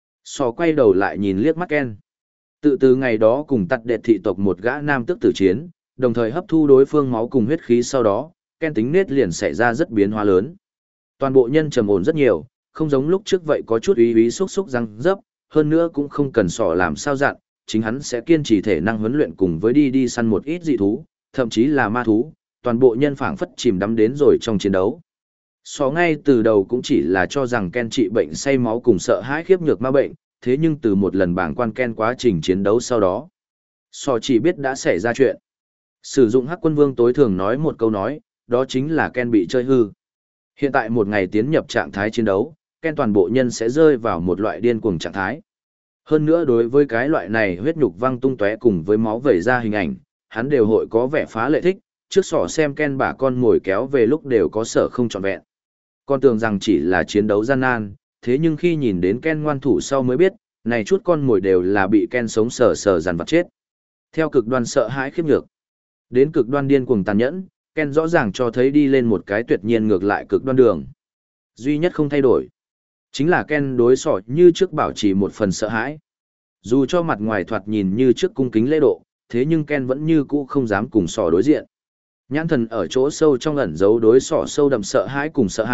S1: Sọ quay đầu lại nhìn liếc mắt Ken. Tự từ ngày đó cùng tạt đệt thị tộc một gã nam tức tử chiến, đồng thời hấp thu đối phương máu cùng huyết khí sau đó, Ken tính nết liền xảy ra rất biến hóa lớn. Toàn bộ nhân trầm ổn rất nhiều, không giống lúc trước vậy có chút úy úy xúc xúc răng dấp, hơn nữa cũng không cần Sọ làm sao dặn, chính hắn sẽ kiên trì thể năng huấn luyện cùng với đi săn một ít dị thú, thậm chí là ma thú, toàn bộ nhân phảng phất chìm đắm đến rồi trong chiến đấu. Sọ ngay từ đầu cũng chỉ là cho rằng Ken trị bệnh say máu cùng sợ hãi khiếp nhược ma bệnh, thế nhưng từ một lần bảng quan Ken quá trình chiến đấu sau đó, Sọ chỉ biết đã xảy ra chuyện. Sử dụng Hắc Quân Vương tối thường nói một câu nói, đó chính là Ken bị chơi hư. Hiện tại một ngày tiến nhập trạng thái chiến đấu, Ken toàn bộ nhân sẽ rơi vào một loại điên cuồng trạng thái. Hơn nữa đối với cái loại này huyết nhục văng tung tóe cùng với máu vẩy ra hình ảnh, hắn đều hội có vẻ phá lệ thích, trước Sọ xem Ken bả con mồi kéo về lúc đều có sở không trọn vẹn. Con tưởng rằng chỉ là chiến đấu gian nan, thế nhưng khi nhìn đến Ken ngoan thủ sau mới biết, này chút con mồi đều là bị Ken sống sờ sờ dằn vặt chết. Theo cực đoan sợ hãi khiếp nhược, đến cực đoan điên cuồng tàn nhẫn, Ken rõ ràng cho thấy đi lên một cái tuyệt nhiên ngược lại cực đoan đường. Duy nhất không thay đổi, chính là Ken đối Sọ như trước bảo trì một phần sợ hãi. Dù cho mặt ngoài thoạt nhìn như trước cung kính lễ độ, thế nhưng Ken vẫn như cũ không dám cùng Sọ đối diện. Nhãn thần ở chỗ sâu trong ẩn giấu đối Sọ sâu đậm sợ hãi cùng sợ hãi,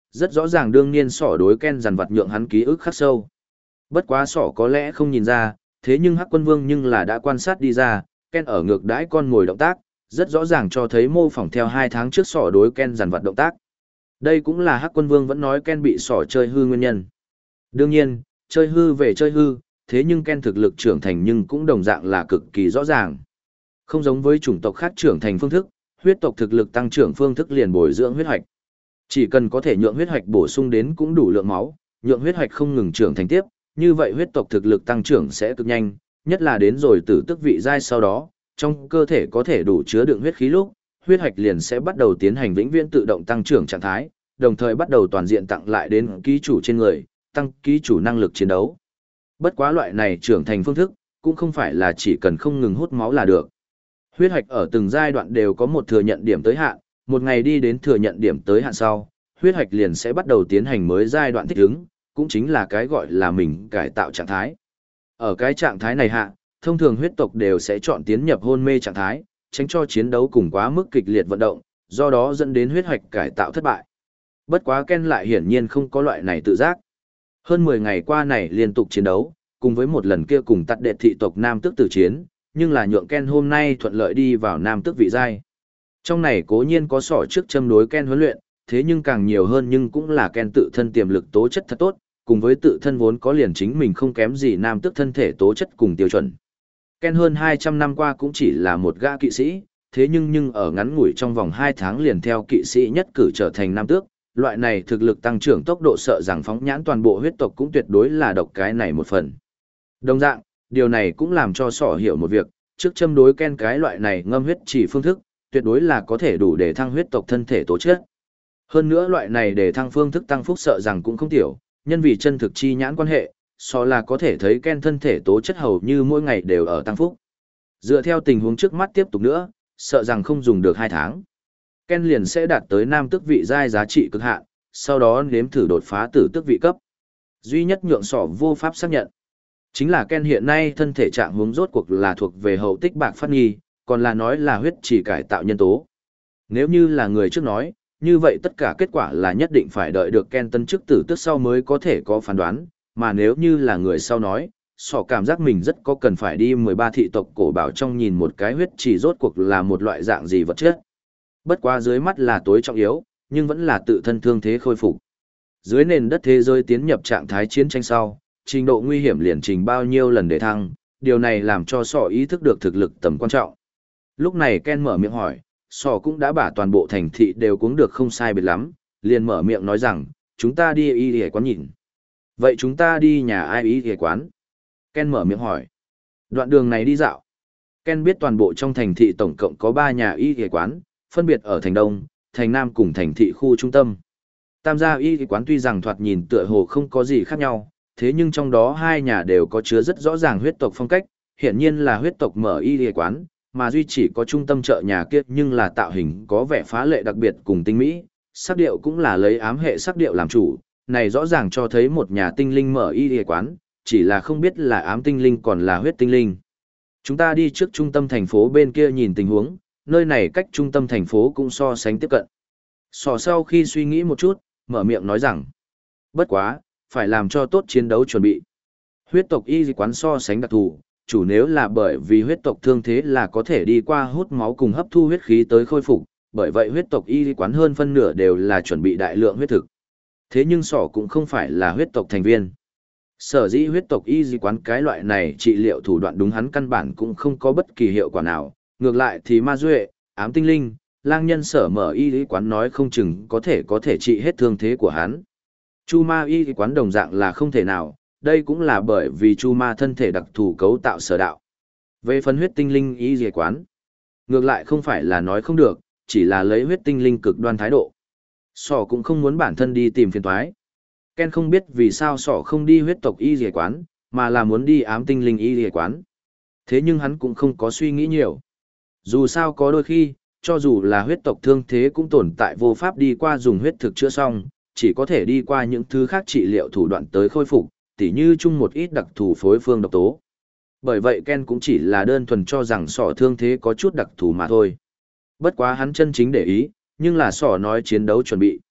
S1: Rất rõ ràng đương nhiên sỏ đối Ken dằn vặt nhượng hắn ký ức khắc sâu. Bất quá sỏ có lẽ không nhìn ra, thế nhưng Hắc Quân Vương nhưng là đã quan sát đi ra, Ken ở ngược đãi con ngồi động tác, rất rõ ràng cho thấy mô phỏng theo 2 tháng trước sỏ đối Ken dằn vặt động tác. Đây cũng là Hắc Quân Vương vẫn nói Ken bị sỏ chơi hư nguyên nhân. Đương nhiên, chơi hư về chơi hư, thế nhưng Ken thực lực trưởng thành nhưng cũng đồng dạng là cực kỳ rõ ràng. Không giống với chủng tộc khác trưởng thành phương thức, huyết tộc thực lực tăng trưởng phương thức liền bồi dưỡng huyết hoạch. Chỉ cần có thể nhượng huyết hoạch bổ sung đến cũng đủ lượng máu, nhượng huyết hoạch không ngừng trưởng thành tiếp, như vậy huyết tộc thực lực tăng trưởng sẽ cực nhanh, nhất là đến rồi tử tức vị giai sau đó, trong cơ thể có thể đủ chứa đựng huyết khí lúc, huyết hoạch liền sẽ bắt đầu tiến hành vĩnh viễn tự động tăng trưởng trạng thái, đồng thời bắt đầu toàn diện tặng lại đến ký chủ trên người, tăng ký chủ năng lực chiến đấu. Bất quá loại này trưởng thành phương thức, cũng không phải là chỉ cần không ngừng hút máu là được. Huyết hoạch ở từng giai đoạn đều có một thừa nhận điểm tới hạn, một ngày đi đến thừa nhận điểm tới hạn sau, huyết hoạch liền sẽ bắt đầu tiến hành mới giai đoạn thích ứng, cũng chính là cái gọi là mình cải tạo trạng thái. Ở cái trạng thái này hạ, thông thường huyết tộc đều sẽ chọn tiến nhập hôn mê trạng thái, tránh cho chiến đấu cùng quá mức kịch liệt vận động, do đó dẫn đến huyết hoạch cải tạo thất bại. Bất quá Ken lại hiển nhiên không có loại này tự giác. Hơn 10 ngày qua này liên tục chiến đấu, cùng với một lần kia cùng tắt đệ thị tộc Nam Tước tử chiến, nhưng là nhượng Ken hôm nay thuận lợi đi vào Nam Tước vị giai. Trong này cố nhiên có sỏ trước châm đối Ken huấn luyện, thế nhưng càng nhiều hơn nhưng cũng là Ken tự thân tiềm lực tố chất thật tốt, cùng với tự thân vốn có liền chính mình không kém gì Nam Tước thân thể tố chất cùng tiêu chuẩn. Ken hơn 200 năm qua cũng chỉ là một gã kỵ sĩ, thế nhưng ở ngắn ngủi trong vòng 2 tháng liền theo kỵ sĩ nhất cử trở thành Nam Tước, loại này thực lực tăng trưởng tốc độ sợ rằng phóng nhãn toàn bộ huyết tộc cũng tuyệt đối là độc cái này một phần. Đồng dạng, điều này cũng làm cho sỏ hiểu một việc, trước châm đối Ken cái loại này ngâm huyết chỉ phương thức, tuyệt đối là có thể đủ để thăng huyết tộc thân thể tố chất. Hơn nữa loại này để thăng phương thức tăng phúc sợ rằng cũng không tiểu, nhân vì chân thực chi nhãn quan hệ, so là có thể thấy Ken thân thể tố chất hầu như mỗi ngày đều ở tăng phúc. Dựa theo tình huống trước mắt tiếp tục nữa, sợ rằng không dùng được 2 tháng. Ken liền sẽ đạt tới Nam Tước vị giai giá trị cực hạn, sau đó nếm thử đột phá tử tước vị cấp. Duy nhất nhượng sỏ vô pháp xác nhận, chính là Ken hiện nay thân thể trạng huống rốt cuộc là thuộc về hậu tích bạc phát nghi, còn là nói là huyết chỉ cải tạo nhân tố. Nếu như là người trước nói, như vậy tất cả kết quả là nhất định phải đợi được Ken tân chức tử tước sau mới có thể có phán đoán, mà nếu như là người sau nói, sỏ cảm giác mình rất có cần phải đi 13 thị tộc cổ bảo trong nhìn một cái huyết chỉ rốt cuộc là một loại dạng gì vật chất. Bất quá dưới mắt là tối trọng yếu, nhưng vẫn là tự thân thương thế khôi phục. Dưới nền đất thế giới tiến nhập trạng thái chiến tranh sau, trình độ nguy hiểm liền trình bao nhiêu lần để thăng, điều này làm cho sỏ ý thức được thực lực tầm quan trọng. Lúc này Ken mở miệng hỏi, sỏ cũng đã bả toàn bộ thành thị đều cuống được không sai biệt lắm, liền mở miệng nói rằng, chúng ta đi y y quán nhìn. Vậy chúng ta đi nhà ai y y quán? Ken mở miệng hỏi. Đoạn đường này đi dạo. Ken biết toàn bộ trong thành thị tổng cộng có 3 nhà y y quán, phân biệt ở thành Đông, thành Nam cùng thành thị khu trung tâm. Tam gia y y quán tuy rằng thoạt nhìn tựa hồ không có gì khác nhau, thế nhưng trong đó 2 nhà đều có chứa rất rõ ràng huyết tộc phong cách, hiển nhiên là huyết tộc mở y y quán, mà duy chỉ có trung tâm chợ nhà kia nhưng là tạo hình có vẻ phá lệ đặc biệt cùng tinh mỹ, sắc điệu cũng là lấy ám hệ sắc điệu làm chủ, này rõ ràng cho thấy một nhà tinh linh mở y y quán, chỉ là không biết là ám tinh linh còn là huyết tinh linh. Chúng ta đi trước trung tâm thành phố bên kia nhìn tình huống, nơi này cách trung tâm thành phố cũng so sánh tiếp cận. Sò sau khi suy nghĩ một chút, mở miệng nói rằng, bất quá, phải làm cho tốt chiến đấu chuẩn bị. Huyết tộc y quán so sánh đặc thù, chủ nếu là bởi vì huyết tộc thương thế là có thể đi qua hút máu cùng hấp thu huyết khí tới khôi phục, bởi vậy huyết tộc y quán hơn phân nửa đều là chuẩn bị đại lượng huyết thực. Thế nhưng sỏ cũng không phải là huyết tộc thành viên. Sở dĩ huyết tộc y quán cái loại này trị liệu thủ đoạn đúng hắn căn bản cũng không có bất kỳ hiệu quả nào, ngược lại thì ma duệ, ám tinh linh, lang nhân sở mở y quán nói không chừng có thể trị hết thương thế của hắn. Chu ma y quán đồng dạng là không thể nào, đây cũng là bởi vì chu ma thân thể đặc thù cấu tạo sở đạo. Về phần huyết tinh linh y quán, ngược lại không phải là nói không được, chỉ là lấy huyết tinh linh cực đoan thái độ. Sỏ cũng không muốn bản thân đi tìm phiền toái. Ken không biết vì sao sỏ không đi huyết tộc y quán, mà là muốn đi ám tinh linh y quán. Thế nhưng hắn cũng không có suy nghĩ nhiều. Dù sao có đôi khi, cho dù là huyết tộc thương thế cũng tồn tại vô pháp đi qua dùng huyết thực chữa xong, chỉ có thể đi qua những thứ khác trị liệu thủ đoạn tới khôi phục, tỉ như chung một ít đặc thù phối phương độc tố. Bởi vậy Ken cũng chỉ là đơn thuần cho rằng sỏ thương thế có chút đặc thù mà thôi. Bất quá hắn chân chính để ý, nhưng là sỏ nói chiến đấu chuẩn bị.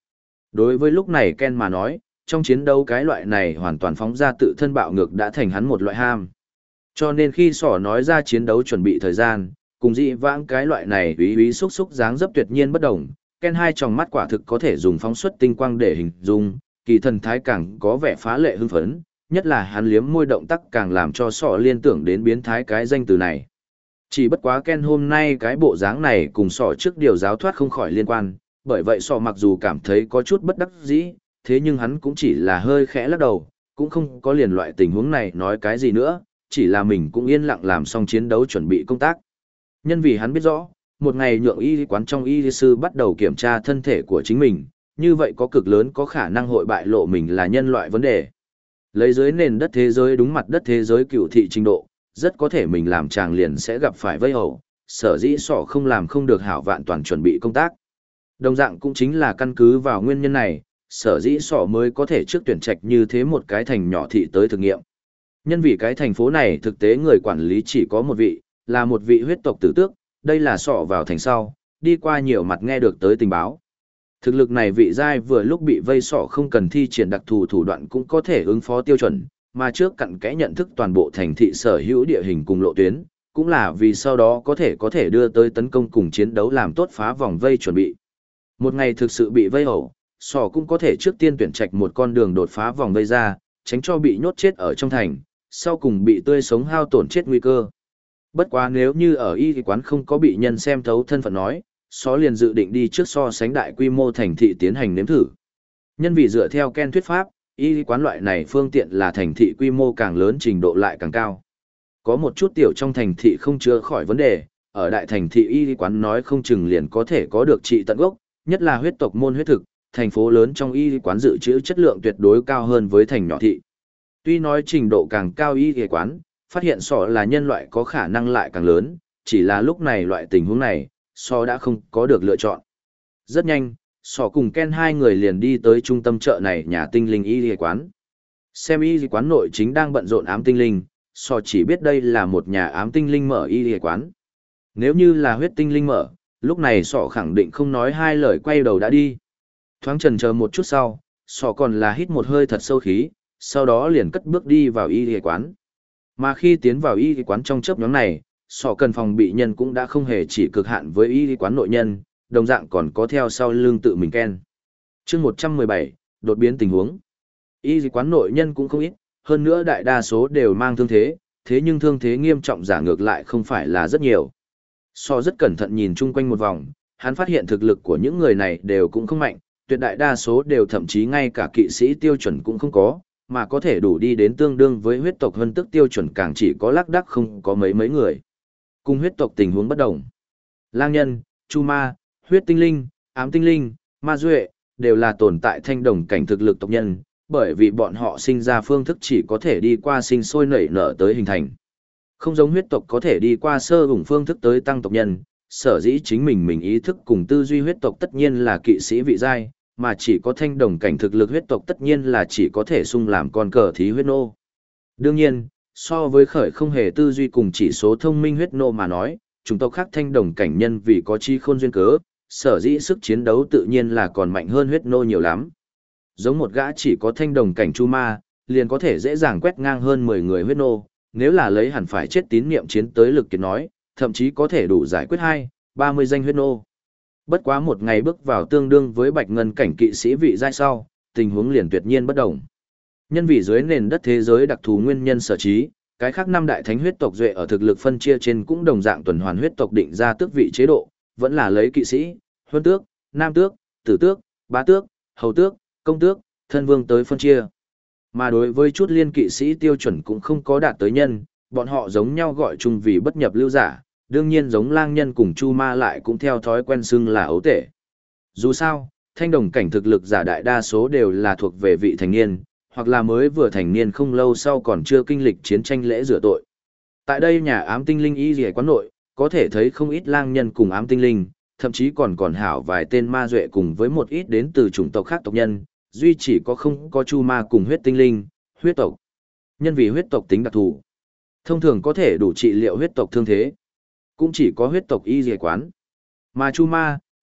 S1: Đối với lúc này Ken mà nói, trong chiến đấu cái loại này hoàn toàn phóng ra tự thân bạo ngược đã thành hắn một loại ham. Cho nên khi sỏ nói ra chiến đấu chuẩn bị thời gian, cùng dị vãng cái loại này úy xúc xúc dáng dấp tuyệt nhiên bất đồng, Ken hai tròng mắt quả thực có thể dùng phóng xuất tinh quang để hình dung, kỳ thần thái càng có vẻ phá lệ hưng phấn, nhất là hắn liếm môi động tác càng làm cho sọ liên tưởng đến biến thái cái danh từ này. Chỉ bất quá Ken hôm nay cái bộ dáng này cùng sọ trước điều giáo thoát không khỏi liên quan, bởi vậy sọ mặc dù cảm thấy có chút bất đắc dĩ, thế nhưng hắn cũng chỉ là hơi khẽ lắc đầu, cũng không có liền loại tình huống này nói cái gì nữa, chỉ là mình cũng yên lặng làm xong chiến đấu chuẩn bị công tác. Nhân vì hắn biết rõ, một ngày nhượng y quán trong y sư bắt đầu kiểm tra thân thể của chính mình, như vậy có cực lớn có khả năng hội bại lộ mình là nhân loại vấn đề. Lấy dưới nền đất thế giới đúng mặt đất thế giới cựu thị trình độ, rất có thể mình làm chàng liền sẽ gặp phải vây hầu, sở dĩ sọ không làm không được hảo vạn toàn chuẩn bị công tác. Đồng dạng cũng chính là căn cứ vào nguyên nhân này, sở dĩ sọ mới có thể trước tuyển trạch như thế một cái thành nhỏ thị tới thực nghiệm. Nhân vì cái thành phố này thực tế người quản lý chỉ có một vị, là một vị huyết tộc tử tước, đây là sọ vào thành sau, đi qua nhiều mặt nghe được tới tình báo. Thực lực này vị giai vừa lúc bị vây sọ không cần thi triển đặc thù thủ đoạn cũng có thể ứng phó tiêu chuẩn, mà trước cặn kẽ nhận thức toàn bộ thành thị sở hữu địa hình cùng lộ tuyến, cũng là vì sau đó có thể đưa tới tấn công cùng chiến đấu làm tốt phá vòng vây chuẩn bị. Một ngày thực sự bị vây hổ, sọ cũng có thể trước tiên tuyển trạch một con đường đột phá vòng vây ra, tránh cho bị nhốt chết ở trong thành, sau cùng bị tươi sống hao tổn chết nguy cơ. Bất quá nếu như ở y quán không có bị nhân xem thấu thân phận nói, só liền dự định đi trước so sánh đại quy mô thành thị tiến hành nếm thử. Nhân vì dựa theo Ken thuyết pháp, y quán loại này phương tiện là thành thị quy mô càng lớn trình độ lại càng cao. Có một chút tiểu trong thành thị không chữa khỏi vấn đề, ở đại thành thị y quán nói không chừng liền có thể có được trị tận gốc, nhất là huyết tộc môn huyết thực, thành phố lớn trong y quán dự trữ chất lượng tuyệt đối cao hơn với thành nhỏ thị. Tuy nói trình độ càng cao y quán, phát hiện sọ là nhân loại có khả năng lại càng lớn, chỉ là lúc này loại tình huống này, sọ đã không có được lựa chọn. Rất nhanh, sọ cùng Ken hai người liền đi tới trung tâm chợ này nhà tinh linh y quán. Xem y quán nội chính đang bận rộn ám tinh linh, sọ chỉ biết đây là một nhà ám tinh linh mở y quán. Nếu như là huyết tinh linh mở, lúc này sọ khẳng định không nói hai lời quay đầu đã đi. Thoáng chần chờ một chút sau, sọ còn là hít một hơi thật sâu khí, sau đó liền cất bước đi vào y quán. Mà khi tiến vào y quán trong chớp nhoáng này, sọ cần phòng bị nhân cũng đã không hề chỉ cực hạn với y quán nội nhân, đồng dạng còn có theo sau lưng tự mình Ken. Chương 117, đột biến tình huống. Y quán nội nhân cũng không ít, hơn nữa đại đa số đều mang thương thế, thế nhưng thương thế nghiêm trọng giả ngược lại không phải là rất nhiều. Sọ rất cẩn thận nhìn chung quanh một vòng, hắn phát hiện thực lực của những người này đều cũng không mạnh, tuyệt đại đa số đều thậm chí ngay cả kỵ sĩ tiêu chuẩn cũng không có, mà có thể đủ đi đến tương đương với huyết tộc hân tức tiêu chuẩn càng chỉ có lác đác không có mấy người. Cùng huyết tộc tình huống bất đồng. Lang nhân, chu ma, huyết tinh linh, ám tinh linh, ma duệ, đều là tồn tại thanh đồng cảnh thực lực tộc nhân, bởi vì bọn họ sinh ra phương thức chỉ có thể đi qua sinh sôi nảy nở tới hình thành. Không giống huyết tộc có thể đi qua sơ ủng phương thức tới tăng tộc nhân, sở dĩ chính mình ý thức cùng tư duy huyết tộc tất nhiên là kỵ sĩ vị giai, mà chỉ có thanh đồng cảnh thực lực huyết tộc tất nhiên là chỉ có thể sung làm con cờ thí huyết nô. Đương nhiên, so với khởi không hề tư duy cùng chỉ số thông minh huyết nô mà nói, chủng tộc khác thanh đồng cảnh nhân vì có chi khôn duyên cớ, sở dĩ sức chiến đấu tự nhiên là còn mạnh hơn huyết nô nhiều lắm. Giống một gã chỉ có thanh đồng cảnh chu ma, liền có thể dễ dàng quét ngang hơn 10 người huyết nô, nếu là lấy hẳn phải chết tín niệm chiến tới lực kiệt nói, thậm chí có thể đủ giải quyết 20-30 danh huyết nô. Bất quá một ngày bước vào tương đương với bạch ngân cảnh kỵ sĩ vị giai sau, tình huống liền tuyệt nhiên bất động. Nhân vì dưới nền đất thế giới đặc thù nguyên nhân sở trí, cái khác năm đại thánh huyết tộc duệ ở thực lực phân chia trên cũng đồng dạng tuần hoàn huyết tộc định ra tước vị chế độ, vẫn là lấy kỵ sĩ, huân tước, nam tước, tử tước, bá tước, hầu tước, công tước, thân vương tới phân chia. Mà đối với chút liên kỵ sĩ tiêu chuẩn cũng không có đạt tới nhân, bọn họ giống nhau gọi chung vì bất nhập lưu giả, đương nhiên giống lang nhân cùng chu ma lại cũng theo thói quen xưng là ấu tể. Dù sao, thanh đồng cảnh thực lực giả đại đa số đều là thuộc về vị thành niên, hoặc là mới vừa thành niên không lâu sau còn chưa kinh lịch chiến tranh lễ rửa tội. Tại đây nhà ám tinh linh y rìa quán nội, có thể thấy không ít lang nhân cùng ám tinh linh, thậm chí còn hảo vài tên ma duệ cùng với một ít đến từ chủng tộc khác tộc nhân, duy chỉ có không có chu ma cùng huyết tinh linh, huyết tộc. Nhân vì huyết tộc tính đặc thù, thông thường có thể đủ trị liệu huyết tộc thương thế, cũng chỉ có huyết tộc y dề quán. Mà chu ma,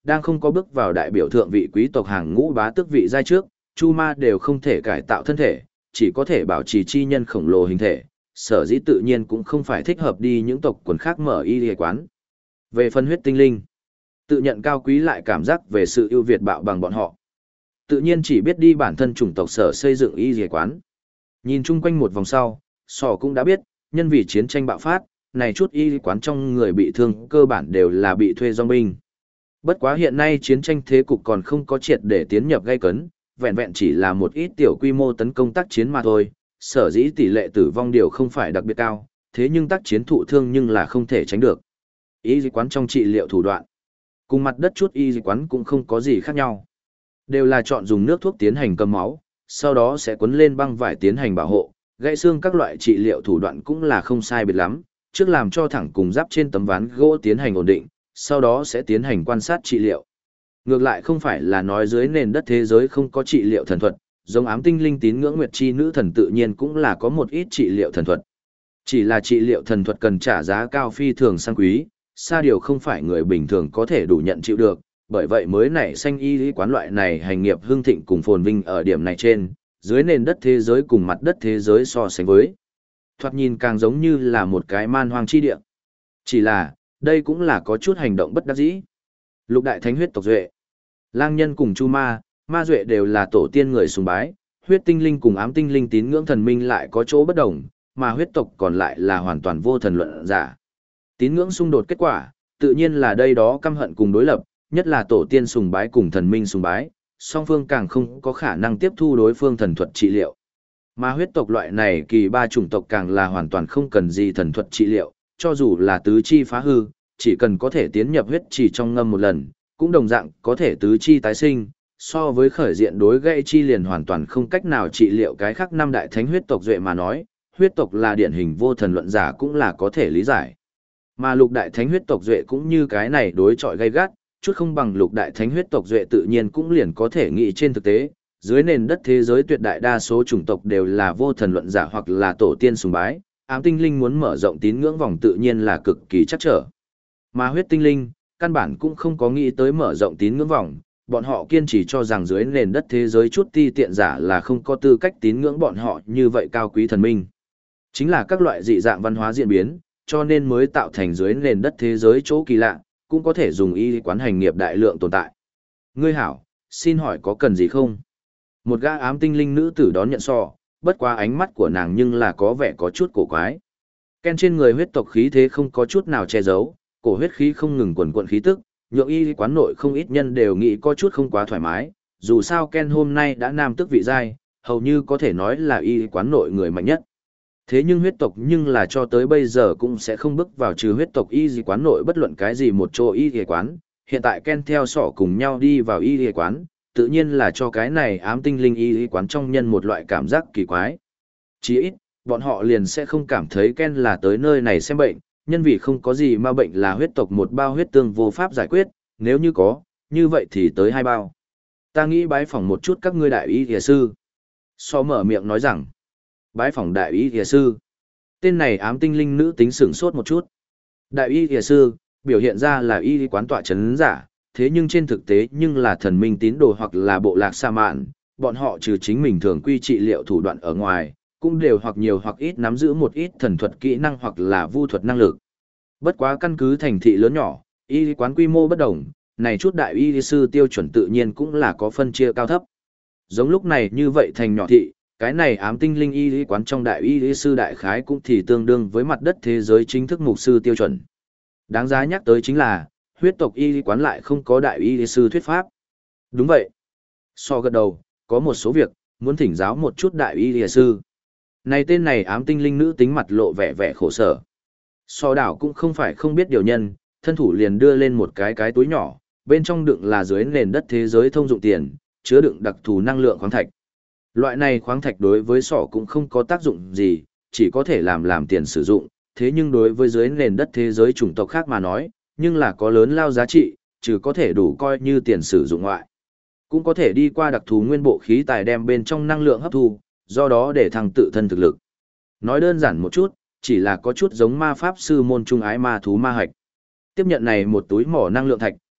S1: đang không có bước vào đại biểu thượng vị quý tộc hàng ngũ bá tước vị giai trước, Chu Ma đều không thể cải tạo thân thể, chỉ có thể bảo trì chi nhân khổng lồ hình thể, sở dĩ tự nhiên cũng không phải thích hợp đi những tộc quần khác mở y quán. Về phân huyết tinh linh, tự nhận cao quý lại cảm giác về sự ưu việt bạo bằng bọn họ. Tự nhiên chỉ biết đi bản thân chủng tộc sở xây dựng y quán. Nhìn chung quanh một vòng sau, Sò cũng đã biết, nhân vì chiến tranh bạo phát, này chút y quán trong người bị thương cơ bản đều là bị thuê dòng binh. Bất quá hiện nay chiến tranh thế cục còn không có triệt để tiến nhập gay cấn, vẹn vẹn chỉ là một ít tiểu quy mô tấn công tác chiến mà thôi, sở dĩ tỷ lệ tử vong điều không phải đặc biệt cao, thế nhưng tác chiến thụ thương nhưng là không thể tránh được. Y quán trong trị liệu thủ đoạn, cùng mặt đất chút y quán cũng không có gì khác nhau. Đều là chọn dùng nước thuốc tiến hành cầm máu, sau đó sẽ quấn lên băng vải tiến hành bảo hộ, gãy xương các loại trị liệu thủ đoạn cũng là không sai biệt lắm, trước làm cho thẳng cùng giáp trên tấm ván gỗ tiến hành ổn định, sau đó sẽ tiến hành quan sát trị liệu. Ngược lại không phải là nói dưới nền đất thế giới không có trị liệu thần thuật, giống ám tinh linh tín ngưỡng nguyệt chi nữ thần tự nhiên cũng là có một ít trị liệu thần thuật. Chỉ là trị liệu thần thuật cần trả giá cao phi thường sang quý, xa điều không phải người bình thường có thể đủ nhận chịu được, bởi vậy mới nảy sanh y lý quán loại này hành nghiệp hương thịnh cùng phồn vinh ở điểm này trên, dưới nền đất thế giới cùng mặt đất thế giới so sánh với. Thoạt nhìn càng giống như là một cái man hoang chi địa. Chỉ là, đây cũng là có chút hành động bất đắc dĩ. Lục đại thánh huyết tộc duệ, lang nhân cùng chu ma, ma duệ đều là tổ tiên người sùng bái, huyết tinh linh cùng ám tinh linh tín ngưỡng thần minh lại có chỗ bất đồng, mà huyết tộc còn lại là hoàn toàn vô thần luận giả. Tín ngưỡng xung đột kết quả, tự nhiên là đây đó căm hận cùng đối lập, nhất là tổ tiên sùng bái cùng thần minh sùng bái, song phương càng không có khả năng tiếp thu đối phương thần thuật trị liệu. Mà huyết tộc loại này kỳ ba chủng tộc càng là hoàn toàn không cần gì thần thuật trị liệu, cho dù là tứ chi phá hư, chỉ cần có thể tiến nhập huyết chỉ trong ngâm một lần, cũng đồng dạng có thể tứ chi tái sinh, so với khởi diện đối gãy chi liền hoàn toàn không cách nào trị liệu cái khác năm đại thánh huyết tộc duệ mà nói, huyết tộc là điển hình vô thần luận giả cũng là có thể lý giải. Mà lục đại thánh huyết tộc duệ cũng như cái này đối chọi gay gắt, chút không bằng lục đại thánh huyết tộc duệ tự nhiên cũng liền có thể nghĩ trên thực tế, dưới nền đất thế giới tuyệt đại đa số chủng tộc đều là vô thần luận giả hoặc là tổ tiên sùng bái, ám tinh linh muốn mở rộng tín ngưỡng vòng tự nhiên là cực kỳ chắc trở. Mà huyết tinh linh, căn bản cũng không có nghĩ tới mở rộng tín ngưỡng vòng, bọn họ kiên trì cho rằng dưới nền đất thế giới chút ti tiện giả là không có tư cách tín ngưỡng bọn họ như vậy cao quý thần minh. Chính là các loại dị dạng văn hóa diễn biến, cho nên mới tạo thành dưới nền đất thế giới chỗ kỳ lạ, cũng có thể dùng y quán hành nghiệp đại lượng tồn tại. Ngươi hảo, xin hỏi có cần gì không? Một gã ám tinh linh nữ tử đón nhận so, bất quá ánh mắt của nàng nhưng là có vẻ có chút cổ quái. Ken trên người huyết tộc khí thế không có chút nào che giấu, cổ huyết khí không ngừng quần quần khí tức, nhượng y quán nội không ít nhân đều nghĩ có chút không quá thoải mái, dù sao Ken hôm nay đã nam tước vị giai, hầu như có thể nói là y quán nội người mạnh nhất. Thế nhưng huyết tộc nhưng là cho tới bây giờ cũng sẽ không bước vào trừ huyết tộc y quán nội bất luận cái gì một chỗ y quán, hiện tại Ken theo sỏ cùng nhau đi vào y quán, tự nhiên là cho cái này ám tinh linh y quán trong nhân một loại cảm giác kỳ quái. Chỉ ít, bọn họ liền sẽ không cảm thấy Ken là tới nơi này xem bệnh, nhân vì không có gì mà bệnh là huyết tộc một bao huyết tương vô pháp giải quyết, nếu như có, như vậy thì tới 2 bao. Ta nghĩ bái phỏng một chút các ngươi đại y y sư. So mở miệng nói rằng, bái phỏng đại y y sư. Tên này ám tinh linh nữ tính sửng sốt một chút. Đại y y sư, biểu hiện ra là y quán tọa chấn giả, thế nhưng trên thực tế nhưng là thần minh tín đồ hoặc là bộ lạc sa mạn, bọn họ trừ chính mình thường quy trị liệu thủ đoạn ở ngoài, cũng đều hoặc nhiều hoặc ít nắm giữ một ít thần thuật kỹ năng hoặc là vu thuật năng lực. Bất quá căn cứ thành thị lớn nhỏ, y quán quy mô bất đồng, này chút đại y sư tiêu chuẩn tự nhiên cũng là có phân chia cao thấp. Giống lúc này như vậy thành nhỏ thị, cái này ám tinh linh y quán trong đại y sư đại khái cũng thì tương đương với mặt đất thế giới chính thức mục sư tiêu chuẩn. Đáng giá nhắc tới chính là, huyết tộc y quán lại không có đại y sư thuyết pháp. Đúng vậy. So gật đầu, có một số việc, muốn thỉnh giáo một chút đại y sư. Này tên này ám tinh linh nữ tính mặt lộ vẻ vẻ khổ sở. So đảo cũng không phải không biết điều nhân, thân thủ liền đưa lên một cái túi nhỏ, bên trong đựng là dưới nền đất thế giới thông dụng tiền, chứa đựng đặc thù năng lượng khoáng thạch. Loại này khoáng thạch đối với sỏ cũng không có tác dụng gì, chỉ có thể làm tiền sử dụng, thế nhưng đối với dưới nền đất thế giới chủng tộc khác mà nói, nhưng là có lớn lao giá trị, trừ có thể đủ coi như tiền sử dụng ngoại. Cũng có thể đi qua đặc thù nguyên bộ khí tài đem bên trong năng lượng hấp thu, do đó để thăng tự thân thực lực. Nói đơn giản một chút, chỉ là có chút giống ma pháp sư môn trung ái ma thú ma hạch. Tiếp nhận này một túi mỏ năng lượng thạch,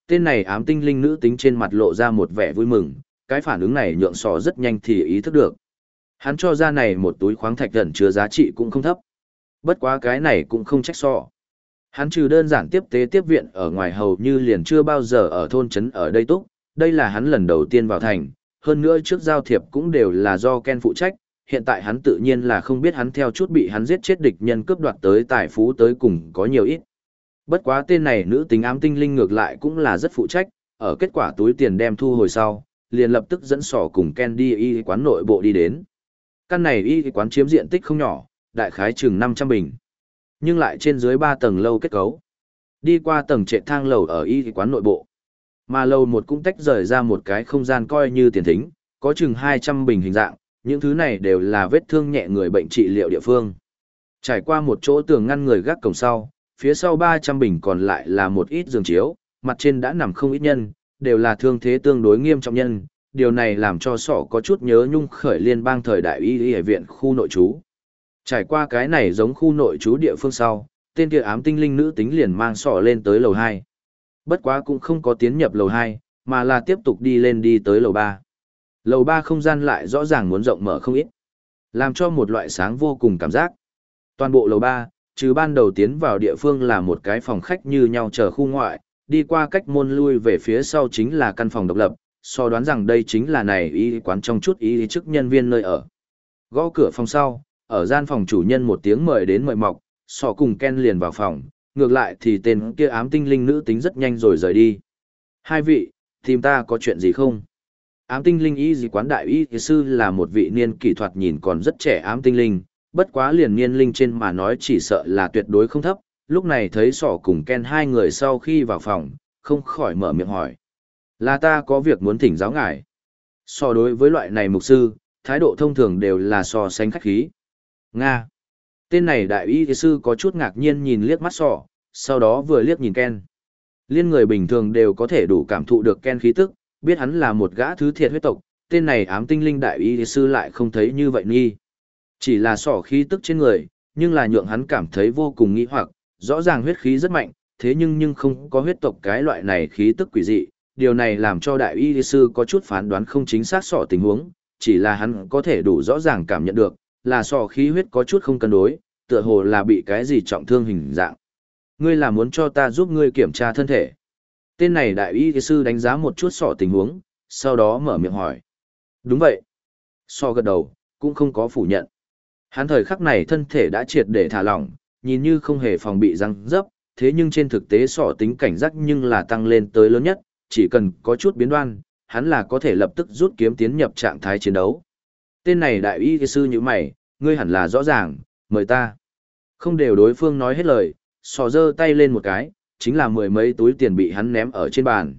S1: Tên này ám tinh linh nữ tính trên mặt lộ ra một vẻ vui mừng, cái phản ứng này nhượng sò rất nhanh thì ý thức được. Hắn cho ra này một túi khoáng thạch gần chứa giá trị cũng không thấp. Bất quá cái này cũng không trách sò. Hắn trừ đơn giản tiếp tế tiếp viện ở ngoài hầu như liền chưa bao giờ ở thôn trấn ở đây túc, đây là hắn lần đầu tiên vào thành, hơn nữa trước giao thiệp cũng đều là do Ken phụ trách, hiện tại hắn tự nhiên là không biết hắn theo chút bị hắn giết chết địch nhân cướp đoạt tới tài phú tới cùng có nhiều ít. Bất quá tên này nữ tính ám tinh linh ngược lại cũng là rất phụ trách, ở kết quả túi tiền đem thu hồi sau, liền lập tức dẫn sỏ cùng Ken đi y quán nội bộ đi đến. Căn này y quán chiếm diện tích không nhỏ, đại khái chừng 500 bình. Nhưng lại trên dưới 3 tầng lâu kết cấu. Đi qua tầng trệt thang lầu ở y quán nội bộ. Mà lầu một cũng tách rời ra một cái không gian coi như tiền thính, có chừng 200 bình hình dạng, những thứ này đều là vết thương nhẹ người bệnh trị liệu địa phương. Trải qua một chỗ tường ngăn người gác cổng sau, phía sau 300 bình còn lại là một ít giường chiếu, mặt trên đã nằm không ít nhân, đều là thương thế tương đối nghiêm trọng nhân. Điều này làm cho sọ có chút nhớ nhung khởi liên bang thời đại y viện khu nội trú. Trải qua cái này giống khu nội trú địa phương sau, tên kia ám tinh linh nữ tính liền mang sọ lên tới lầu 2. Bất quá cũng không có tiến nhập lầu 2, mà là tiếp tục đi lên đi tới lầu 3. Lầu 3 không gian lại rõ ràng muốn rộng mở không ít, làm cho một loại sáng vô cùng cảm giác. Toàn bộ lầu 3, trừ ban đầu tiến vào địa phương là một cái phòng khách như nhau chờ khu ngoại, đi qua cách môn lui về phía sau chính là căn phòng độc lập, so đoán rằng đây chính là này y quán trong chút y chức nhân viên nơi ở. Gõ cửa phòng sau, ở gian phòng chủ nhân một tiếng mời đến mời mọc, sọ cùng Ken liền vào phòng, ngược lại thì tên kia ám tinh linh nữ tính rất nhanh rồi rời đi. Hai vị, tìm ta có chuyện gì không? Ám tinh linh y quán đại y sư là một vị niên kỷ thuật nhìn còn rất trẻ ám tinh linh, bất quá liền niên linh trên mà nói chỉ sợ là tuyệt đối không thấp, lúc này thấy sỏ cùng Ken hai người sau khi vào phòng, không khỏi mở miệng hỏi. Là ta có việc muốn thỉnh giáo ngài. So đối với loại này mục sư, thái độ thông thường đều là so sánh khách khí. Nga. Tên này đại y sư có chút ngạc nhiên nhìn liếc mắt sọ, sau đó vừa liếc nhìn Ken. Liên người bình thường đều có thể đủ cảm thụ được Ken khí tức, biết hắn là một gã thứ thiệt huyết tộc, tên này ám tinh linh đại y sư lại không thấy như vậy nghi. Chỉ là sọ khí tức trên người, nhưng là nhượng hắn cảm thấy vô cùng nghi hoặc, rõ ràng huyết khí rất mạnh, thế nhưng không có huyết tộc cái loại này khí tức quỷ dị, điều này làm cho đại y sư có chút phán đoán không chính xác sọ tình huống, chỉ là hắn có thể đủ rõ ràng cảm nhận được, là sọ khí huyết có chút không cân đối, tựa hồ là bị cái gì trọng thương hình dạng. Ngươi là muốn cho ta giúp ngươi kiểm tra thân thể. Tên này đại y sư đánh giá một chút sọ tình huống, sau đó mở miệng hỏi. Đúng vậy. Sọ gật đầu, cũng không có phủ nhận. Hắn thời khắc này thân thể đã triệt để thả lỏng, nhìn như không hề phòng bị răng dấp, thế nhưng trên thực tế sọ tính cảnh giác nhưng là tăng lên tới lớn nhất, chỉ cần có chút biến đoan, hắn là có thể lập tức rút kiếm tiến nhập trạng thái chiến đấu. Tên này đại y sư như mày, ngươi hẳn là rõ ràng, mời ta. Không đều đối phương nói hết lời, sọ giơ tay lên một cái, chính là 10 mấy túi tiền bị hắn ném ở trên bàn.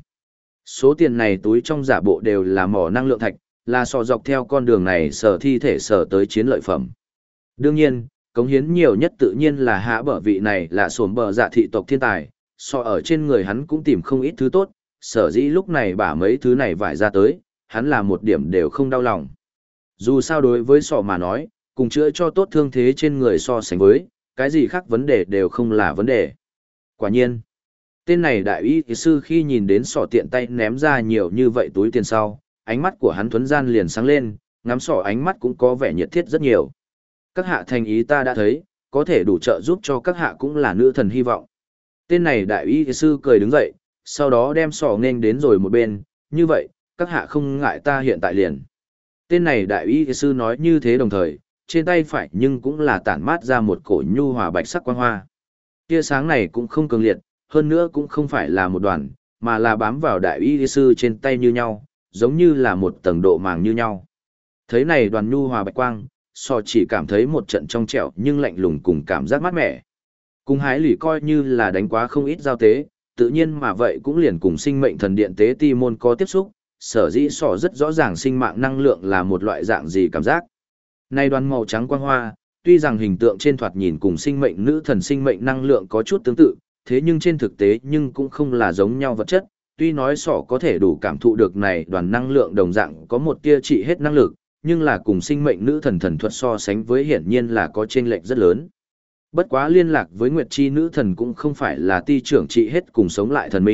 S1: Số tiền này túi trong giả bộ đều là mỏ năng lượng thạch, là sọ dọc theo con đường này sở thi thể sở tới chiến lợi phẩm. Đương nhiên, cống hiến nhiều nhất tự nhiên là hạ bở vị này là sổm bờ dạ thị tộc thiên tài, so ở trên người hắn cũng tìm không ít thứ tốt, sở dĩ lúc này bả mấy thứ này vải ra tới, hắn là một điểm đều không đau lòng. Dù sao đối với sọ mà nói, cùng chữa cho tốt thương thế trên người so sánh với, cái gì khác vấn đề đều không là vấn đề. Quả nhiên, tên này đại y sư khi nhìn đến sọ tiện tay ném ra nhiều như vậy túi tiền sau, ánh mắt của hắn thuấn gian liền sáng lên, ngắm sọ ánh mắt cũng có vẻ nhiệt thiết rất nhiều. Các hạ thành ý ta đã thấy, có thể đủ trợ giúp cho các hạ cũng là nữ thần hy vọng. Tên này đại y sư cười đứng dậy, sau đó đem sọ nghênh đến rồi một bên, như vậy, các hạ không ngại ta hiện tại liền. Tên này đại y sư nói như thế đồng thời, trên tay phải nhưng cũng là tản mát ra một cổ nhu hòa bạch sắc quang hoa. Tia sáng này cũng không cường liệt, hơn nữa cũng không phải là một đoàn, mà là bám vào đại y sư trên tay như nhau, giống như là một tầng độ màng như nhau. Thấy này đoàn nhu hòa bạch quang, sọ chỉ cảm thấy một trận trong trẻo nhưng lạnh lùng cùng cảm giác mát mẻ. Cùng hái lỉ coi như là đánh quá không ít giao tế, tự nhiên mà vậy cũng liền cùng sinh mệnh thần điện tế ti môn có tiếp xúc, sở dĩ sọ rất rõ ràng sinh mạng năng lượng là một loại dạng gì cảm giác. Này đoàn màu trắng quang hoa, tuy rằng hình tượng trên thoạt nhìn cùng sinh mệnh nữ thần sinh mệnh năng lượng có chút tương tự, thế nhưng trên thực tế nhưng cũng không là giống nhau vật chất, tuy nói sọ có thể đủ cảm thụ được này đoàn năng lượng đồng dạng có một tia trị hết năng lực, nhưng là cùng sinh mệnh nữ thần thần thuật so sánh với hiển nhiên là có chênh lệch rất lớn. Bất quá liên lạc với Nguyệt Chi nữ thần cũng không phải là ti trưởng trị hết cùng sống lại thần minh,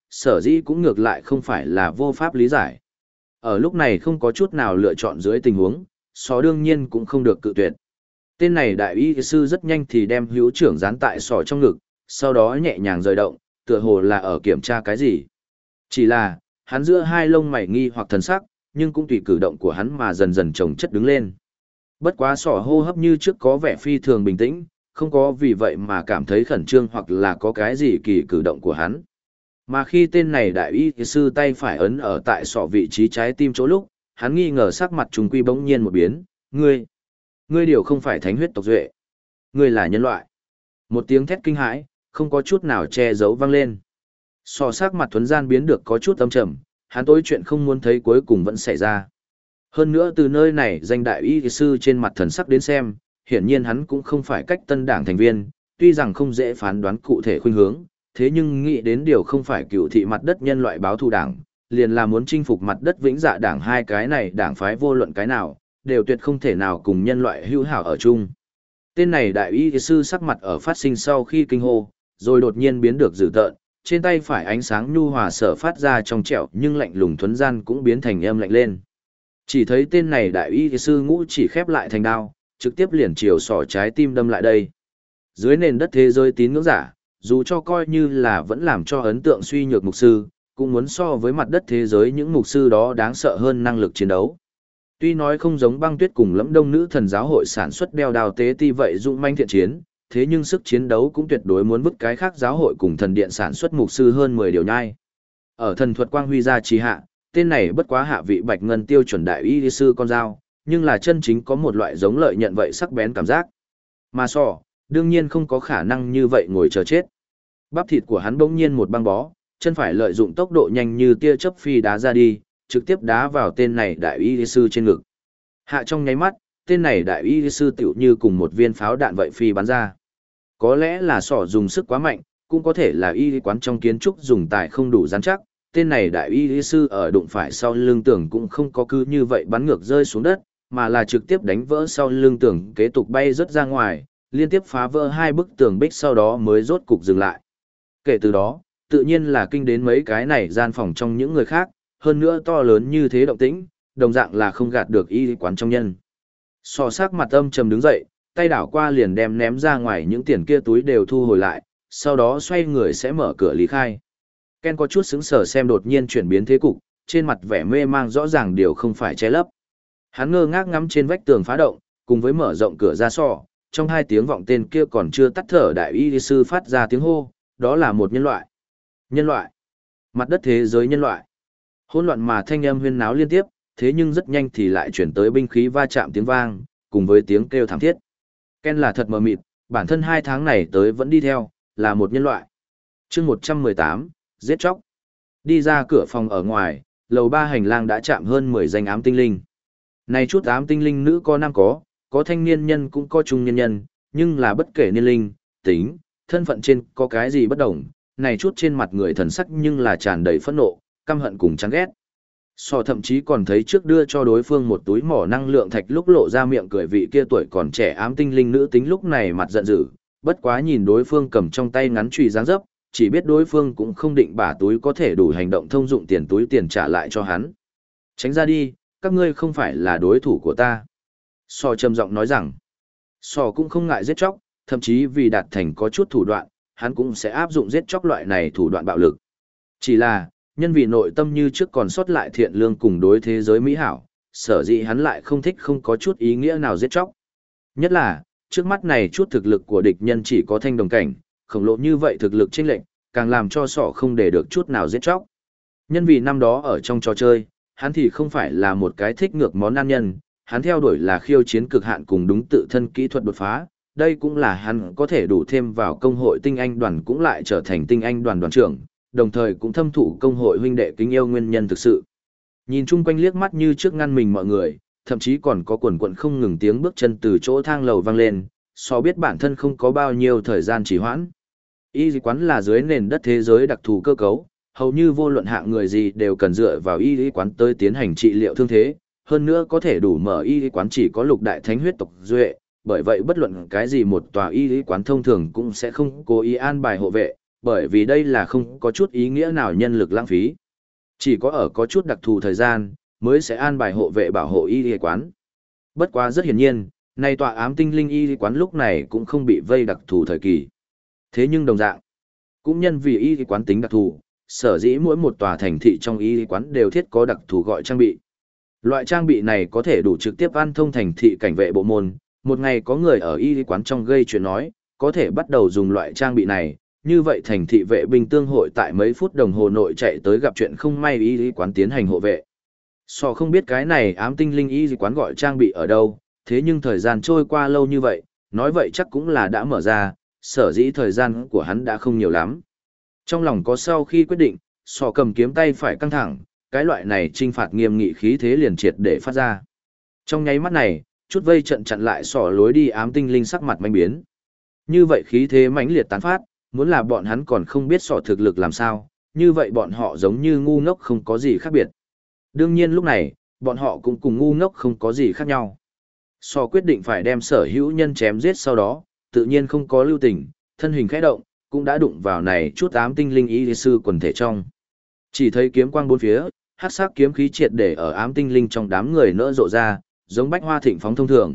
S1: sở dĩ cũng ngược lại không phải là vô pháp lý giải. Ở lúc này không có chút nào lựa chọn dưới tình huống, sọ đương nhiên cũng không được cự tuyệt. Tên này đại y sư rất nhanh thì đem hữu trưởng dán tại sọ trong ngực, sau đó nhẹ nhàng rời động, tựa hồ là ở kiểm tra cái gì. Chỉ là, hắn giữa hai lông mày nghi hoặc thần sắc, nhưng cũng tùy cử động của hắn mà dần dần chồng chất đứng lên. Bất quá sọ hô hấp như trước có vẻ phi thường bình tĩnh, không có vì vậy mà cảm thấy khẩn trương hoặc là có cái gì kỳ cử động của hắn. Mà khi tên này đại y sư tay phải ấn ở tại sọ vị trí trái tim chỗ lúc, hắn nghi ngờ sắc mặt trùng quy bỗng nhiên một biến, ngươi điều không phải thánh huyết tộc duệ, ngươi là nhân loại. Một tiếng thét kinh hãi, không có chút nào che giấu vang lên. Sọ sắc mặt thuấn gian biến được có chút âm trầm, hắn tối chuyện không muốn thấy cuối cùng vẫn xảy ra. Hơn nữa từ nơi này danh đại y sư trên mặt thần sắc đến xem, hiển nhiên hắn cũng không phải cách tân đảng thành viên, tuy rằng không dễ phán đoán cụ thể khuynh hướng, thế nhưng nghĩ đến điều không phải cựu thị mặt đất nhân loại báo thù đảng, liền là muốn chinh phục mặt đất vĩnh dạ đảng, hai cái này đảng phái vô luận cái nào, đều tuyệt không thể nào cùng nhân loại hữu hảo ở chung. Tên này đại y sư sắc mặt ở phát sinh sau khi kinh hô, rồi đột nhiên biến được dữ tợn, trên tay phải ánh sáng nhu hòa sở phát ra trong trẻo nhưng lạnh lùng thuấn gian cũng biến thành âm lạnh lên. Chỉ thấy tên này đại y sư ngũ chỉ khép lại thành đao, trực tiếp liền chiều sọ trái tim đâm lại đây. Dưới nền đất thế giới tín ngưỡng giả, dù cho coi như là vẫn làm cho ấn tượng suy nhược mục sư, cũng muốn so với mặt đất thế giới những mục sư đó đáng sợ hơn năng lực chiến đấu. Tuy nói không giống Băng Tuyết cùng Lẫm Đông Nữ Thần giáo hội sản xuất đeo đào tế ti vậy dũng manh thiện chiến, thế nhưng sức chiến đấu cũng tuyệt đối muốn vứt cái khác giáo hội cùng thần điện sản xuất mục sư hơn 10 điều nhai. Ở thần thuật quang huy gia trì hạ, tên này bất quá hạ vị bạch ngân tiêu chuẩn đại y sư con dao, nhưng là chân chính có một loại giống lợi nhận vậy sắc bén cảm giác. Mà sọ, đương nhiên không có khả năng như vậy ngồi chờ chết. Bắp thịt của hắn bỗng nhiên một băng bó, chân phải lợi dụng tốc độ nhanh như tia chớp phi đá ra đi, trực tiếp đá vào tên này đại y sư trên ngực. Hạ trong nháy mắt, tên này đại y sư tựu như cùng một viên pháo đạn vậy phi bắn ra. Có lẽ là sọ dùng sức quá mạnh, cũng có thể là y quán trong kiến trúc dùng tài không đủ rắn chắc. Tên này đại y sư ở đụng phải sau lưng tường cũng không có cứ như vậy bắn ngược rơi xuống đất, mà là trực tiếp đánh vỡ sau lưng tường kế tục bay rớt ra ngoài, liên tiếp phá vỡ hai bức tường bích sau đó mới rốt cục dừng lại. Kể từ đó, tự nhiên là kinh đến mấy cái này gian phòng trong những người khác, hơn nữa to lớn như thế động tĩnh, đồng dạng là không gạt được y quán trong nhân. Sọ sắc mặt âm trầm đứng dậy, tay đảo qua liền đem ném ra ngoài những tiền kia túi đều thu hồi lại, sau đó xoay người sẽ mở cửa lý khai. Ken có chút sững sờ xem đột nhiên chuyển biến thế cục, trên mặt vẻ mê mang rõ ràng điều không phải che lấp. Hắn ngơ ngác ngắm trên vách tường phá động, cùng với mở rộng cửa ra sọ, trong hai tiếng vọng tên kia còn chưa tắt thở đại y sư phát ra tiếng hô, đó là một nhân loại. Nhân loại. Mặt đất thế giới nhân loại. Hỗn loạn mà thanh âm huyên náo liên tiếp, thế nhưng rất nhanh thì lại chuyển tới binh khí va chạm tiếng vang, cùng với tiếng kêu thảm thiết. Ken là thật mờ mịt, bản thân 2 tháng này tới vẫn đi theo, là một nhân loại. Chương 118, giết chóc. Đi ra cửa phòng ở ngoài, lầu 3 hành lang đã chạm hơn 10 danh ám tinh linh. Này chút ám tinh linh nữ có nam có thanh niên nhân cũng có trung niên nhân, nhưng là bất kể niên linh, tính, thân phận trên có cái gì bất đồng, này chút trên mặt người thần sắc nhưng là tràn đầy phẫn nộ, căm hận cùng chán ghét. Sọ thậm chí còn thấy trước đưa cho đối phương một túi mỏ năng lượng thạch lúc lộ ra miệng cười vị kia tuổi còn trẻ ám tinh linh nữ tính lúc này mặt giận dữ, bất quá nhìn đối phương cầm trong tay ngắn chùy dáng dấp, chỉ biết đối phương cũng không định bả túi có thể đủ hành động thông dụng tiền túi tiền trả lại cho hắn. Tránh ra đi, các ngươi không phải là đối thủ của ta. Sọ trầm giọng nói rằng, Sọ cũng không ngại giết chóc, thậm chí vì đạt thành có chút thủ đoạn, hắn cũng sẽ áp dụng giết chóc loại này thủ đoạn bạo lực. Chỉ là, nhân vì nội tâm như trước còn sót lại thiện lương cùng đối thế giới mỹ hảo, sở dĩ hắn lại không thích không có chút ý nghĩa nào giết chóc. Nhất là, trước mắt này chút thực lực của địch nhân chỉ có thanh đồng cảnh, khổng lồ như vậy thực lực chênh lệch, càng làm cho Sọ không để được chút nào giết chóc. Nhân vì năm đó ở trong trò chơi, hắn thì không phải là một cái thích ngược món ăn nhân, hắn theo đuổi là khiêu chiến cực hạn cùng đúng tự thân kỹ thuật đột phá, đây cũng là hắn có thể đủ thêm vào công hội tinh anh đoàn cũng lại trở thành tinh anh đoàn đoàn trưởng, đồng thời cũng thâm thụ công hội huynh đệ kính yêu nguyên nhân thực sự. Nhìn chung quanh liếc mắt như trước ngăn mình mọi người, thậm chí còn có quần quần không ngừng tiếng bước chân từ chỗ thang lầu vang lên, so biết bản thân không có bao nhiêu thời gian trì hoãn. Y quán là dưới nền đất thế giới đặc thù cơ cấu, hầu như vô luận hạng người gì đều cần dựa vào y quán tới tiến hành trị liệu thương thế, hơn nữa có thể đủ mở y quán chỉ có lục đại thánh huyết tộc duệ, bởi vậy bất luận cái gì một tòa y quán thông thường cũng sẽ không cố ý an bài hộ vệ, bởi vì đây là không có chút ý nghĩa nào nhân lực lãng phí. Chỉ có ở có chút đặc thù thời gian, mới sẽ an bài hộ vệ bảo hộ y quán. Bất quá rất hiển nhiên, nay tọa ám tinh linh y quán lúc này cũng không bị vây đặc thù thời kỳ. Thế nhưng đồng dạng, cũng nhân vì y quán tính đặc thù, sở dĩ mỗi một tòa thành thị trong y quán đều thiết có đặc thù gọi trang bị. Loại trang bị này có thể đủ trực tiếp an thông thành thị cảnh vệ bộ môn, một ngày có người ở y quán trong gây chuyện nói, có thể bắt đầu dùng loại trang bị này, như vậy thành thị vệ binh tương hội tại mấy phút đồng hồ nội chạy tới gặp chuyện không may y quán tiến hành hộ vệ. So không biết cái này ám tinh linh y quán gọi trang bị ở đâu, thế nhưng thời gian trôi qua lâu như vậy, nói vậy chắc cũng là đã mở ra, sở dĩ thời gian của hắn đã không nhiều lắm. Trong lòng có sau khi quyết định, sọ cầm kiếm tay phải căng thẳng, cái loại này trinh phạt nghiêm nghị khí thế liền triệt để phát ra. Trong nháy mắt này, chút vây trận chặn lại sọ lối đi ám tinh linh sắc mặt manh biến. Như vậy khí thế mãnh liệt tán phát, muốn là bọn hắn còn không biết sọ thực lực làm sao, như vậy bọn họ giống như ngu ngốc không có gì khác biệt. Đương nhiên lúc này, bọn họ cũng cùng ngu ngốc không có gì khác nhau. Sọ quyết định phải đem sở hữu nhân chém giết sau đó, tự nhiên không có lưu tình, thân hình khẽ động, cũng đã đụng vào này chút ám tinh linh y sư quần thể trong. Chỉ thấy kiếm quang bốn phía, hắc sắc kiếm khí triệt để ở ám tinh linh trong đám người nỡ rộ ra, giống bách hoa thịnh phóng thông thường.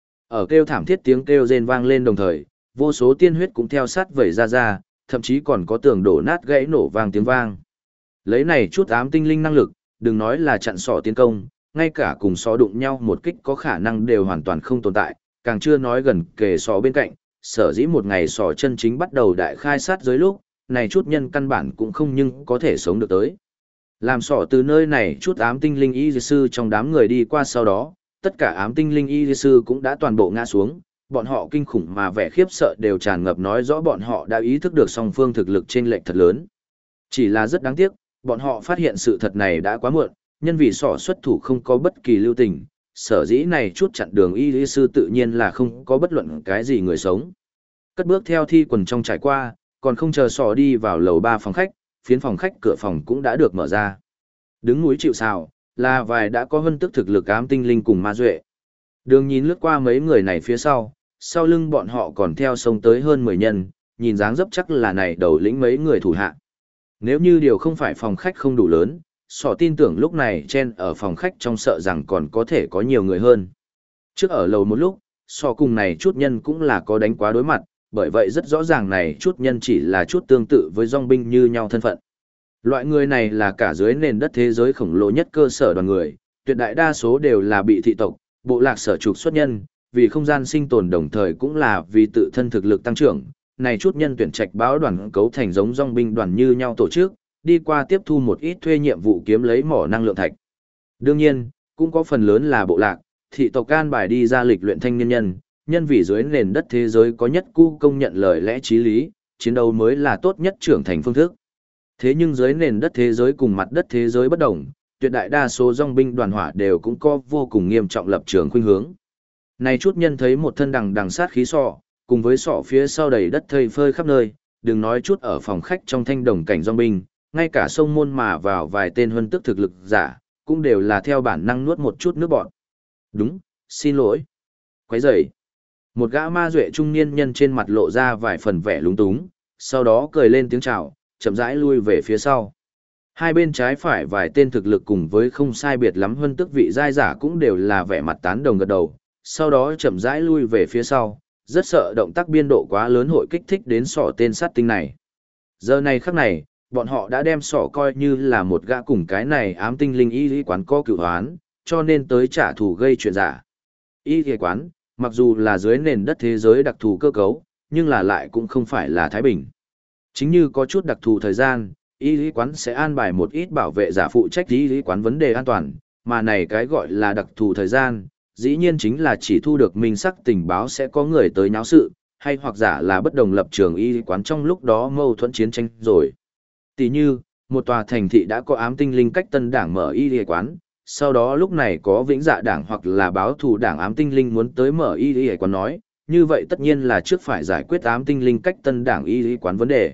S1: Ở kêu thảm thiết tiếng kêu rên vang lên đồng thời, vô số tiên huyết cũng theo sát vẩy ra, thậm chí còn có tường đổ nát gãy nổ vang tiếng vang. Lấy này chút ám tinh linh năng lực, đừng nói là chặn sọ tiến công, ngay cả cùng sọ đụng nhau một kích có khả năng đều hoàn toàn không tồn tại, càng chưa nói gần kề sọ bên cạnh, sở dĩ một ngày sọ chân chính bắt đầu đại khai sát giới lúc, này chút nhân căn bản cũng không nhưng có thể sống được tới. Làm sọ từ nơi này chút ám tinh linh y sư trong đám người đi qua sau đó, tất cả ám tinh linh y sư cũng đã toàn bộ ngã xuống, bọn họ kinh khủng mà vẻ khiếp sợ đều tràn ngập nói rõ bọn họ đã ý thức được song phương thực lực chênh lệch thật lớn. Chỉ là rất đáng tiếc, bọn họ phát hiện sự thật này đã quá muộn, nhân vì sọ xuất thủ không có bất kỳ lưu tình, sở dĩ này chút chặn đường y sư tự nhiên là không có bất luận cái gì người sống. Cất bước theo thi quần trong trải qua, còn không chờ sọ đi vào lầu 3 phòng khách, phiến phòng khách cửa phòng cũng đã được mở ra. Đứng núi chịu sào, là vài đã có hơn tức thực lực ám tinh linh cùng ma duệ. Đường nhìn lướt qua mấy người này phía sau lưng bọn họ còn theo sông tới hơn 10 nhân, nhìn dáng dấp chắc là này đầu lĩnh mấy người thủ hạ. Nếu như điều không phải phòng khách không đủ lớn, sọ tin tưởng lúc này chen ở phòng khách trong sợ rằng còn có thể có nhiều người hơn. Trước ở lầu một lúc, sọ cùng này chút nhân cũng là có đánh quá đối mặt, bởi vậy rất rõ ràng này chút nhân chỉ là chút tương tự với dòng binh như nhau thân phận. Loại người này là cả dưới nền đất thế giới khổng lồ nhất cơ sở đoàn người, tuyệt đại đa số đều là bị thị tộc, bộ lạc sở trục xuất nhân, vì không gian sinh tồn đồng thời cũng là vì tự thân thực lực tăng trưởng. Này chút nhân tuyển trạch báo đoàn cấu thành giống dòng binh đoàn như nhau tổ chức, đi qua tiếp thu một ít thuê nhiệm vụ kiếm lấy mỏ năng lượng thạch. Đương nhiên, cũng có phần lớn là bộ lạc, thị tộc can bài đi ra lịch luyện thanh niên nhân vì dưới nền đất thế giới có nhất cu công nhận lời lẽ chí lý, chiến đấu mới là tốt nhất trưởng thành phương thức. Thế nhưng dưới nền đất thế giới cùng mặt đất thế giới bất đồng, tuyệt đại đa số dòng binh đoàn hỏa đều cũng có vô cùng nghiêm trọng lập trường khuynh hướng. Này chút nhân thấy một thân đằng sát khí sọ, cùng với sọ phía sau đầy đất thây phơi khắp nơi, đừng nói chút ở phòng khách trong thanh đồng cảnh dòng binh, ngay cả sông môn mà vào vài tên huân tức thực lực giả, cũng đều là theo bản năng nuốt một chút nước bọt. Đúng, xin lỗi. Quấy rầy. Một gã ma duệ trung niên nhân trên mặt lộ ra vài phần vẻ lúng túng, sau đó cười lên tiếng chào, chậm rãi lui về phía sau. Hai bên trái phải vài tên thực lực cùng với không sai biệt lắm huân tức vị giai giả cũng đều là vẻ mặt tán đồng gật đầu, sau đó chậm rãi lui về phía sau, rất sợ động tác biên độ quá lớn hội kích thích đến sọ tên sát tinh này. Giờ này khắc này, bọn họ đã đem sọ coi như là một gã cùng cái này ám tinh linh y lý quán có cựu hoán, cho nên tới trả thù gây chuyện giả. Y lý quán, mặc dù là dưới nền đất thế giới đặc thù cơ cấu, nhưng là lại cũng không phải là Thái Bình. Chính như có chút đặc thù thời gian, y lý quán sẽ an bài một ít bảo vệ giả phụ trách y lý quán vấn đề an toàn, mà này cái gọi là đặc thù thời gian, dĩ nhiên chính là chỉ thu được minh sắc tình báo sẽ có người tới nháo sự, hay hoặc giả là bất đồng lập trường y lý quán trong lúc đó mâu thuẫn chiến tranh rồi. Tỷ như, một tòa thành thị đã có ám tinh linh cách tân đảng mở y lý quán, sau đó lúc này có vĩnh dạ đảng hoặc là báo thù đảng ám tinh linh muốn tới mở y lý quán nói, như vậy tất nhiên là trước phải giải quyết ám tinh linh cách tân đảng y lý quán vấn đề.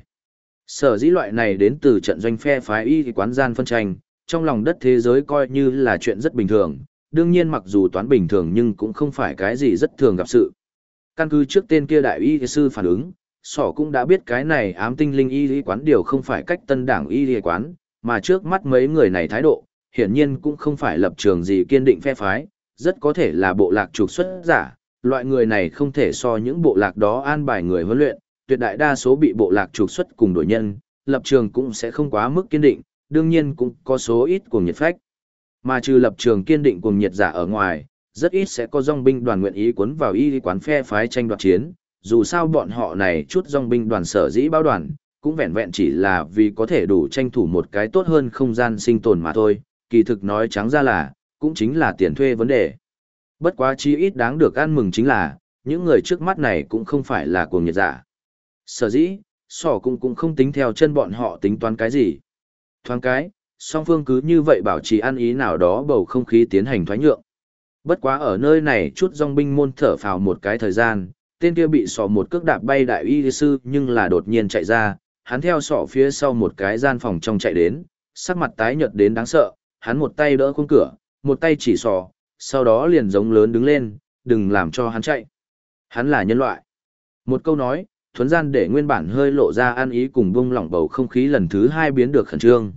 S1: Sở dĩ loại này đến từ trận doanh phe phái y lý quán gian phân tranh, trong lòng đất thế giới coi như là chuyện rất bình thường, đương nhiên mặc dù toán bình thường nhưng cũng không phải cái gì rất thường gặp sự. Căn cứ trước tên kia đại y sư phản ứng, Sỏ cũng đã biết cái này ám tinh linh y lý quán điều không phải cách tân đảng y lý quán, mà trước mắt mấy người này thái độ, hiển nhiên cũng không phải lập trường gì kiên định phe phái, rất có thể là bộ lạc trục xuất giả, loại người này không thể so những bộ lạc đó an bài người huấn luyện, tuyệt đại đa số bị bộ lạc trục xuất cùng đội nhân, lập trường cũng sẽ không quá mức kiên định, đương nhiên cũng có số ít cuồng nhiệt phách. Mà trừ lập trường kiên định cuồng nhiệt giả ở ngoài, rất ít sẽ có dòng binh đoàn nguyện ý cuốn vào y quán phe phái tranh đoạt chiến, dù sao bọn họ này chút dòng binh đoàn sở dĩ báo đoàn, cũng vẹn vẹn chỉ là vì có thể đủ tranh thủ một cái tốt hơn không gian sinh tồn mà thôi, kỳ thực nói trắng ra là, cũng chính là tiền thuê vấn đề. Bất quá chí ít đáng được ăn mừng chính là, những người trước mắt này cũng không phải là cuồng nhiệt giả. Sở dĩ, sỏ cũng không tính theo chân bọn họ tính toán cái gì. Thoáng cái, song phương cứ như vậy bảo trì ăn ý nào đó bầu không khí tiến hành thoái nhượng. Bất quá ở nơi này chút dòng binh môn thở phào một cái thời gian, tên kia bị sỏ một cước đạp bay đại y sư nhưng là đột nhiên chạy ra, hắn theo sỏ phía sau một cái gian phòng trong chạy đến, sắc mặt tái nhợt đến đáng sợ, hắn một tay đỡ khung cửa, một tay chỉ sỏ, sau đó liền giống lớn đứng lên, đừng làm cho hắn chạy. Hắn là nhân loại. Một câu nói, thuấn gian để nguyên bản hơi lộ ra ăn ý cùng bung lỏng bầu không khí lần thứ hai biến được khẩn trương.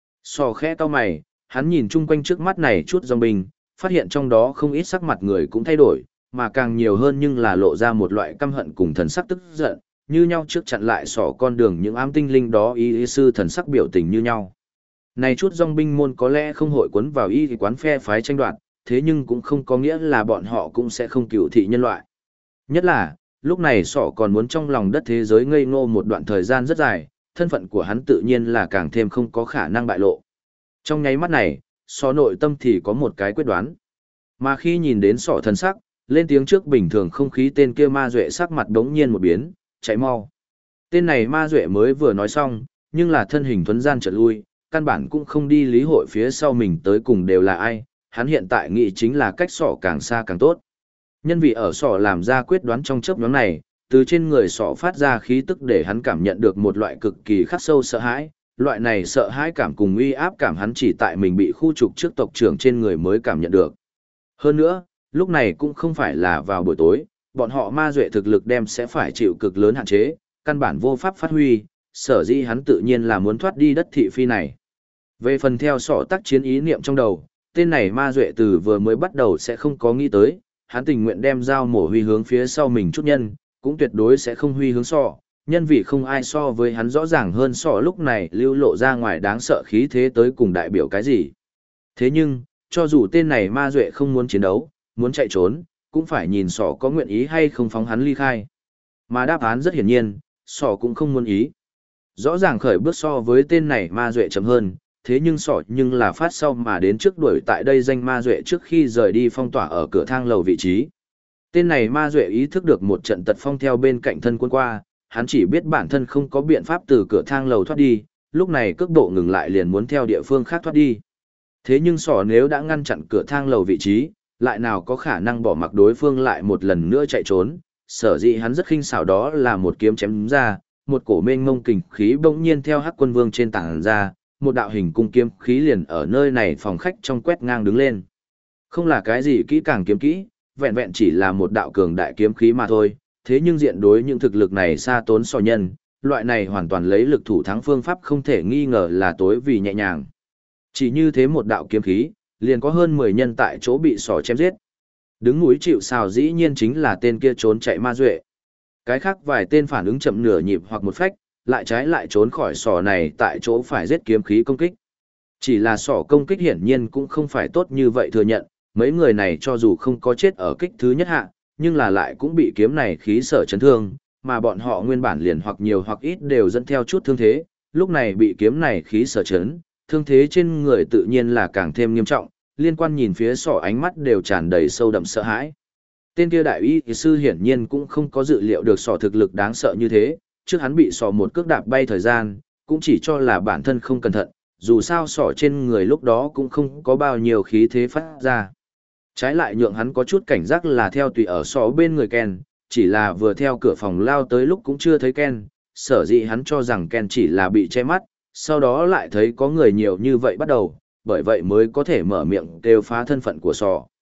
S1: Sỏ khẽ cau mày, hắn nhìn chung quanh trước mắt này chút dòng binh, phát hiện trong đó không ít sắc mặt người cũng thay đổi, mà càng nhiều hơn nhưng là lộ ra một loại căm hận cùng thần sắc tức giận, như nhau trước chặn lại sỏ con đường những ám tinh linh đó y sư thần sắc biểu tình như nhau. Này chút dòng binh môn có lẽ không hội quấn vào y quán phe phái tranh đoạt, thế nhưng cũng không có nghĩa là bọn họ cũng sẽ không cựu thị nhân loại. Nhất là, lúc này sỏ còn muốn trong lòng đất thế giới ngây ngô một đoạn thời gian rất dài, thân phận của hắn tự nhiên là càng thêm không có khả năng bại lộ. Trong nháy mắt này, sỏ nội tâm thì có một cái quyết đoán. Mà khi nhìn đến sỏ thần sắc, lên tiếng trước bình thường không khí tên kia ma duệ sắc mặt đống nhiên một biến, chạy mau. Tên này ma duệ mới vừa nói xong, nhưng là thân hình thuấn gian chợt lui, căn bản cũng không đi lý hội phía sau mình tới cùng đều là ai, hắn hiện tại nghĩ chính là cách sỏ càng xa càng tốt. Nhân vì ở sỏ làm ra quyết đoán trong chớp nhoáng này, từ trên người sỏ phát ra khí tức để hắn cảm nhận được một loại cực kỳ khắc sâu sợ hãi, loại này sợ hãi cảm cùng uy áp cảm hắn chỉ tại mình bị khu trục trước tộc trưởng trên người mới cảm nhận được. Hơn nữa, lúc này cũng không phải là vào buổi tối, bọn họ ma duệ thực lực đem sẽ phải chịu cực lớn hạn chế, căn bản vô pháp phát huy, sở dĩ hắn tự nhiên là muốn thoát đi đất thị phi này. Về phần theo sỏ tác chiến ý niệm trong đầu, tên này ma duệ từ vừa mới bắt đầu sẽ không có nghĩ tới, hắn tình nguyện đem dao mổ huy hướng phía sau mình chút nhân, cũng tuyệt đối sẽ không huy hướng sỏ, nhân vì không ai so với hắn rõ ràng hơn sỏ lúc này lưu lộ ra ngoài đáng sợ khí thế tới cùng đại biểu cái gì. Thế nhưng, cho dù tên này ma duệ không muốn chiến đấu, muốn chạy trốn, cũng phải nhìn sỏ có nguyện ý hay không phóng hắn ly khai. Mà đáp án rất hiển nhiên, sỏ cũng không muốn ý. Rõ ràng khởi bước so với tên này ma duệ chậm hơn, thế nhưng sỏ nhưng là phát sau mà đến trước đuổi tại đây danh ma duệ trước khi rời đi phong tỏa ở cửa thang lầu vị trí. Tên này ma duệ ý thức được một trận tật phong theo bên cạnh thân quân qua, hắn chỉ biết bản thân không có biện pháp từ cửa thang lầu thoát đi, lúc này cước bộ ngừng lại liền muốn theo địa phương khác thoát đi. Thế nhưng sỏ nếu đã ngăn chặn cửa thang lầu vị trí, lại nào có khả năng bỏ mặc đối phương lại một lần nữa chạy trốn, sở dĩ hắn rất khinh xảo đó là một kiếm chém ra, một cổ mênh mông kình khí bỗng nhiên theo Hắc Quân Vương trên tảng ra, một đạo hình cung kiếm khí liền ở nơi này phòng khách trong quét ngang đứng lên. Không là cái gì kỹ càng kiếm kỹ, vẹn vẹn chỉ là một đạo cường đại kiếm khí mà thôi, thế nhưng diện đối những thực lực này xa tốn so nhân, loại này hoàn toàn lấy lực thủ thắng phương pháp không thể nghi ngờ là tối vì nhẹ nhàng. Chỉ như thế một đạo kiếm khí, liền có hơn 10 nhân tại chỗ bị sỏ chém giết. Đứng núi chịu sào dĩ nhiên chính là tên kia trốn chạy ma duệ. Cái khác vài tên phản ứng chậm nửa nhịp hoặc một phách, lại trái lại trốn khỏi sỏ này tại chỗ phải giết kiếm khí công kích. Chỉ là sỏ công kích hiển nhiên cũng không phải tốt như vậy thừa nhận, mấy người này cho dù không có chết ở kích thứ nhất hạ, nhưng là lại cũng bị kiếm này khí sở chấn thương, mà bọn họ nguyên bản liền hoặc nhiều hoặc ít đều dẫn theo chút thương thế, lúc này bị kiếm này khí sở chấn, thương thế trên người tự nhiên là càng thêm nghiêm trọng, liên quan nhìn phía sỏ ánh mắt đều tràn đầy sâu đậm sợ hãi. Tên kia đại y sư hiển nhiên cũng không có dự liệu được sỏ thực lực đáng sợ như thế, trước hắn bị sỏ một cước đạp bay thời gian, cũng chỉ cho là bản thân không cẩn thận, dù sao sỏ trên người lúc đó cũng không có bao nhiêu khí thế phát ra. Trái lại nhượng hắn có chút cảnh giác là theo tùy ở sỏ bên người Ken, chỉ là vừa theo cửa phòng lao tới lúc cũng chưa thấy Ken, sở dĩ hắn cho rằng Ken chỉ là bị che mắt, sau đó lại thấy có người nhiều như vậy bắt đầu, bởi vậy mới có thể mở miệng kêu phá thân phận của sỏ.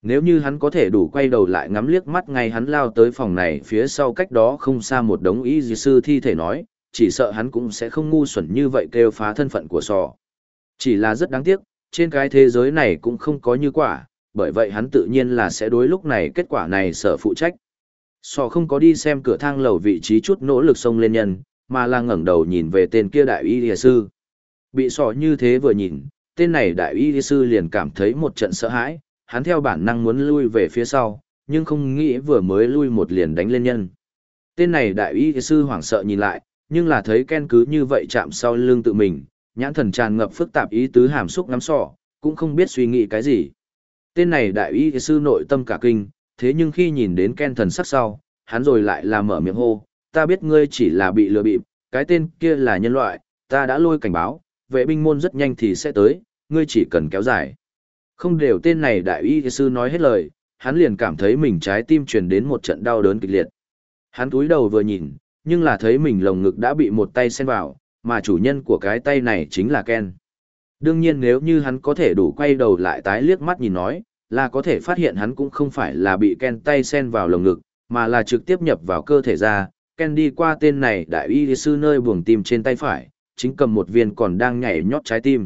S1: Nếu như hắn có thể đủ quay đầu lại ngắm liếc mắt ngay hắn lao tới phòng này phía sau cách đó không xa một đống y dì sư thi thể nói, chỉ sợ hắn cũng sẽ không ngu xuẩn như vậy kêu phá thân phận của sò. Chỉ là rất đáng tiếc, trên cái thế giới này cũng không có như quả, bởi vậy hắn tự nhiên là sẽ đối lúc này kết quả này sở phụ trách. Sò không có đi xem cửa thang lầu vị trí chút nỗ lực xông lên nhân, mà là ngẩng đầu nhìn về tên kia đại y dì sư. Bị sò như thế vừa nhìn, tên này đại y sư liền cảm thấy một trận sợ hãi, hắn theo bản năng muốn lui về phía sau, nhưng không nghĩ vừa mới lui một liền đánh lên nhân. Tên này đại y sư hoảng sợ nhìn lại, nhưng là thấy Ken cứ như vậy chạm sau lưng tự mình, nhãn thần tràn ngập phức tạp ý tứ hàm xúc ngắm sọ, cũng không biết suy nghĩ cái gì. Tên này đại y sư nội tâm cả kinh, thế nhưng khi nhìn đến Ken thần sắc sau, hắn rồi lại là mở miệng hô, ta biết ngươi chỉ là bị lừa bịp, cái tên kia là nhân loại, ta đã lôi cảnh báo, vệ binh môn rất nhanh thì sẽ tới, ngươi chỉ cần kéo dài. Không đều tên này đại y sư nói hết lời, hắn liền cảm thấy mình trái tim truyền đến một trận đau đớn kịch liệt. Hắn cúi đầu vừa nhìn, nhưng là thấy mình lồng ngực đã bị một tay xen vào, mà chủ nhân của cái tay này chính là Ken. Đương nhiên nếu như hắn có thể đủ quay đầu lại tái liếc mắt nhìn nói, là có thể phát hiện hắn cũng không phải là bị Ken tay xen vào lồng ngực, mà là trực tiếp nhập vào cơ thể ra. Ken đi qua tên này đại y sư nơi buồng tim trên tay phải, chính cầm một viên còn đang nhảy nhót trái tim.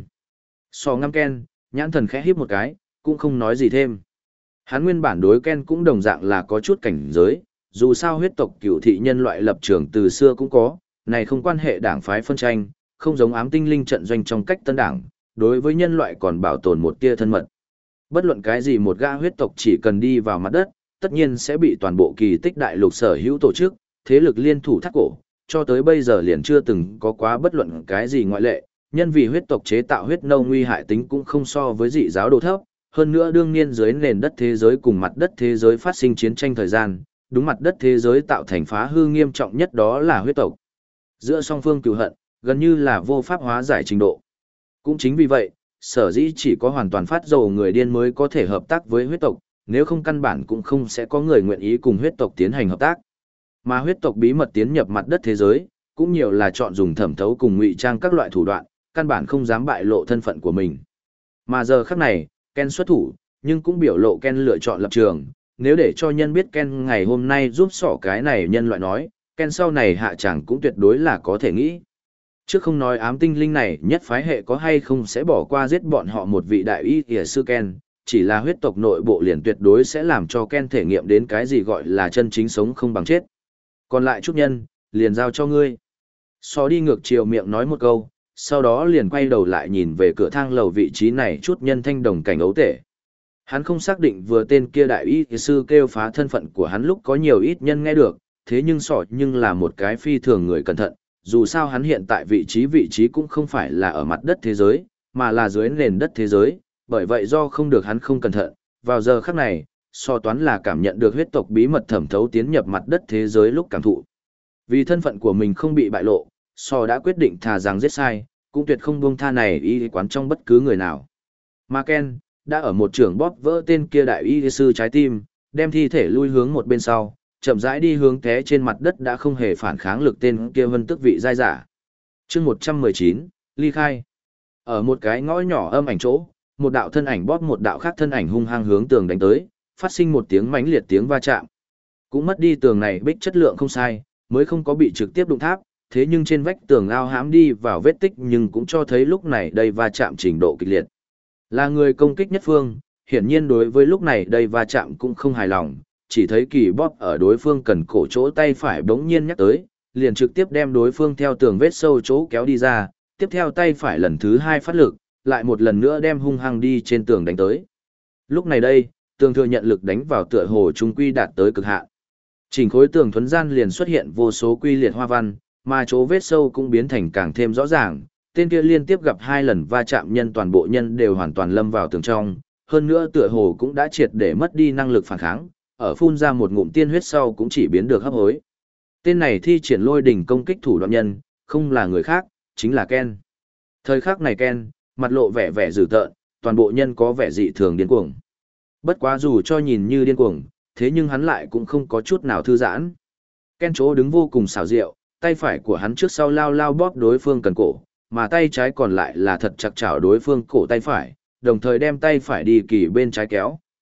S1: So ngắm Ken, nhãn thần khẽ híp một cái, cũng không nói gì thêm. Hắn nguyên bản đối Ken cũng đồng dạng là có chút cảnh giới, dù sao huyết tộc cửu thị nhân loại lập trường từ xưa cũng có, này không quan hệ đảng phái phân tranh, không giống ám tinh linh trận doanh trong cách tân đảng, đối với nhân loại còn bảo tồn một tia thân mật. Bất luận cái gì một gã huyết tộc chỉ cần đi vào mặt đất, tất nhiên sẽ bị toàn bộ kỳ tích đại lục sở hữu tổ chức, thế lực liên thủ thắt cổ, cho tới bây giờ liền chưa từng có quá bất luận cái gì ngoại lệ, nhân vì huyết tộc chế tạo huyết nâu nguy hại tính cũng không so với dị giáo đồ thấp, hơn nữa đương nhiên dưới nền đất thế giới cùng mặt đất thế giới phát sinh chiến tranh thời gian, đúng mặt đất thế giới tạo thành phá hư nghiêm trọng nhất đó là huyết tộc. Giữa song phương cừu hận, gần như là vô pháp hóa giải trình độ. Cũng chính vì vậy, sở dĩ chỉ có hoàn toàn phát dầu người điên mới có thể hợp tác với huyết tộc, nếu không căn bản cũng không sẽ có người nguyện ý cùng huyết tộc tiến hành hợp tác. Mà huyết tộc bí mật tiến nhập mặt đất thế giới, cũng nhiều là chọn dùng thẩm thấu cùng ngụy trang các loại thủ đoạn, căn bản không dám bại lộ thân phận của mình. Mà giờ khắc này, Ken xuất thủ, nhưng cũng biểu lộ Ken lựa chọn lập trường, nếu để cho nhân biết Ken ngày hôm nay giúp sỏ cái này nhân loại nói, Ken sau này hạ chẳng cũng tuyệt đối là có thể nghĩ. Trước không nói ám tinh linh này nhất phái hệ có hay không sẽ bỏ qua giết bọn họ một vị đại y kìa sư Ken, chỉ là huyết tộc nội bộ liền tuyệt đối sẽ làm cho Ken thể nghiệm đến cái gì gọi là chân chính sống không bằng chết. Còn lại chút nhân, liền giao cho ngươi. So đi ngược chiều miệng nói một câu, sau đó liền quay đầu lại nhìn về cửa thang lầu vị trí này chút nhân thanh đồng cảnh ấu tể. Hắn không xác định vừa tên kia đại y sư kêu phá thân phận của hắn lúc có nhiều ít nhân nghe được, thế nhưng nhưng là một cái phi thường người cẩn thận, dù sao hắn hiện tại vị trí cũng không phải là ở mặt đất thế giới, mà là dưới nền đất thế giới, bởi vậy do không được hắn không cẩn thận, vào giờ khắc này, toán là cảm nhận được huyết tộc bí mật thẩm thấu tiến nhập mặt đất thế giới lúc cảm thụ. Vì thân phận của mình không bị bại lộ, đã quyết định thà rằng giết sai, cũng tuyệt không buông tha này y quán trong bất cứ người nào. Mà Ken, đã ở một trường bóp vỡ tên kia đại y sư trái tim, đem thi thể lui hướng một bên sau, chậm rãi đi hướng té trên mặt đất đã không hề phản kháng lực tên kia vân tức vị giai giả. Chương 119, ly khai. Ở một cái ngõ nhỏ âm ảnh chỗ, một đạo thân ảnh bóp một đạo khác thân ảnh hung hăng hướng tường đánh tới, phát sinh một tiếng mãnh liệt tiếng va chạm. Cũng mất đi tường này bích chất lượng không sai, mới không có bị trực tiếp đụng tháp, thế nhưng trên vách tường ao hãm đi vào vết tích nhưng cũng cho thấy lúc này đây va chạm trình độ kịch liệt. Là người công kích nhất phương, hiển nhiên đối với lúc này đây va chạm cũng không hài lòng, chỉ thấy kỳ bóp ở đối phương cần cổ chỗ tay phải bỗng nhiên nhắc tới, liền trực tiếp đem đối phương theo tường vết sâu chỗ kéo đi ra, tiếp theo tay phải lần thứ hai phát lực, lại một lần nữa đem hung hăng đi trên tường đánh tới. Lúc này đây, tường thừa nhận lực đánh vào tựa hồ trung quy đạt tới cực hạn. Chỉnh khối tường thuần gian liền xuất hiện vô số quy liệt hoa văn, mà chỗ vết sâu cũng biến thành càng thêm rõ ràng, tên kia liên tiếp gặp 2 lần va chạm nhân toàn bộ nhân đều hoàn toàn lâm vào tường trong, hơn nữa tựa hồ cũng đã triệt để mất đi năng lực phản kháng, ở phun ra một ngụm tiên huyết sau cũng chỉ biến được hấp hối. Tên này thi triển lôi đỉnh công kích thủ đoạn nhân, không là người khác, chính là Ken. Thời khắc này Ken, mặt lộ vẻ vẻ dữ tợn, toàn bộ nhân có vẻ dị thường điên cuồng. Bất quá dù cho nhìn như điên cuồng, thế nhưng hắn lại cũng không có chút nào thư giãn. Ken chỗ đứng vô cùng xảo diệu, tay phải của hắn trước sau lao lao bóp đối phương cần cổ, mà tay trái còn lại là thật chặt chảo đối phương cổ tay phải, đồng thời đem tay phải đi kỳ bên trái kéo,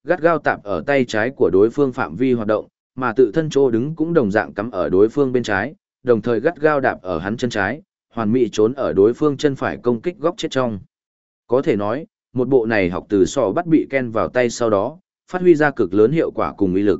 S1: gắt gao tạp ở tay trái của đối phương phạm vi hoạt động, mà tự thân chỗ đứng cũng đồng dạng cắm ở đối phương bên trái, đồng thời gắt gao đạp ở hắn chân trái, hoàn mỹ trốn ở đối phương chân phải công kích góc chết trong. Có thể nói, một bộ này học từ sọ bắt bị Ken vào tay sau đó, phát huy ra cực lớn hiệu quả cùng uy lực.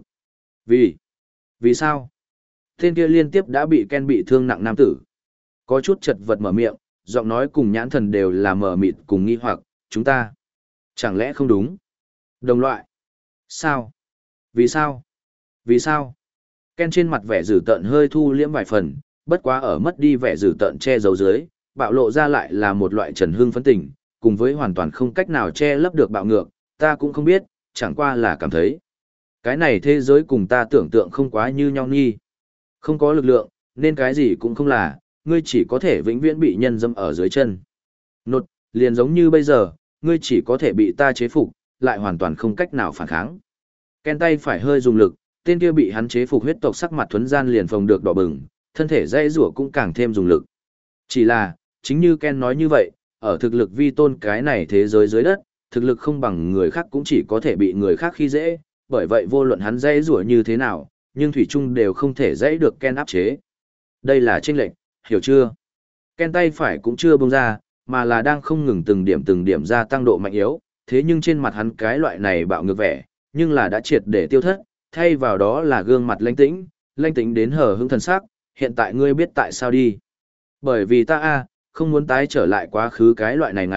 S1: Vì sao? Tên kia liên tiếp đã bị Ken bị thương nặng nam tử. Có chút chật vật mở miệng, giọng nói cùng nhãn thần đều là mờ mịt cùng nghi hoặc, chúng ta. Chẳng lẽ không đúng? Đồng loại. Sao? Vì sao? Vì sao? Ken trên mặt vẻ dữ tợn hơi thu liễm vài phần, bất quá ở mất đi vẻ dữ tợn che giấu dưới, bạo lộ ra lại là một loại trần hương phấn tình, cùng với hoàn toàn không cách nào che lấp được bạo ngược, ta cũng không biết, chẳng qua là cảm thấy. Cái này thế giới cùng ta tưởng tượng không quá như nhau nghi. Không có lực lượng, nên cái gì cũng không là, ngươi chỉ có thể vĩnh viễn bị nhân dâm ở dưới chân. Nột, liền giống như bây giờ, ngươi chỉ có thể bị ta chế phục, lại hoàn toàn không cách nào phản kháng. Ken tay phải hơi dùng lực, tên kia bị hắn chế phục huyết tộc sắc mặt thuấn gian liền phồng được đỏ bừng, thân thể dãy rủa cũng càng thêm dùng lực. Chỉ là, chính như Ken nói như vậy, ở thực lực vi tôn cái này thế giới dưới đất, thực lực không bằng người khác cũng chỉ có thể bị người khác khi dễ, bởi vậy vô luận hắn dãy rủa như thế nào, nhưng thủy chung đều không thể dãy được Ken áp chế. Đây là chênh lệch, hiểu chưa? Ken tay phải cũng chưa buông ra, mà là đang không ngừng từng điểm gia tăng độ mạnh yếu, thế nhưng trên mặt hắn cái loại này bạo ngược vẻ, nhưng là đã triệt để tiêu thất, thay vào đó là gương mặt lãnh tĩnh đến hờ hững thần sắc, hiện tại ngươi biết tại sao đi. Bởi vì ta không muốn tái trở lại quá khứ cái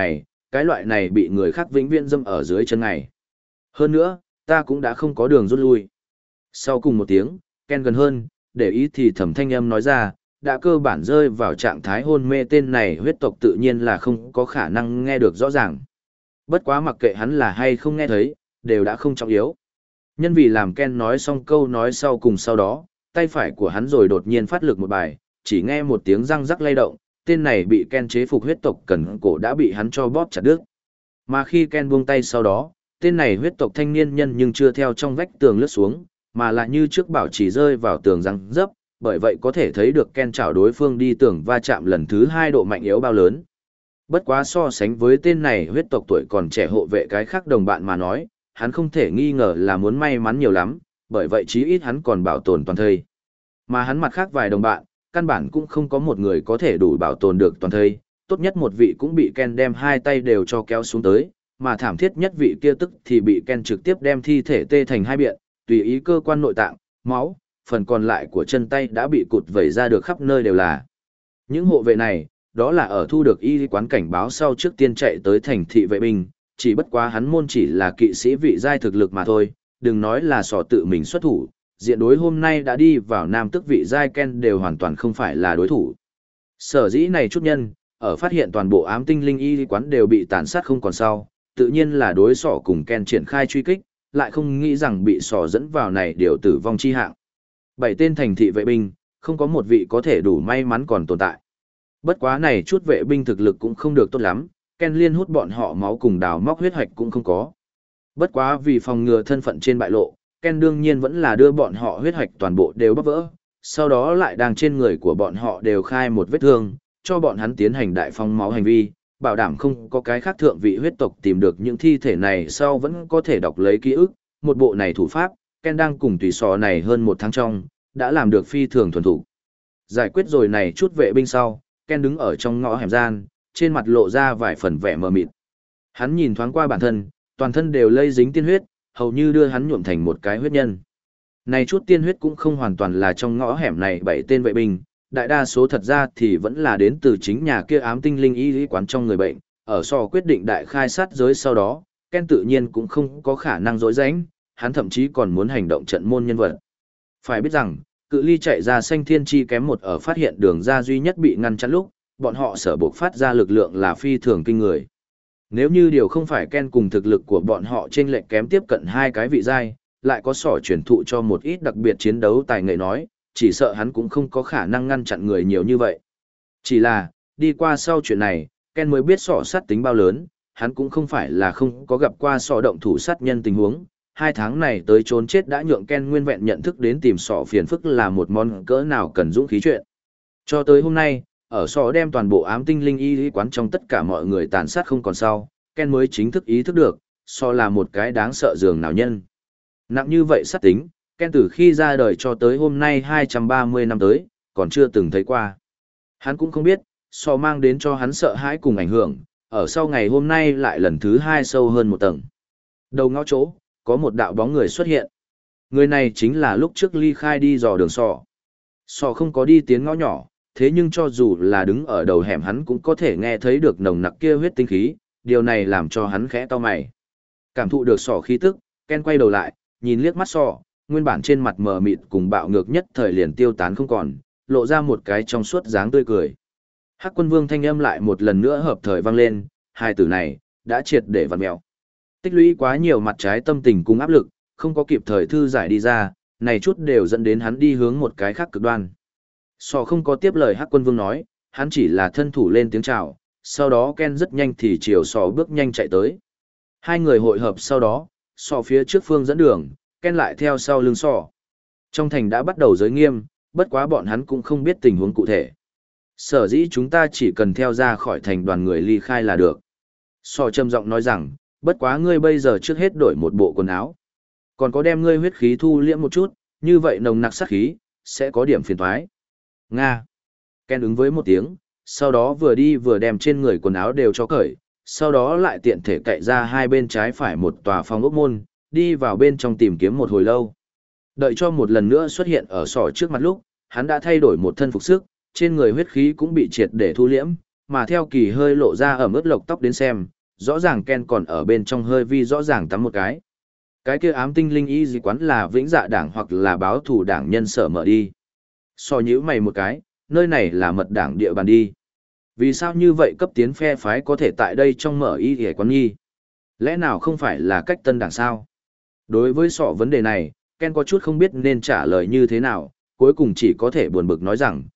S1: loại này bị người khác vĩnh viễn dâm ở dưới chân ngày. Hơn nữa, ta cũng đã không có đường rút lui. Sau cùng một tiếng, Ken gần hơn, để ý thì thẩm thanh âm nói ra, đã cơ bản rơi vào trạng thái hôn mê tên này huyết tộc tự nhiên là không có khả năng nghe được rõ ràng. Bất quá mặc kệ hắn là hay không nghe thấy, đều đã không trọng yếu. Nhân vì làm Ken nói xong câu nói sau cùng sau đó, tay phải của hắn rồi đột nhiên phát lực một bài, chỉ nghe một tiếng răng rắc lay động, tên này bị Ken chế phục huyết tộc cần cổ đã bị hắn cho bóp chặt đứt. Mà khi Ken buông tay sau đó, tên này huyết tộc thanh niên nhân nhưng chưa theo trong vách tường lướt xuống, mà là như trước bảo chỉ rơi vào tường răng dấp, bởi vậy có thể thấy được Ken chảo đối phương đi tường va chạm lần thứ 2 độ mạnh yếu bao lớn. Bất quá so sánh với tên này huyết tộc tuổi còn trẻ hộ vệ cái khác đồng bạn mà nói, hắn không thể nghi ngờ là muốn may mắn nhiều lắm, bởi vậy chí ít hắn còn bảo tồn toàn thây. Mà hắn mặt khác vài đồng bạn, căn bản cũng không có một người có thể đủ bảo tồn được toàn thây, tốt nhất một vị cũng bị Ken đem hai tay đều cho kéo xuống tới, mà thảm thiết nhất vị kia tức thì bị Ken trực tiếp đem thi thể tê thành hai biện, tùy ý cơ quan nội tạng, máu, phần còn lại của chân tay đã bị cụt vẩy ra được khắp nơi đều là. Những hộ vệ này, đó là ở thu được y quán cảnh báo sau trước tiên chạy tới thành thị vệ binh, chỉ bất quá hắn môn chỉ là kỵ sĩ vị giai thực lực mà thôi, đừng nói là sò tự mình xuất thủ, diện đối hôm nay đã đi vào nam tức vị giai Ken đều hoàn toàn không phải là đối thủ. Sở dĩ này chút nhân, ở phát hiện toàn bộ ám tinh linh y quán đều bị tàn sát không còn sau, tự nhiên là đối sỏ cùng Ken triển khai truy kích, lại không nghĩ rằng bị sỏ dẫn vào này điều tử vong chi hạng. 7 tên thành thị vệ binh, không có một vị có thể đủ may mắn còn tồn tại. Bất quá này chút vệ binh thực lực cũng không được tốt lắm, Ken liên hút bọn họ máu cùng đào móc huyết hoạch cũng không có. Bất quá vì phòng ngừa thân phận trên bại lộ, Ken đương nhiên vẫn là đưa bọn họ huyết hoạch toàn bộ đều bóc vỡ, sau đó lại đang trên người của bọn họ đều khai một vết thương, cho bọn hắn tiến hành đại phong máu hành vi, bảo đảm không có cái khác thượng vị huyết tộc tìm được những thi thể này sau vẫn có thể đọc lấy ký ức. Một bộ này thủ pháp, Ken đang cùng tùy sò này hơn một tháng trong, đã làm được phi thường thuần thủ. Giải quyết rồi này chút vệ binh sau, Ken đứng ở trong ngõ hẻm gian, trên mặt lộ ra vài phần vẻ mờ mịt. Hắn nhìn thoáng qua bản thân, toàn thân đều lây dính tiên huyết, hầu như đưa hắn nhuộm thành một cái huyết nhân. Này chút tiên huyết cũng không hoàn toàn là trong ngõ hẻm này 7 tên vệ binh, đại đa số thật ra thì vẫn là đến từ chính nhà kia ám tinh linh y lý quán trong người bệnh, ở so quyết định đại khai sát giới sau đó, Ken tự nhiên cũng không có khả năng dối rãnh, hắn thậm chí còn muốn hành động trận môn nhân vật. Phải biết rằng, cự ly chạy ra xanh thiên chi kém một ở phát hiện đường ra duy nhất bị ngăn chặn lúc, bọn họ sở buộc phát ra lực lượng là phi thường kinh người. Nếu như điều không phải Ken cùng thực lực của bọn họ trên lệch kém tiếp cận hai cái vị giai, lại có sỏ truyền thụ cho một ít đặc biệt chiến đấu tài nghệ nói, chỉ sợ hắn cũng không có khả năng ngăn chặn người nhiều như vậy. Chỉ là, đi qua sau chuyện này, Ken mới biết sỏ sát tính bao lớn, hắn cũng không phải là không có gặp qua sỏ động thủ sát nhân tình huống. 2 tháng này tới trốn chết đã nhượng Ken nguyên vẹn nhận thức đến tìm sỏ phiền phức là một món cỡ nào cần dũng khí chuyện. Cho tới hôm nay, ở sỏ đem toàn bộ ám tinh linh y lý quán trong tất cả mọi người tàn sát không còn sau, Ken mới chính thức ý thức được, so là một cái đáng sợ dường nào nhân. Nặng như vậy sát tính, Ken từ khi ra đời cho tới hôm nay 230 năm tới, còn chưa từng thấy qua. Hắn cũng không biết, so mang đến cho hắn sợ hãi cùng ảnh hưởng, ở sau ngày hôm nay lại lần thứ hai sâu hơn một tầng. Đầu ngõ chỗ, có một đạo bóng người xuất hiện. Người này chính là lúc trước ly khai đi dò đường sò. Sò không có đi tiến ngõ nhỏ, thế nhưng cho dù là đứng ở đầu hẻm hắn cũng có thể nghe thấy được nồng nặc kia huyết tinh khí, điều này làm cho hắn khẽ cau mày. Cảm thụ được sò khí tức, Ken quay đầu lại, nhìn liếc mắt sò, nguyên bản trên mặt mờ mịt cùng bạo ngược nhất thời liền tiêu tán không còn, lộ ra một cái trong suốt dáng tươi cười. Hắc Quân Vương thanh âm lại một lần nữa hợp thời vang lên, hai từ này đã triệt để vặn mèo. Tích lũy quá nhiều mặt trái tâm tình cùng áp lực, không có kịp thời thư giải đi ra, này chút đều dẫn đến hắn đi hướng một cái khác cực đoan. Sò không có tiếp lời Hắc Quân Vương nói, hắn chỉ là thân thủ lên tiếng chào, sau đó Ken rất nhanh thì chiều sò bước nhanh chạy tới. Hai người hội hợp sau đó, sò phía trước phương dẫn đường, Ken lại theo sau lưng sò. Trong thành đã bắt đầu giới nghiêm, bất quá bọn hắn cũng không biết tình huống cụ thể. Sở dĩ chúng ta chỉ cần theo ra khỏi thành đoàn người ly khai là được. Sò trầm giọng nói rằng, bất quá ngươi bây giờ trước hết đổi một bộ quần áo. Còn có đem ngươi huyết khí thu liễm một chút, như vậy nồng nặc sát khí, sẽ có điểm phiền toái. Nga. Ken ứng với một tiếng, sau đó vừa đi vừa đem trên người quần áo đều cho cởi, sau đó lại tiện thể cậy ra hai bên trái phải một tòa phòng ốc môn, đi vào bên trong tìm kiếm một hồi lâu. Đợi cho một lần nữa xuất hiện ở sỏ trước mặt lúc, hắn đã thay đổi một thân phục sức, trên người huyết khí cũng bị triệt để thu liễm, mà theo kỳ hơi lộ ra ẩm ướt lộc tóc đến xem, rõ ràng Ken còn ở bên trong hơi vi rõ ràng tắm một cái. Cái kia ám tinh linh y gì quán là vĩnh dạ đảng hoặc là báo thủ đảng nhân sở mở đi. So nhíu mày một cái, nơi này là mật đảng địa bàn đi. Vì sao như vậy cấp tiến phe phái có thể tại đây trong mở y hề quán nghi? Lẽ nào không phải là cách tân đảng sao? Đối với sọ vấn đề này, Ken có chút không biết nên trả lời như thế nào, cuối cùng chỉ có thể buồn bực nói rằng,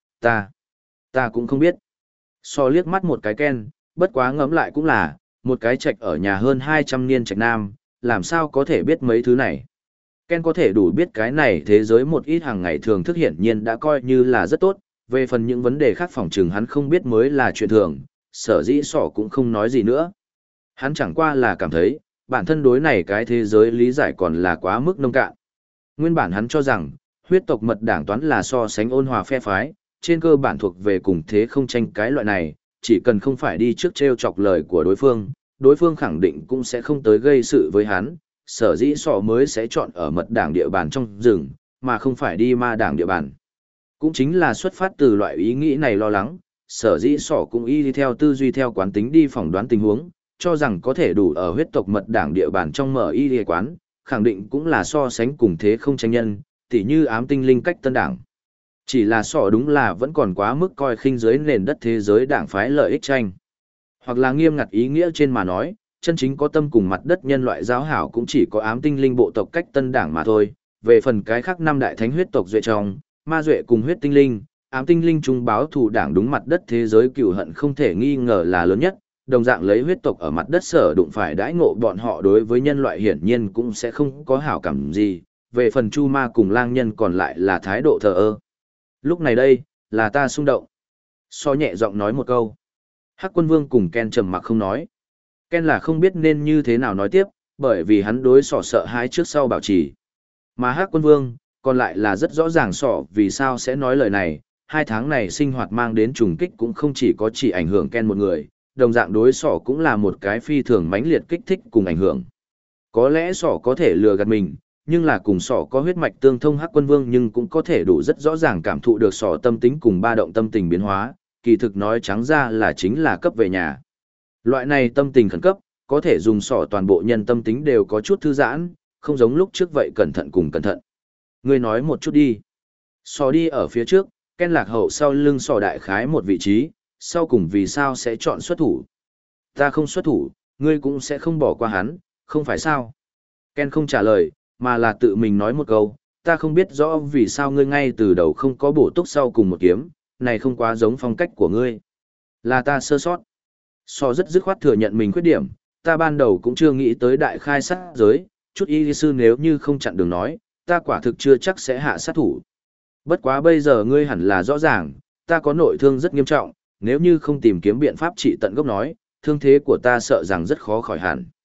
S1: ta cũng không biết. So liếc mắt một cái Ken, bất quá ngẫm lại cũng là, một cái trạch ở nhà hơn 200 niên trạch nam, làm sao có thể biết mấy thứ này. Ken có thể đủ biết cái này thế giới một ít hàng ngày thường thức hiển nhiên đã coi như là rất tốt, về phần những vấn đề khác phỏng chừng hắn không biết mới là chuyện thường, sở dĩ sỏ cũng không nói gì nữa. Hắn chẳng qua là cảm thấy, bản thân đối này cái thế giới lý giải còn là quá mức nông cạn. Nguyên bản hắn cho rằng, huyết tộc mật đảng toán là so sánh ôn hòa phe phái, trên cơ bản thuộc về cùng thế không tranh cái loại này, chỉ cần không phải đi trước treo chọc lời của đối phương khẳng định cũng sẽ không tới gây sự với hắn, sở dĩ sọ mới sẽ chọn ở mật đảng địa bàn trong rừng, mà không phải đi ma đảng địa bàn. Cũng chính là xuất phát từ loại ý nghĩ này lo lắng, sở dĩ sọ cũng y đi theo tư duy theo quán tính đi phỏng đoán tình huống, cho rằng có thể đủ ở huyết tộc mật đảng địa bàn trong mở y đi quán, khẳng định cũng là so sánh cùng thế không tranh nhân, tỉ như ám tinh linh cách tân đảng. Chỉ là sọ đúng là vẫn còn quá mức coi khinh dưới nền đất thế giới đảng phái lợi ích tranh. Hoặc là nghiêm ngặt ý nghĩa trên mà nói, chân chính có tâm cùng mặt đất nhân loại giáo hảo cũng chỉ có ám tinh linh bộ tộc cách tân đảng mà thôi. Về phần cái khác năm đại thánh huyết tộc duệ trong, ma duệ cùng huyết tinh linh, ám tinh linh trung báo thù đảng đúng mặt đất thế giới cửu hận không thể nghi ngờ là lớn nhất, đồng dạng lấy huyết tộc ở mặt đất sở đụng phải đãi ngộ bọn họ đối với nhân loại hiển nhiên cũng sẽ không có hảo cảm gì, về phần chu ma cùng lang nhân còn lại là thái độ thờ ơ. Lúc này đây, là ta xung động. So nhẹ giọng nói một câu. Hắc Quân Vương cùng Ken trầm mặc không nói. Ken là không biết nên như thế nào nói tiếp, bởi vì hắn đối sỏ sợ hãi trước sau bảo trì. Mà Hắc Quân Vương, còn lại là rất rõ ràng sỏ vì sao sẽ nói lời này. 2 tháng này sinh hoạt mang đến trùng kích cũng không chỉ có chỉ ảnh hưởng Ken một người, đồng dạng đối sỏ cũng là một cái phi thường mãnh liệt kích thích cùng ảnh hưởng. Có lẽ sỏ có thể lừa gạt mình, nhưng là cùng sỏ có huyết mạch tương thông Hắc Quân Vương nhưng cũng có thể đủ rất rõ ràng cảm thụ được sỏ tâm tính cùng ba động tâm tình biến hóa, kỳ thực nói trắng ra là chính là cấp về nhà. Loại này tâm tình khẩn cấp, có thể dùng sỏ toàn bộ nhân tâm tính đều có chút thư giãn, không giống lúc trước vậy cẩn thận cùng cẩn thận. Ngươi nói một chút đi. Sỏ đi ở phía trước, Ken lạc hậu sau lưng sỏ đại khái một vị trí, sau cùng vì sao sẽ chọn xuất thủ. Ta không xuất thủ, ngươi cũng sẽ không bỏ qua hắn, không phải sao? Ken không trả lời, mà là tự mình nói một câu, ta không biết rõ vì sao ngươi ngay từ đầu không có bổ túc sau cùng một kiếm, này không quá giống phong cách của ngươi. Là ta sơ sót. So rất dứt khoát thừa nhận mình khuyết điểm, ta ban đầu cũng chưa nghĩ tới đại khai sát giới, chút y sư nếu như không chặn đường nói, ta quả thực chưa chắc sẽ hạ sát thủ. Bất quá bây giờ ngươi hẳn là rõ ràng, ta có nội thương rất nghiêm trọng, nếu như không tìm kiếm biện pháp trị tận gốc nói, thương thế của ta sợ rằng rất khó khỏi hẳn.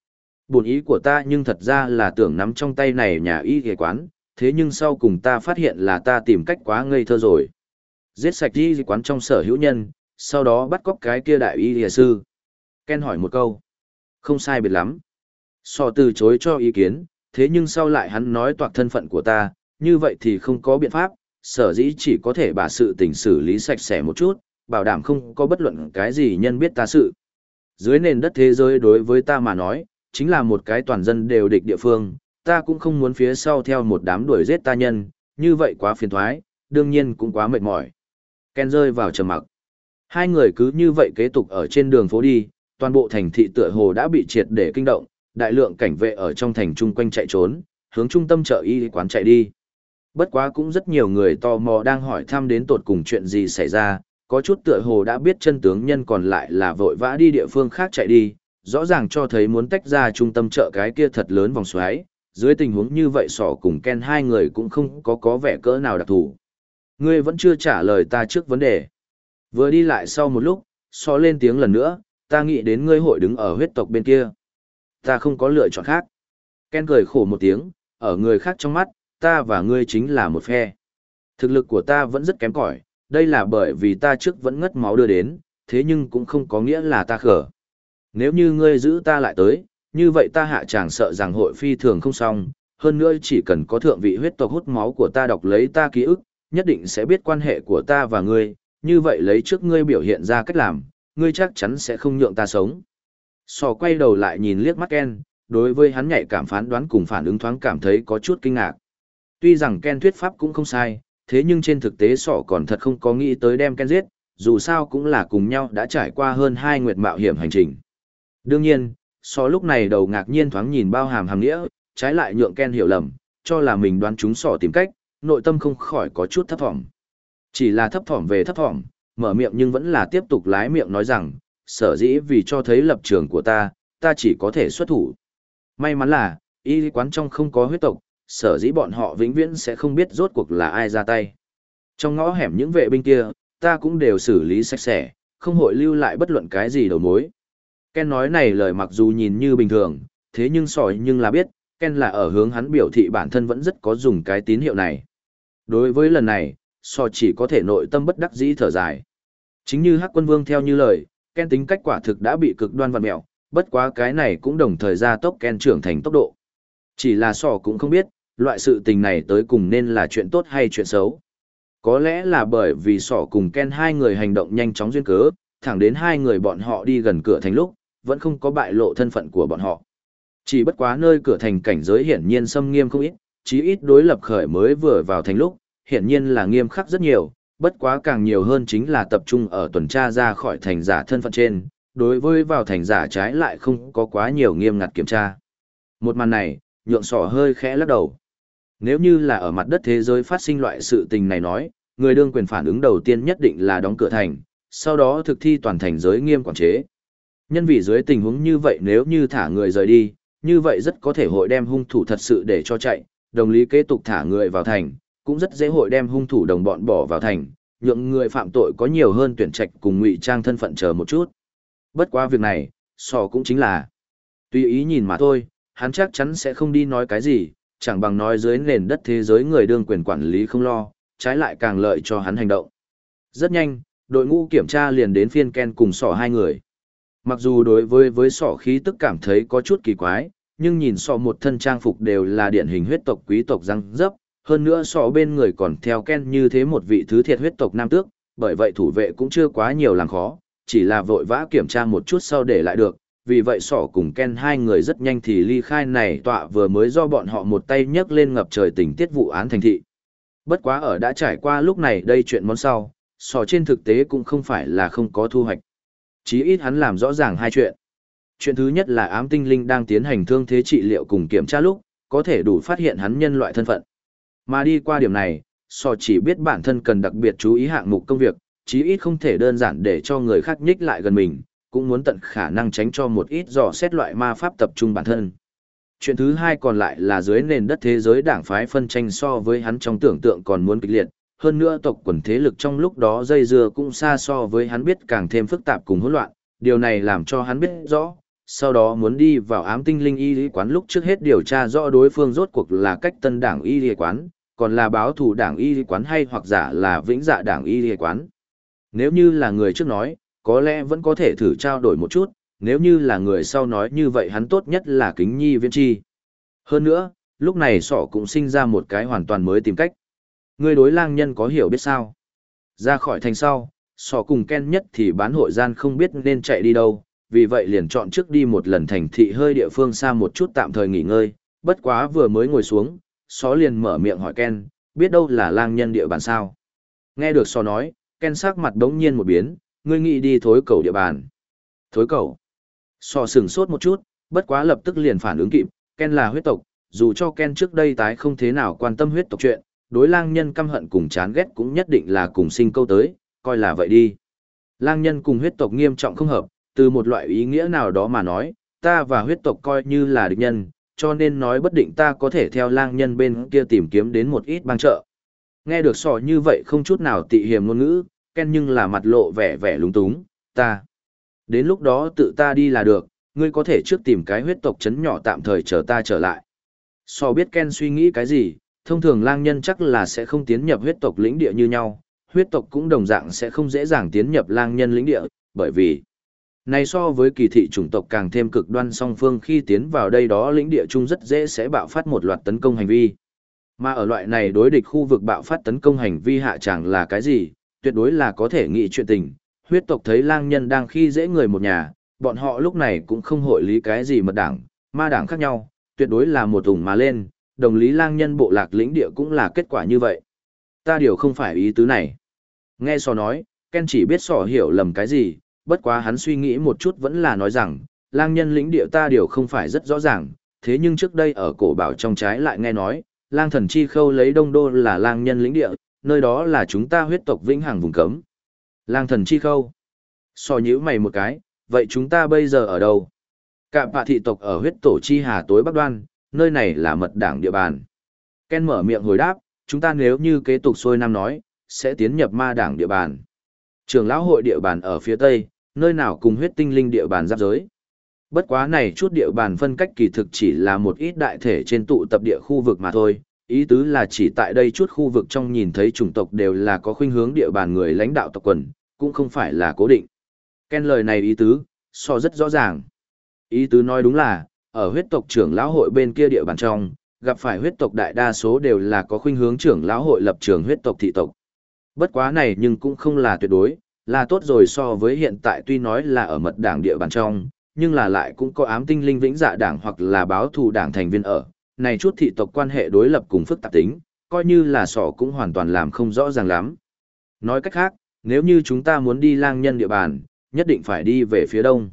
S1: Bổn ý của ta nhưng thật ra là tưởng nắm trong tay này nhà y y quán, thế nhưng sau cùng ta phát hiện là ta tìm cách quá ngây thơ rồi. Giết sạch y y quán trong sở hữu nhân, sau đó bắt cóc cái kia đại y y sư. Ken hỏi một câu. Không sai biệt lắm. Sọ từ chối cho ý kiến, thế nhưng sau lại hắn nói toạc thân phận của ta, như vậy thì không có biện pháp, sở dĩ chỉ có thể把sự tình xử lý sạch sẽ một chút, bảo đảm không có bất luận cái gì nhân biết ta sự. Dưới nền đất thế giới đối với ta mà nói, chính là một cái toàn dân đều địch địa phương, ta cũng không muốn phía sau theo một đám đuổi giết ta nhân, như vậy quá phiền thoái, đương nhiên cũng quá mệt mỏi. Ken rơi vào trầm mặc. Hai người cứ như vậy kế tục ở trên đường phố đi, toàn bộ thành thị tựa hồ đã bị triệt để kinh động, đại lượng cảnh vệ ở trong thành chung quanh chạy trốn, hướng trung tâm chợ y quán chạy đi. Bất quá cũng rất nhiều người tò mò đang hỏi thăm đến tột cùng chuyện gì xảy ra, có chút tựa hồ đã biết chân tướng nhân còn lại là vội vã đi địa phương khác chạy đi, rõ ràng cho thấy muốn tách ra trung tâm chợ cái kia thật lớn vòng xoáy, dưới tình huống như vậy Sỏ cùng Ken hai người cũng không có vẻ cỡ nào đặc thù. Ngươi vẫn chưa trả lời ta trước vấn đề. Vừa đi lại sau một lúc, Sỏ lên tiếng lần nữa, ta nghĩ đến ngươi hội đứng ở huyết tộc bên kia. Ta không có lựa chọn khác. Ken cười khổ một tiếng, ở người khác trong mắt, ta và ngươi chính là một phe. Thực lực của ta vẫn rất kém cỏi, đây là bởi vì ta trước vẫn ngất máu đưa đến, thế nhưng cũng không có nghĩa là ta khở. Nếu như ngươi giữ ta lại tới, như vậy ta hạ chàng sợ rằng hội phi thường không xong, hơn nữa chỉ cần có thượng vị huyết tộc hút máu của ta đọc lấy ta ký ức, nhất định sẽ biết quan hệ của ta và ngươi, như vậy lấy trước ngươi biểu hiện ra cách làm, ngươi chắc chắn sẽ không nhượng ta sống. Sò quay đầu lại nhìn liếc mắt Ken, đối với hắn nhạy cảm phán đoán cùng phản ứng thoáng cảm thấy có chút kinh ngạc. Tuy rằng Ken thuyết pháp cũng không sai, thế nhưng trên thực tế Sọ còn thật không có nghĩ tới đem Ken giết, dù sao cũng là cùng nhau đã trải qua hơn 2 nguyệt mạo hiểm hành trình. Đương nhiên, Sọ lúc này đầu ngạc nhiên thoáng nhìn bao hàm hàm nghĩa, trái lại nhượng Ken hiểu lầm, cho là mình đoán chúng Sọ tìm cách, nội tâm không khỏi có chút thấp thỏm. Chỉ là thấp thỏm về thấp thỏm, mở miệng nhưng vẫn là tiếp tục lái miệng nói rằng, sở dĩ vì cho thấy lập trường của ta chỉ có thể xuất thủ. May mắn là, y quán trong không có huyết tộc, sở dĩ bọn họ vĩnh viễn sẽ không biết rốt cuộc là ai ra tay. Trong ngõ hẻm những vệ binh kia, ta cũng đều xử lý sạch sẽ, không hội lưu lại bất luận cái gì đầu mối. Ken nói này lời mặc dù nhìn như bình thường, thế nhưng sỏi nhưng là biết, Ken là ở hướng hắn biểu thị bản thân vẫn rất có dùng cái tín hiệu này. Đối với lần này, sỏi chỉ có thể nội tâm bất đắc dĩ thở dài. Chính như Hắc Quân Vương theo như lời, Ken tính cách quả thực đã bị cực đoan vặn mẹo, bất quá cái này cũng đồng thời gia tốc Ken trưởng thành tốc độ. Chỉ là sỏ cũng không biết, loại sự tình này tới cùng nên là chuyện tốt hay chuyện xấu. Có lẽ là bởi vì sỏ cùng Ken hai người hành động nhanh chóng duyên cớ, thẳng đến hai người bọn họ đi gần cửa thành lúc, vẫn không có bại lộ thân phận của bọn họ. Chỉ bất quá nơi cửa thành cảnh giới hiển nhiên xâm nghiêm không ít, chí ít đối lập khởi mới vừa vào thành lúc, hiển nhiên là nghiêm khắc rất nhiều, bất quá càng nhiều hơn chính là tập trung ở tuần tra ra khỏi thành giả thân phận trên, đối với vào thành giả trái lại không có quá nhiều nghiêm ngặt kiểm tra. Một màn này, nhượng sỏ hơi khẽ lắc đầu. Nếu như là ở mặt đất thế giới phát sinh loại sự tình này nói, người đương quyền phản ứng đầu tiên nhất định là đóng cửa thành, sau đó thực thi toàn thành giới nghiêm quản chế. Nhân vì dưới tình huống như vậy nếu như thả người rời đi, như vậy rất có thể hội đem hung thủ thật sự để cho chạy, đồng lý kế tục thả người vào thành, cũng rất dễ hội đem hung thủ đồng bọn bỏ vào thành, nhượng người phạm tội có nhiều hơn tuyển trạch cùng ngụy trang thân phận chờ một chút. Bất quá việc này, sò cũng chính là tùy ý nhìn mà thôi, hắn chắc chắn sẽ không đi nói cái gì, chẳng bằng nói dưới nền đất thế giới người đương quyền quản lý không lo, trái lại càng lợi cho hắn hành động. Rất nhanh, đội ngũ kiểm tra liền đến phiên Ken cùng sỏ hai người. Mặc dù đối với sỏ khí tức cảm thấy có chút kỳ quái, nhưng nhìn sỏ một thân trang phục đều là điển hình huyết tộc quý tộc răng dấp, hơn nữa sỏ bên người còn theo Ken như thế một vị thứ thiệt huyết tộc nam tước, bởi vậy thủ vệ cũng chưa quá nhiều làm khó, chỉ là vội vã kiểm tra một chút sau để lại được, vì vậy sỏ cùng Ken hai người rất nhanh thì ly khai này tọa vừa mới do bọn họ một tay nhấc lên ngập trời tình tiết vụ án thành thị. Bất quá ở đã trải qua lúc này đây chuyện món sau, sỏ trên thực tế cũng không phải là không có thu hoạch. Chí ít hắn làm rõ ràng hai chuyện. Chuyện thứ nhất là ám tinh linh đang tiến hành thương thế trị liệu cùng kiểm tra lúc, có thể đủ phát hiện hắn nhân loại thân phận. Mà đi qua điểm này, sỏ chỉ biết bản thân cần đặc biệt chú ý hạng mục công việc, chí ít không thể đơn giản để cho người khác nhích lại gần mình, cũng muốn tận khả năng tránh cho một ít dò xét loại ma pháp tập trung bản thân. Chuyện thứ hai còn lại là dưới nền đất thế giới đảng phái phân tranh so với hắn trong tưởng tượng còn muốn kịch liệt, hơn nữa tộc quần thế lực trong lúc đó dây dưa cũng xa so với hắn biết càng thêm phức tạp cùng hỗn loạn, điều này làm cho hắn biết rõ, sau đó muốn đi vào ám tinh linh y lý quán lúc trước hết điều tra rõ đối phương rốt cuộc là cách tân đảng y lý quán, còn là báo thù đảng y lý quán hay hoặc giả là vĩnh dạ đảng y lý quán. Nếu như là người trước nói, có lẽ vẫn có thể thử trao đổi một chút, nếu như là người sau nói như vậy hắn tốt nhất là kính nhi viễn chi. Hơn nữa, lúc này sọ cũng sinh ra một cái hoàn toàn mới tìm cách. Người đối lang nhân có hiểu biết sao? Ra khỏi thành sau, sọ cùng Ken nhất thì bán hội gian không biết nên chạy đi đâu, vì vậy liền chọn trước đi một lần thành thị hơi địa phương xa một chút tạm thời nghỉ ngơi, bất quá vừa mới ngồi xuống, sọ liền mở miệng hỏi Ken, biết đâu là lang nhân địa bàn sao? Nghe được sọ nói, Ken sắc mặt đống nhiên một biến, ngươi nghĩ đi thối cầu địa bàn. Thối cầu. Sọ sửng sốt một chút, bất quá lập tức liền phản ứng kịp, Ken là huyết tộc, dù cho Ken trước đây tái không thế nào quan tâm huyết tộc chuyện, đối lang nhân căm hận cùng chán ghét cũng nhất định là cùng sinh câu tới, coi là vậy đi. Lang nhân cùng huyết tộc nghiêm trọng không hợp, từ một loại ý nghĩa nào đó mà nói, ta và huyết tộc coi như là địch nhân, cho nên nói bất định ta có thể theo lang nhân bên kia tìm kiếm đến một ít bang trợ. Nghe được sò như vậy không chút nào tị hiềm ngôn ngữ, Ken nhưng là mặt lộ vẻ vẻ lúng túng, ta. Đến lúc đó tự ta đi là được, ngươi có thể trước tìm cái huyết tộc chấn nhỏ tạm thời chờ ta trở lại. So biết Ken suy nghĩ cái gì, thông thường lang nhân chắc là sẽ không tiến nhập huyết tộc lĩnh địa như nhau, huyết tộc cũng đồng dạng sẽ không dễ dàng tiến nhập lang nhân lĩnh địa, bởi vì này so với kỳ thị chủng tộc càng thêm cực đoan song phương khi tiến vào đây đó lĩnh địa chung rất dễ sẽ bạo phát một loạt tấn công hành vi. Mà ở loại này đối địch khu vực bạo phát tấn công hành vi hạ chẳng là cái gì, tuyệt đối là có thể nghị chuyện tình. Huyết tộc thấy lang nhân đang khi dễ người một nhà, bọn họ lúc này cũng không hội lý cái gì mật đảng, ma đảng khác nhau, tuyệt đối là một ủng mà lên, đồng lý lang nhân bộ lạc lĩnh địa cũng là kết quả như vậy. Ta điều không phải ý tứ này. Nghe sò nói, Ken chỉ biết sò hiểu lầm cái gì, bất quá hắn suy nghĩ một chút vẫn là nói rằng, lang nhân lĩnh địa ta điều không phải rất rõ ràng, thế nhưng trước đây ở cổ bảo trong trái lại nghe nói, lang thần chi khâu lấy đông đô là lang nhân lĩnh địa, nơi đó là chúng ta huyết tộc vĩnh hằng vùng cấm. Lang thần chi khâu. Sò nhíu mày một cái, vậy chúng ta bây giờ ở đâu? Cạm bạ thị tộc ở huyết tổ chi hà tối bắc đoan, nơi này là mật đảng địa bàn. Ken mở miệng hồi đáp, chúng ta nếu như kế tục xuôi nam nói, sẽ tiến nhập ma đảng địa bàn. Trường lão hội địa bàn ở phía tây, nơi nào cùng huyết tinh linh địa bàn giáp giới. Bất quá này chút địa bàn phân cách kỳ thực chỉ là một ít đại thể trên tụ tập địa khu vực mà thôi, ý tứ là chỉ tại đây chút khu vực trong nhìn thấy chủng tộc đều là có khuynh hướng địa bàn người lãnh đạo tộc quần, cũng không phải là cố định. Ken lời này ý tứ, so rất rõ ràng. Ý tứ nói đúng là, ở huyết tộc trưởng lão hội bên kia địa bàn trong, gặp phải huyết tộc đại đa số đều là có khuynh hướng trưởng lão hội lập trường huyết tộc thị tộc. Bất quá này nhưng cũng không là tuyệt đối, là tốt rồi so với hiện tại tuy nói là ở mật đảng địa bàn trong, nhưng là lại cũng có ám tinh linh vĩnh dạ đảng hoặc là báo thù đảng thành viên ở. Này chút thị tộc quan hệ đối lập cùng phức tạp tính, coi như là sỏ cũng hoàn toàn làm không rõ ràng lắm. Nói cách khác, nếu như chúng ta muốn đi lang nhân địa bàn, nhất định phải đi về phía đông.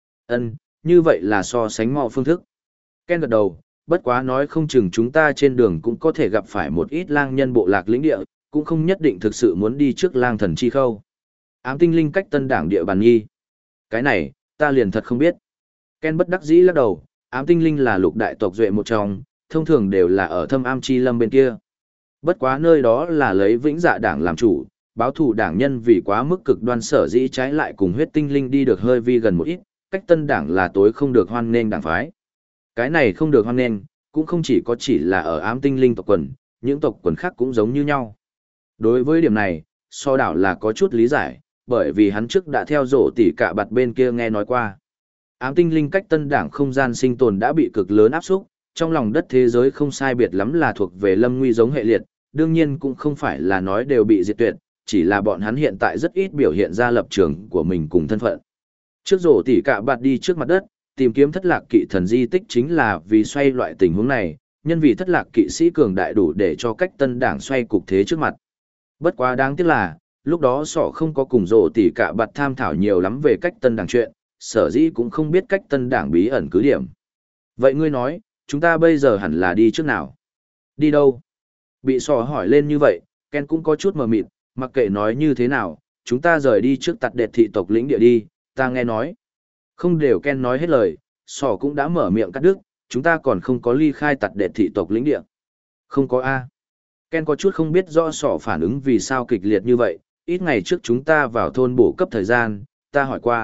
S1: Như vậy là so sánh mọi phương thức. Ken gật đầu, bất quá nói không chừng chúng ta trên đường cũng có thể gặp phải một ít lang nhân bộ lạc lĩnh địa, cũng không nhất định thực sự muốn đi trước lang thần chi khâu. Ám tinh linh cách tân đảng địa bàn nhi. Cái này, ta liền thật không biết. Ken bất đắc dĩ lắc đầu, ám tinh linh là lục đại tộc duệ một trong, thông thường đều là ở thâm am chi lâm bên kia. Bất quá nơi đó là lấy vĩnh dạ đảng làm chủ, báo thù đảng nhân vì quá mức cực đoan sở dĩ trái lại cùng huyết tinh linh đi được hơi vi gần một ít, cách tân đảng là tối không được hoan nghênh đảng phái. Cái này không được hoan nghênh, cũng không chỉ là ở ám tinh linh tộc quần, những tộc quần khác cũng giống như nhau. Đối với điểm này, so đảo là có chút lý giải, bởi vì hắn trước đã theo dỗ tỉ cả bạt bên kia nghe nói qua. Ám tinh linh cách tân đảng không gian sinh tồn đã bị cực lớn áp xúc, trong lòng đất thế giới không sai biệt lắm là thuộc về lâm nguy giống hệ liệt, đương nhiên cũng không phải là nói đều bị diệt tuyệt, chỉ là bọn hắn hiện tại rất ít biểu hiện ra lập trường của mình cùng thân phận. Trước rổ tỉ cả bạt đi trước mặt đất, tìm kiếm thất lạc kỵ thần di tích chính là vì xoay loại tình huống này, nhân vì thất lạc kỵ sĩ cường đại đủ để cho cách tân đảng xoay cục thế trước mặt. Bất quá đáng tiếc là, lúc đó sọ không có cùng rổ tỉ cả bạt tham thảo nhiều lắm về cách tân đảng chuyện, sở dĩ cũng không biết cách tân đảng bí ẩn cứ điểm. Vậy ngươi nói, chúng ta bây giờ hẳn là đi trước nào? Đi đâu? Bị sọ hỏi lên như vậy, Ken cũng có chút mờ mịt, mặc kệ nói như thế nào, chúng ta rời đi trước tặt đệt thị tộc lĩnh địa đi, ta nghe nói. Không đều Ken nói hết lời, sọ cũng đã mở miệng cắt đứt, chúng ta còn không có ly khai tặt đệt thị tộc lĩnh địa. Không có A. Ken có chút không biết rõ sọ phản ứng vì sao kịch liệt như vậy, ít ngày trước chúng ta vào thôn bổ cấp thời gian, ta hỏi qua,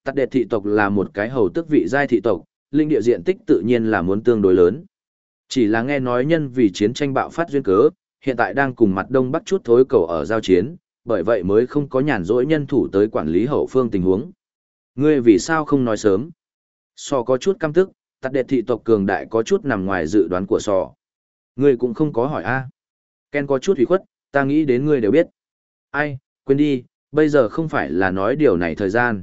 S1: Tạt đệt thị tộc là một cái hầu tước vị giai thị tộc, linh địa diện tích tự nhiên là muốn tương đối lớn. Chỉ là nghe nói nhân vì chiến tranh bạo phát duyên cớ, hiện tại đang cùng mặt đông bắc chút thối cầu ở giao chiến, bởi vậy mới không có nhàn rỗi nhân thủ tới quản lý hậu phương tình huống. Ngươi vì sao không nói sớm? Sò có chút căm tức, tạt đệt thị tộc cường đại có chút nằm ngoài dự đoán của Sò. Ngươi cũng không có hỏi a. Ken có chút hủy khuất, ta nghĩ đến ngươi đều biết. Ai, quên đi, bây giờ không phải là nói điều này thời gian.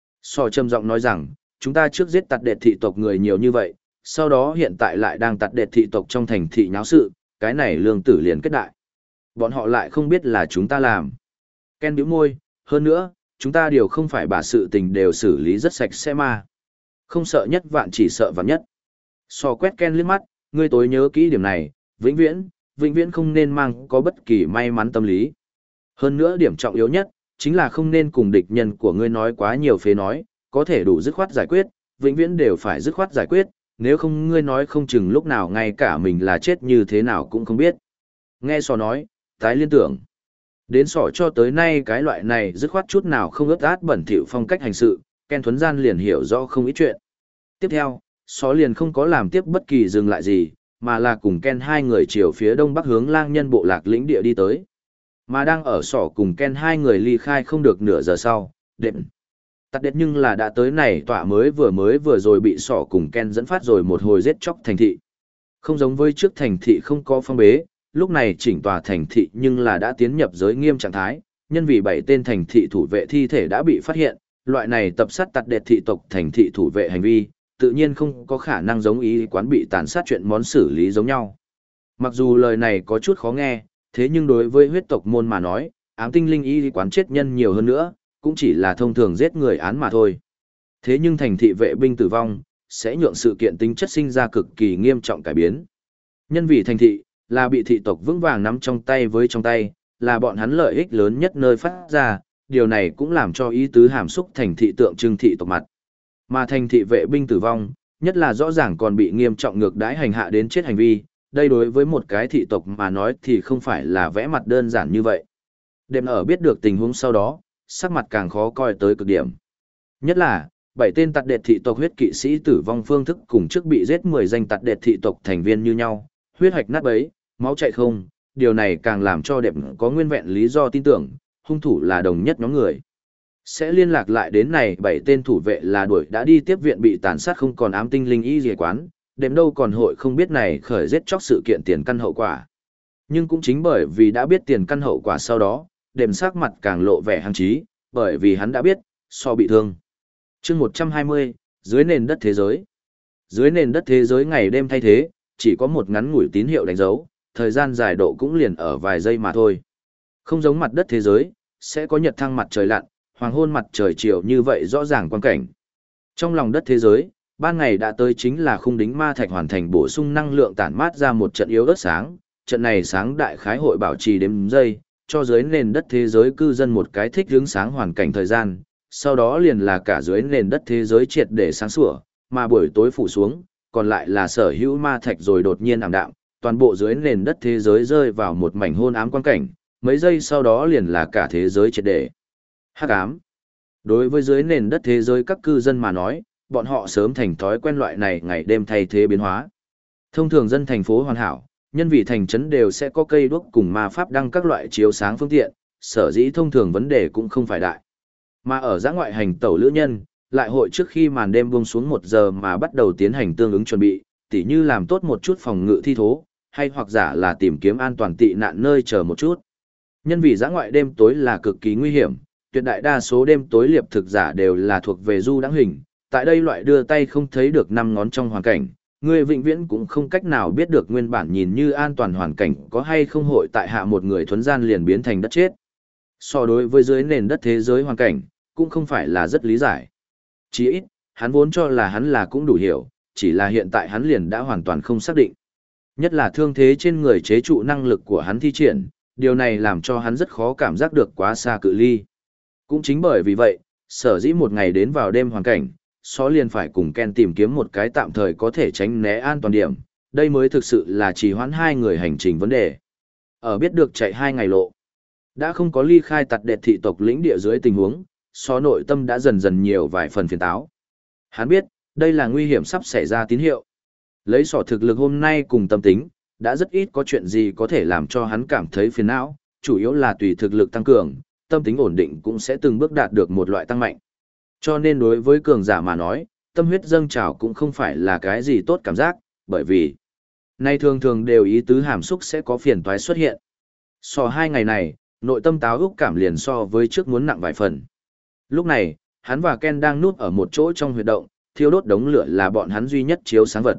S1: Sò trầm giọng nói rằng, chúng ta trước giết tạt đệt thị tộc người nhiều như vậy, sau đó hiện tại lại đang tạt đệt thị tộc trong thành thị nháo sự, cái này lương tử liền kết đại. Bọn họ lại không biết là chúng ta làm. Ken bĩu môi, hơn nữa, chúng ta đều không phải bà sự tình đều xử lý rất sạch sẽ mà. Không sợ nhất vạn chỉ sợ vạn nhất. Sò quét Ken liếc mắt, ngươi tối nhớ kỹ điểm này, vĩnh viễn không nên mang có bất kỳ may mắn tâm lý. Hơn nữa điểm trọng yếu nhất, chính là không nên cùng địch nhân của ngươi nói quá nhiều phế nói, có thể đủ dứt khoát giải quyết, vĩnh viễn đều phải dứt khoát giải quyết, nếu không ngươi nói không chừng lúc nào ngay cả mình là chết như thế nào cũng không biết. Nghe Sò nói, tái liên tưởng. Đến Sò cho tới nay cái loại này dứt khoát chút nào không ướt át bẩn thỉu phong cách hành sự, Ken Thuấn Gian liền hiểu rõ không ít chuyện. Tiếp theo, Sò liền không có làm tiếp bất kỳ dừng lại gì, mà là cùng Ken hai người chiều phía đông bắc hướng lang nhân bộ lạc lĩnh địa đi tới. Mà đang ở Sò cùng Ken hai người ly khai không được nửa giờ sau, đệm. Tắt đệt nhưng là đã tới này tọa mới vừa rồi bị Sò cùng Ken dẫn phát rồi một hồi giết chóc thành thị. Không giống với trước thành thị không có phong bế, lúc này chỉnh tòa thành thị nhưng là đã tiến nhập giới nghiêm trạng thái, nhân vì 7 tên thành thị thủ vệ thi thể đã bị phát hiện, loại này tập sát tạt đệt thị tộc thành thị thủ vệ hành vi, tự nhiên không có khả năng giống ý quán bị tàn sát chuyện món xử lý giống nhau. Mặc dù lời này có chút khó nghe, thế nhưng đối với huyết tộc môn mà nói, ám tinh linh y quán chết nhân nhiều hơn nữa, cũng chỉ là thông thường giết người án mà thôi. Thế nhưng thành thị vệ binh tử vong, sẽ nhượng sự kiện tính chất sinh ra cực kỳ nghiêm trọng cải biến. Nhân vì thành thị, là bị thị tộc vững vàng nắm trong tay với trong tay, là bọn hắn lợi ích lớn nhất nơi phát ra, điều này cũng làm cho ý tứ hàm xúc thành thị tượng trưng thị tộc mặt. Mà thành thị vệ binh tử vong, nhất là rõ ràng còn bị nghiêm trọng ngược đãi hành hạ đến chết hành vi, đây đối với một cái thị tộc mà nói thì không phải là vẽ mặt đơn giản như vậy. Đêm ở biết được tình huống sau đó, sắc mặt càng khó coi tới cực điểm. Nhất là, 7 tên tạt đệt thị tộc huyết kỵ sĩ tử vong phương thức cùng trước bị giết 10 danh tạt đệt thị tộc thành viên như nhau, huyết hạch nát bấy, máu chạy không, điều này càng làm cho đệm có nguyên vẹn lý do tin tưởng, hung thủ là đồng nhất nhóm người. Sẽ liên lạc lại đến này 7 tên thủ vệ là đuổi đã đi tiếp viện bị tàn sát không còn ám tinh linh y dề quán, đệm đâu còn hội không biết này khởi giết chóc sự kiện tiền căn hậu quả. Nhưng cũng chính bởi vì đã biết tiền căn hậu quả sau đó, đệm sắc mặt càng lộ vẻ hăng chí, bởi vì hắn đã biết, so bị thương. chương 120, dưới nền đất thế giới. Dưới nền đất thế giới ngày đêm thay thế, chỉ có một ngắn ngủi tín hiệu đánh dấu, thời gian dài độ cũng liền ở vài giây mà thôi. Không giống mặt đất thế giới, sẽ có nhật thăng mặt trời lặn, hoàng hôn mặt trời chiều như vậy rõ ràng quan cảnh. Trong lòng đất thế giới, ban ngày đã tới chính là khung đính ma thạch hoàn thành bổ sung năng lượng tản mát ra một trận yếu ớt sáng, trận này sáng đại khái hội bảo trì đếm giây, cho dưới nền đất thế giới cư dân một cái thích hướng sáng hoàn cảnh thời gian, sau đó liền là cả dưới nền đất thế giới triệt để sáng sủa, mà buổi tối phủ xuống, còn lại là sở hữu ma thạch rồi đột nhiên ảm đạm, toàn bộ dưới nền đất thế giới rơi vào một mảnh hôn ám quan cảnh, mấy giây sau đó liền là cả thế giới triệt để hắc ám. Đối với dưới nền đất thế giới các cư dân mà nói, bọn họ sớm thành thói quen loại này ngày đêm thay thế biến hóa. Thông thường dân thành phố hoàn hảo, nhân vì thành trấn đều sẽ có cây đuốc cùng ma pháp đăng các loại chiếu sáng phương tiện, sở dĩ thông thường vấn đề cũng không phải đại. Mà ở giã ngoại hành tẩu lữ nhân, lại hội trước khi màn đêm buông xuống 1 giờ mà bắt đầu tiến hành tương ứng chuẩn bị, tỉ như làm tốt một chút phòng ngự thi thố, hay hoặc giả là tìm kiếm an toàn tị nạn nơi chờ một chút. Nhân vì giã ngoại đêm tối là cực kỳ nguy hiểm, tuyệt đại đa số đêm tối liệp thực giả đều là thuộc về du đãng hình, tại đây loại đưa tay không thấy được 5 ngón trong hoàn cảnh, người vĩnh viễn cũng không cách nào biết được nguyên bản nhìn như an toàn hoàn cảnh có hay không hội tại hạ một người thuấn gian liền biến thành đất chết. So đối với dưới nền đất thế giới hoàn cảnh, cũng không phải là rất lý giải. Chỉ ít, hắn vốn cho là hắn là cũng đủ hiểu, chỉ là hiện tại hắn liền đã hoàn toàn không xác định. Nhất là thương thế trên người chế trụ năng lực của hắn thi triển, điều này làm cho hắn rất khó cảm giác được quá xa cự ly. Cũng chính bởi vì vậy, sở dĩ một ngày đến vào đêm hoàn cảnh, Só liền phải cùng Ken tìm kiếm một cái tạm thời có thể tránh né an toàn điểm, đây mới thực sự là trì hoãn hai người hành trình vấn đề. Ở biết được chạy 2 ngày lộ, đã không có ly khai tạt đệt thị tộc lĩnh địa dưới tình huống, so nội tâm đã dần dần nhiều vài phần phiền táo. Hắn biết, đây là nguy hiểm sắp xảy ra tín hiệu. Lấy sọ thực lực hôm nay cùng tâm tính, đã rất ít có chuyện gì có thể làm cho hắn cảm thấy phiền não, chủ yếu là tùy thực lực tăng cường, tâm tính ổn định cũng sẽ từng bước đạt được một loại tăng mạnh. Cho nên đối với cường giả mà nói, tâm huyết dâng trào cũng không phải là cái gì tốt cảm giác, bởi vì nay thường thường đều ý tứ hàm xúc sẽ có phiền toái xuất hiện. So 2 ngày này, nội tâm táo úc cảm liền so với trước muốn nặng vài phần. Lúc này, hắn và Ken đang núp ở một chỗ trong huyệt động, thiêu đốt đống lửa là bọn hắn duy nhất chiếu sáng vật.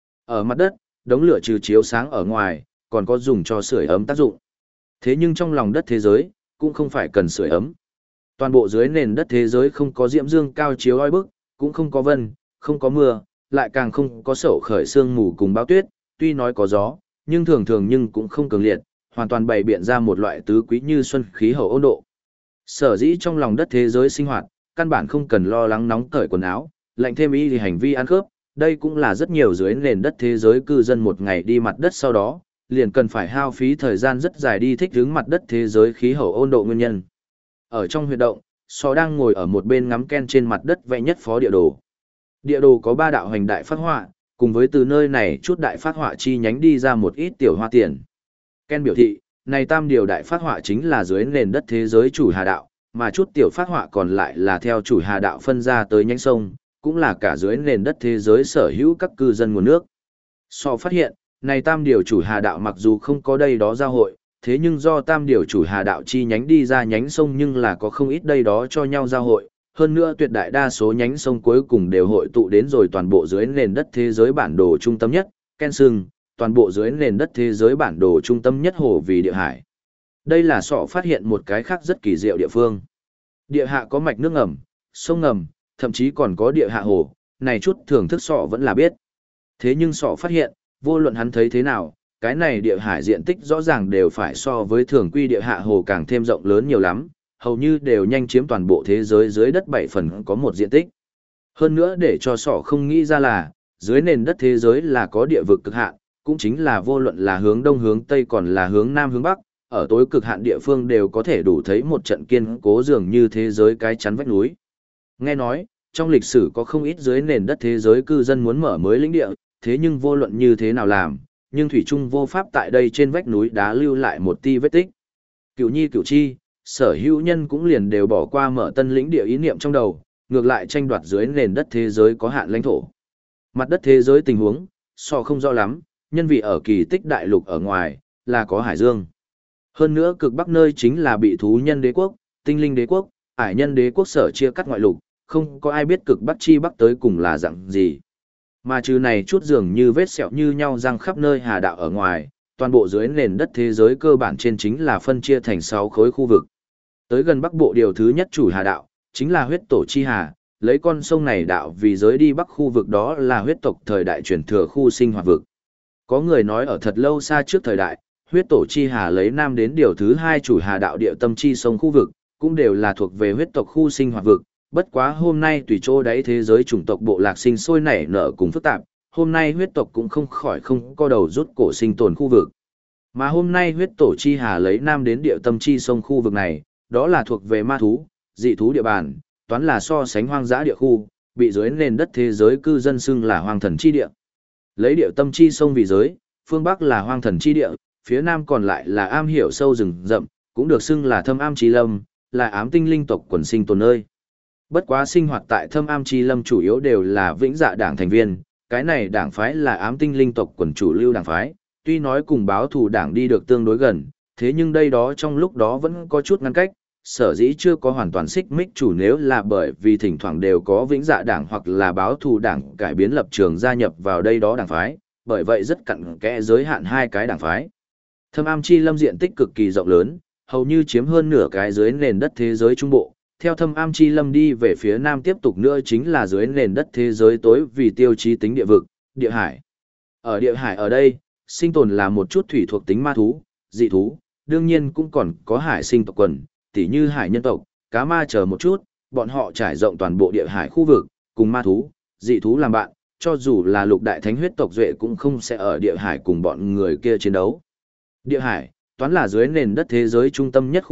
S1: Ở mặt đất, đống lửa trừ chiếu sáng ở ngoài, còn có dùng cho sưởi ấm tác dụng. Thế nhưng trong lòng đất thế giới, cũng không phải cần sưởi ấm. Toàn bộ dưới nền đất thế giới không có diễm dương cao chiếu oi bức, cũng không có vân, không có mưa, lại càng không có sổ khởi sương mù cùng bão tuyết, tuy nói có gió, nhưng thường thường nhưng cũng không cường liệt, hoàn toàn bày biện ra một loại tứ quý như xuân khí hậu ôn độ. Sở dĩ trong lòng đất thế giới sinh hoạt, căn bản không cần lo lắng nóng cởi quần áo, lạnh thêm y thì hành vi ăn khớp, đây cũng là rất nhiều dưới nền đất thế giới cư dân một ngày đi mặt đất sau đó, liền cần phải hao phí thời gian rất dài đi thích ứng mặt đất thế giới khí hậu ôn độ nguyên nhân. Ở trong huyệt động, Sò đang ngồi ở một bên ngắm Ken trên mặt đất vẽ nhất phó địa đồ. Địa đồ có 3 đạo hành đại phát họa, cùng với từ nơi này chút đại phát họa chi nhánh đi ra một ít tiểu hoa tiền. Ken biểu thị, này tam điều đại phát họa chính là dưới nền đất thế giới chủ hà đạo, mà chút tiểu phát họa còn lại là theo chủ hà đạo phân ra tới nhánh sông, cũng là cả dưới nền đất thế giới sở hữu các cư dân nguồn nước. So phát hiện, này tam điều chủ hà đạo mặc dù không có đây đó giao hội, thế nhưng do tam điều chủ hà đạo chi nhánh đi ra nhánh sông nhưng là có không ít đây đó cho nhau giao hội, hơn nữa tuyệt đại đa số nhánh sông cuối cùng đều hội tụ đến rồi toàn bộ dưới nền đất thế giới bản đồ trung tâm nhất, Ken xưng, toàn bộ dưới nền đất thế giới bản đồ trung tâm nhất hồ vì địa hải. Đây là sọ phát hiện một cái khác rất kỳ diệu địa phương. Địa hạ có mạch nước ngầm, sông ngầm, thậm chí còn có địa hạ hồ, này chút thưởng thức sọ vẫn là biết. Thế nhưng sọ phát hiện, vô luận hắn thấy thế nào, cái này địa hải diện tích rõ ràng đều phải so với thường quy địa hạ hồ càng thêm rộng lớn nhiều lắm, hầu như đều nhanh chiếm toàn bộ thế giới dưới đất 7 phần có một diện tích. Hơn nữa để cho sọ không nghĩ ra là, dưới nền đất thế giới là có địa vực cực hạn, cũng chính là vô luận là hướng đông hướng tây còn là hướng nam hướng bắc, ở tối cực hạn địa phương đều có thể đủ thấy một trận kiên cố dường như thế giới cái chắn vách núi. Nghe nói, trong lịch sử có không ít dưới nền đất thế giới cư dân muốn mở mới lĩnh địa, thế nhưng vô luận như thế nào làm, nhưng thủy trung vô pháp tại đây trên vách núi đá lưu lại một ti vết tích. Cửu nhi cửu chi, sở hữu nhân cũng liền đều bỏ qua mở tân lĩnh địa ý niệm trong đầu, ngược lại tranh đoạt dưới nền đất thế giới có hạn lãnh thổ. Mặt đất thế giới tình huống, so không rõ lắm, nhân vì ở kỳ tích đại lục ở ngoài, là có hải dương. Hơn nữa cực bắc nơi chính là bị thú nhân đế quốc, tinh linh đế quốc, ải nhân đế quốc sở chia cắt ngoại lục, không có ai biết cực bắc chi bắc tới cùng là dạng gì. Mà trừ này chút dường như vết sẹo như nhau răng khắp nơi hà đạo ở ngoài, toàn bộ dưới nền đất thế giới cơ bản trên chính là phân chia thành 6 khối khu vực. Tới gần bắc bộ điều thứ nhất chủ hà đạo, chính là huyết tổ chi hà, lấy con sông này đạo vì giới đi bắc khu vực đó là huyết tộc thời đại truyền thừa khu sinh hoạt vực. Có người nói ở thật lâu xa trước thời đại, huyết tổ chi hà lấy nam đến điều thứ 2 chủ hà đạo địa tâm chi sông khu vực, cũng đều là thuộc về huyết tộc khu sinh hoạt vực. Bất quá hôm nay tùy chỗ đáy thế giới chủng tộc bộ lạc sinh sôi nảy nở cùng phức tạp, hôm nay huyết tộc cũng không khỏi không có đầu rút cổ sinh tồn khu vực. Mà hôm nay huyết tổ chi hà lấy nam đến địa tâm chi sông khu vực này, đó là thuộc về ma thú, dị thú địa bàn, toán là so sánh hoang dã địa khu, bị dưới nền đất thế giới cư dân xưng là hoang thần chi địa. Lấy địa tâm chi sông vì giới, phương Bắc là hoang thần chi địa, phía Nam còn lại là am hiểu sâu rừng rậm, cũng được xưng là thâm am chi lâm, là ám tinh linh tộc quần sinh tồn nơi. Bất quá sinh hoạt tại thâm am chi lâm chủ yếu đều là vĩnh dạ đảng thành viên, cái này đảng phái là ám tinh linh tộc quần chủ lưu đảng phái, tuy nói cùng báo thù đảng đi được tương đối gần, thế nhưng đây đó trong lúc đó vẫn có chút ngăn cách, sở dĩ chưa có hoàn toàn xích mích chủ nếu là bởi vì thỉnh thoảng đều có vĩnh dạ đảng hoặc là báo thù đảng cải biến lập trường gia nhập vào đây đó đảng phái, bởi vậy rất cặn kẽ giới hạn hai cái đảng phái. Thâm am chi lâm diện tích cực kỳ rộng lớn, hầu như chiếm hơn nửa cái dưới nền đất thế giới trung bộ. Theo thâm am chi lâm đi về phía nam tiếp tục nữa chính là dưới nền đất thế giới tối vì tiêu chí tính địa vực, địa hải. Ở địa hải ở đây, sinh tồn là một chút thủy thuộc tính ma thú, dị thú, đương nhiên cũng còn có hải sinh tộc quần, tỉ như hải nhân tộc, cá ma chờ một chút, bọn họ trải rộng toàn bộ địa hải khu vực, cùng ma thú, dị thú làm bạn, cho dù là lục đại thánh huyết tộc duệ cũng không sẽ ở địa hải cùng bọn người kia chiến đấu. Địa hải, toán là dưới nền đất thế giới trung tâm nhất khu vực,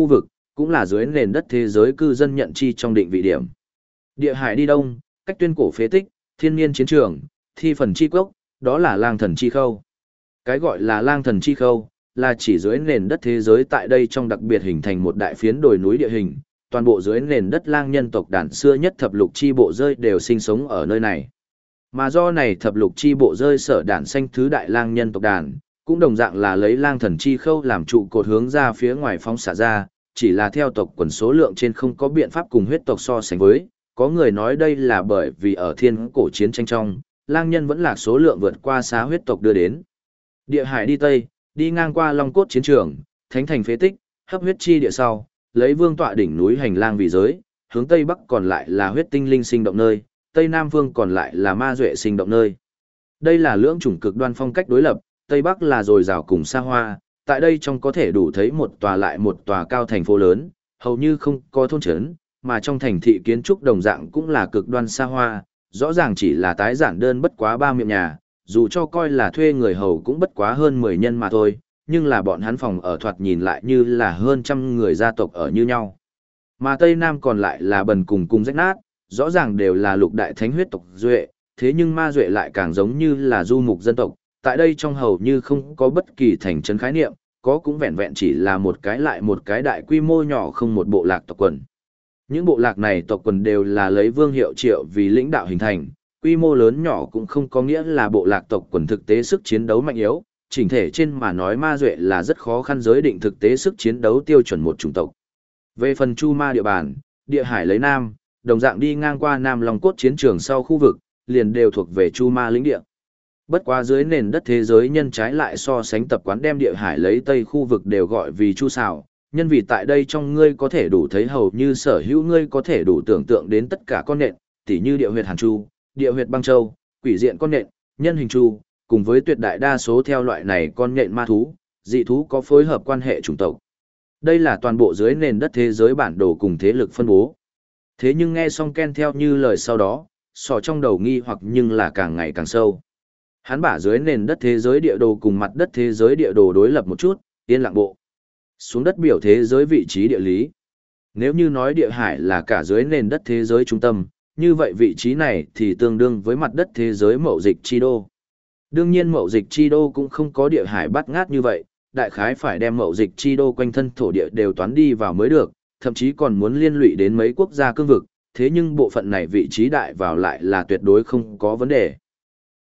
S1: cũng là dưới nền đất thế giới cư dân nhận chi trong định vị điểm. Địa hải đi đông, cách tuyên cổ phế tích, thiên niên chiến trường, thi phần chi cốc, đó là lang thần chi khâu. Cái gọi là lang thần chi khâu, là chỉ dưới nền đất thế giới tại đây trong đặc biệt hình thành một đại phiến đồi núi địa hình, toàn bộ dưới nền đất lang nhân tộc đàn xưa nhất thập lục chi bộ rơi đều sinh sống ở nơi này. Mà do này thập lục chi bộ rơi sở đản sanh thứ đại lang nhân tộc đàn, cũng đồng dạng là lấy lang thần chi khâu làm trụ cột hướng ra phía ngoài phóng xạ ra, chỉ là theo tộc quần số lượng trên không có biện pháp cùng huyết tộc so sánh với, có người nói đây là bởi vì ở thiên cổ chiến tranh trong, lang nhân vẫn là số lượng vượt qua xá huyết tộc đưa đến. Địa hải đi tây, đi ngang qua Long Cốt chiến trường, thánh thành phế tích, hấp huyết chi địa sau, lấy vương tọa đỉnh núi hành lang vì giới, hướng tây bắc còn lại là huyết tinh linh sinh động nơi, tây nam phương còn lại là ma duệ sinh động nơi. Đây là lưỡng chủng cực đoan phong cách đối lập, tây bắc là dồi dào cùng xa hoa, tại đây trong có thể đủ thấy một tòa lại một tòa cao thành phố lớn, hầu như không có thôn trấn, mà trong thành thị kiến trúc đồng dạng cũng là cực đoan xa hoa, rõ ràng chỉ là tái giản đơn bất quá 3 miệng nhà, dù cho coi là thuê người hầu cũng bất quá hơn 10 nhân mà thôi, nhưng là bọn hắn phòng ở thoạt nhìn lại như là hơn trăm người gia tộc ở như nhau. Mà Tây Nam còn lại là bần cùng rách nát, rõ ràng đều là lục đại thánh huyết tộc duệ, thế nhưng ma duệ lại càng giống như là du mục dân tộc, tại đây trong hầu như không có bất kỳ thành trấn khái niệm, có cũng vẹn vẹn chỉ là một cái lại một cái đại quy mô nhỏ không một bộ lạc tộc quần. Những bộ lạc này tộc quần đều là lấy vương hiệu triệu vì lĩnh đạo hình thành, quy mô lớn nhỏ cũng không có nghĩa là bộ lạc tộc quần thực tế sức chiến đấu mạnh yếu, chỉnh thể trên mà nói ma duệ là rất khó khăn giới định thực tế sức chiến đấu tiêu chuẩn một chủng tộc. Về phần Chu Ma địa bàn, địa hải lấy Nam, đồng dạng đi ngang qua Nam Long Cốt chiến trường sau khu vực, liền đều thuộc về Chu Ma lĩnh địa. Bất quá dưới nền đất thế giới nhân trái lại so sánh tập quán đem địa hải lấy Tây khu vực đều gọi vì Chu Sào, nhân vì tại đây trong ngươi có thể đủ thấy hầu như sở hữu ngươi có thể đủ tưởng tượng đến tất cả con nện, tỉ như địa huyệt Hàn Chu, địa huyệt Băng Châu, quỷ diện con nện, nhân hình chu, cùng với tuyệt đại đa số theo loại này con nện ma thú, dị thú có phối hợp quan hệ chủng tộc. Đây là toàn bộ dưới nền đất thế giới bản đồ cùng thế lực phân bố. Thế nhưng nghe xong Ken theo như lời sau đó, sò trong đầu nghi hoặc nhưng là càng ngày càng sâu. Hắn bả dưới nền đất thế giới địa đồ cùng mặt đất thế giới địa đồ đối lập một chút, yên lặng bộ. Xuống đất biểu thế giới vị trí địa lý. Nếu như nói địa hải là cả dưới nền đất thế giới trung tâm, như vậy vị trí này thì tương đương với mặt đất thế giới mậu dịch chi đô. Đương nhiên mậu dịch chi đô cũng không có địa hải bắt ngát như vậy, đại khái phải đem mậu dịch chi đô quanh thân thổ địa đều toán đi vào mới được, thậm chí còn muốn liên lụy đến mấy quốc gia cương vực, thế nhưng bộ phận này vị trí đại vào lại là tuyệt đối không có vấn đề.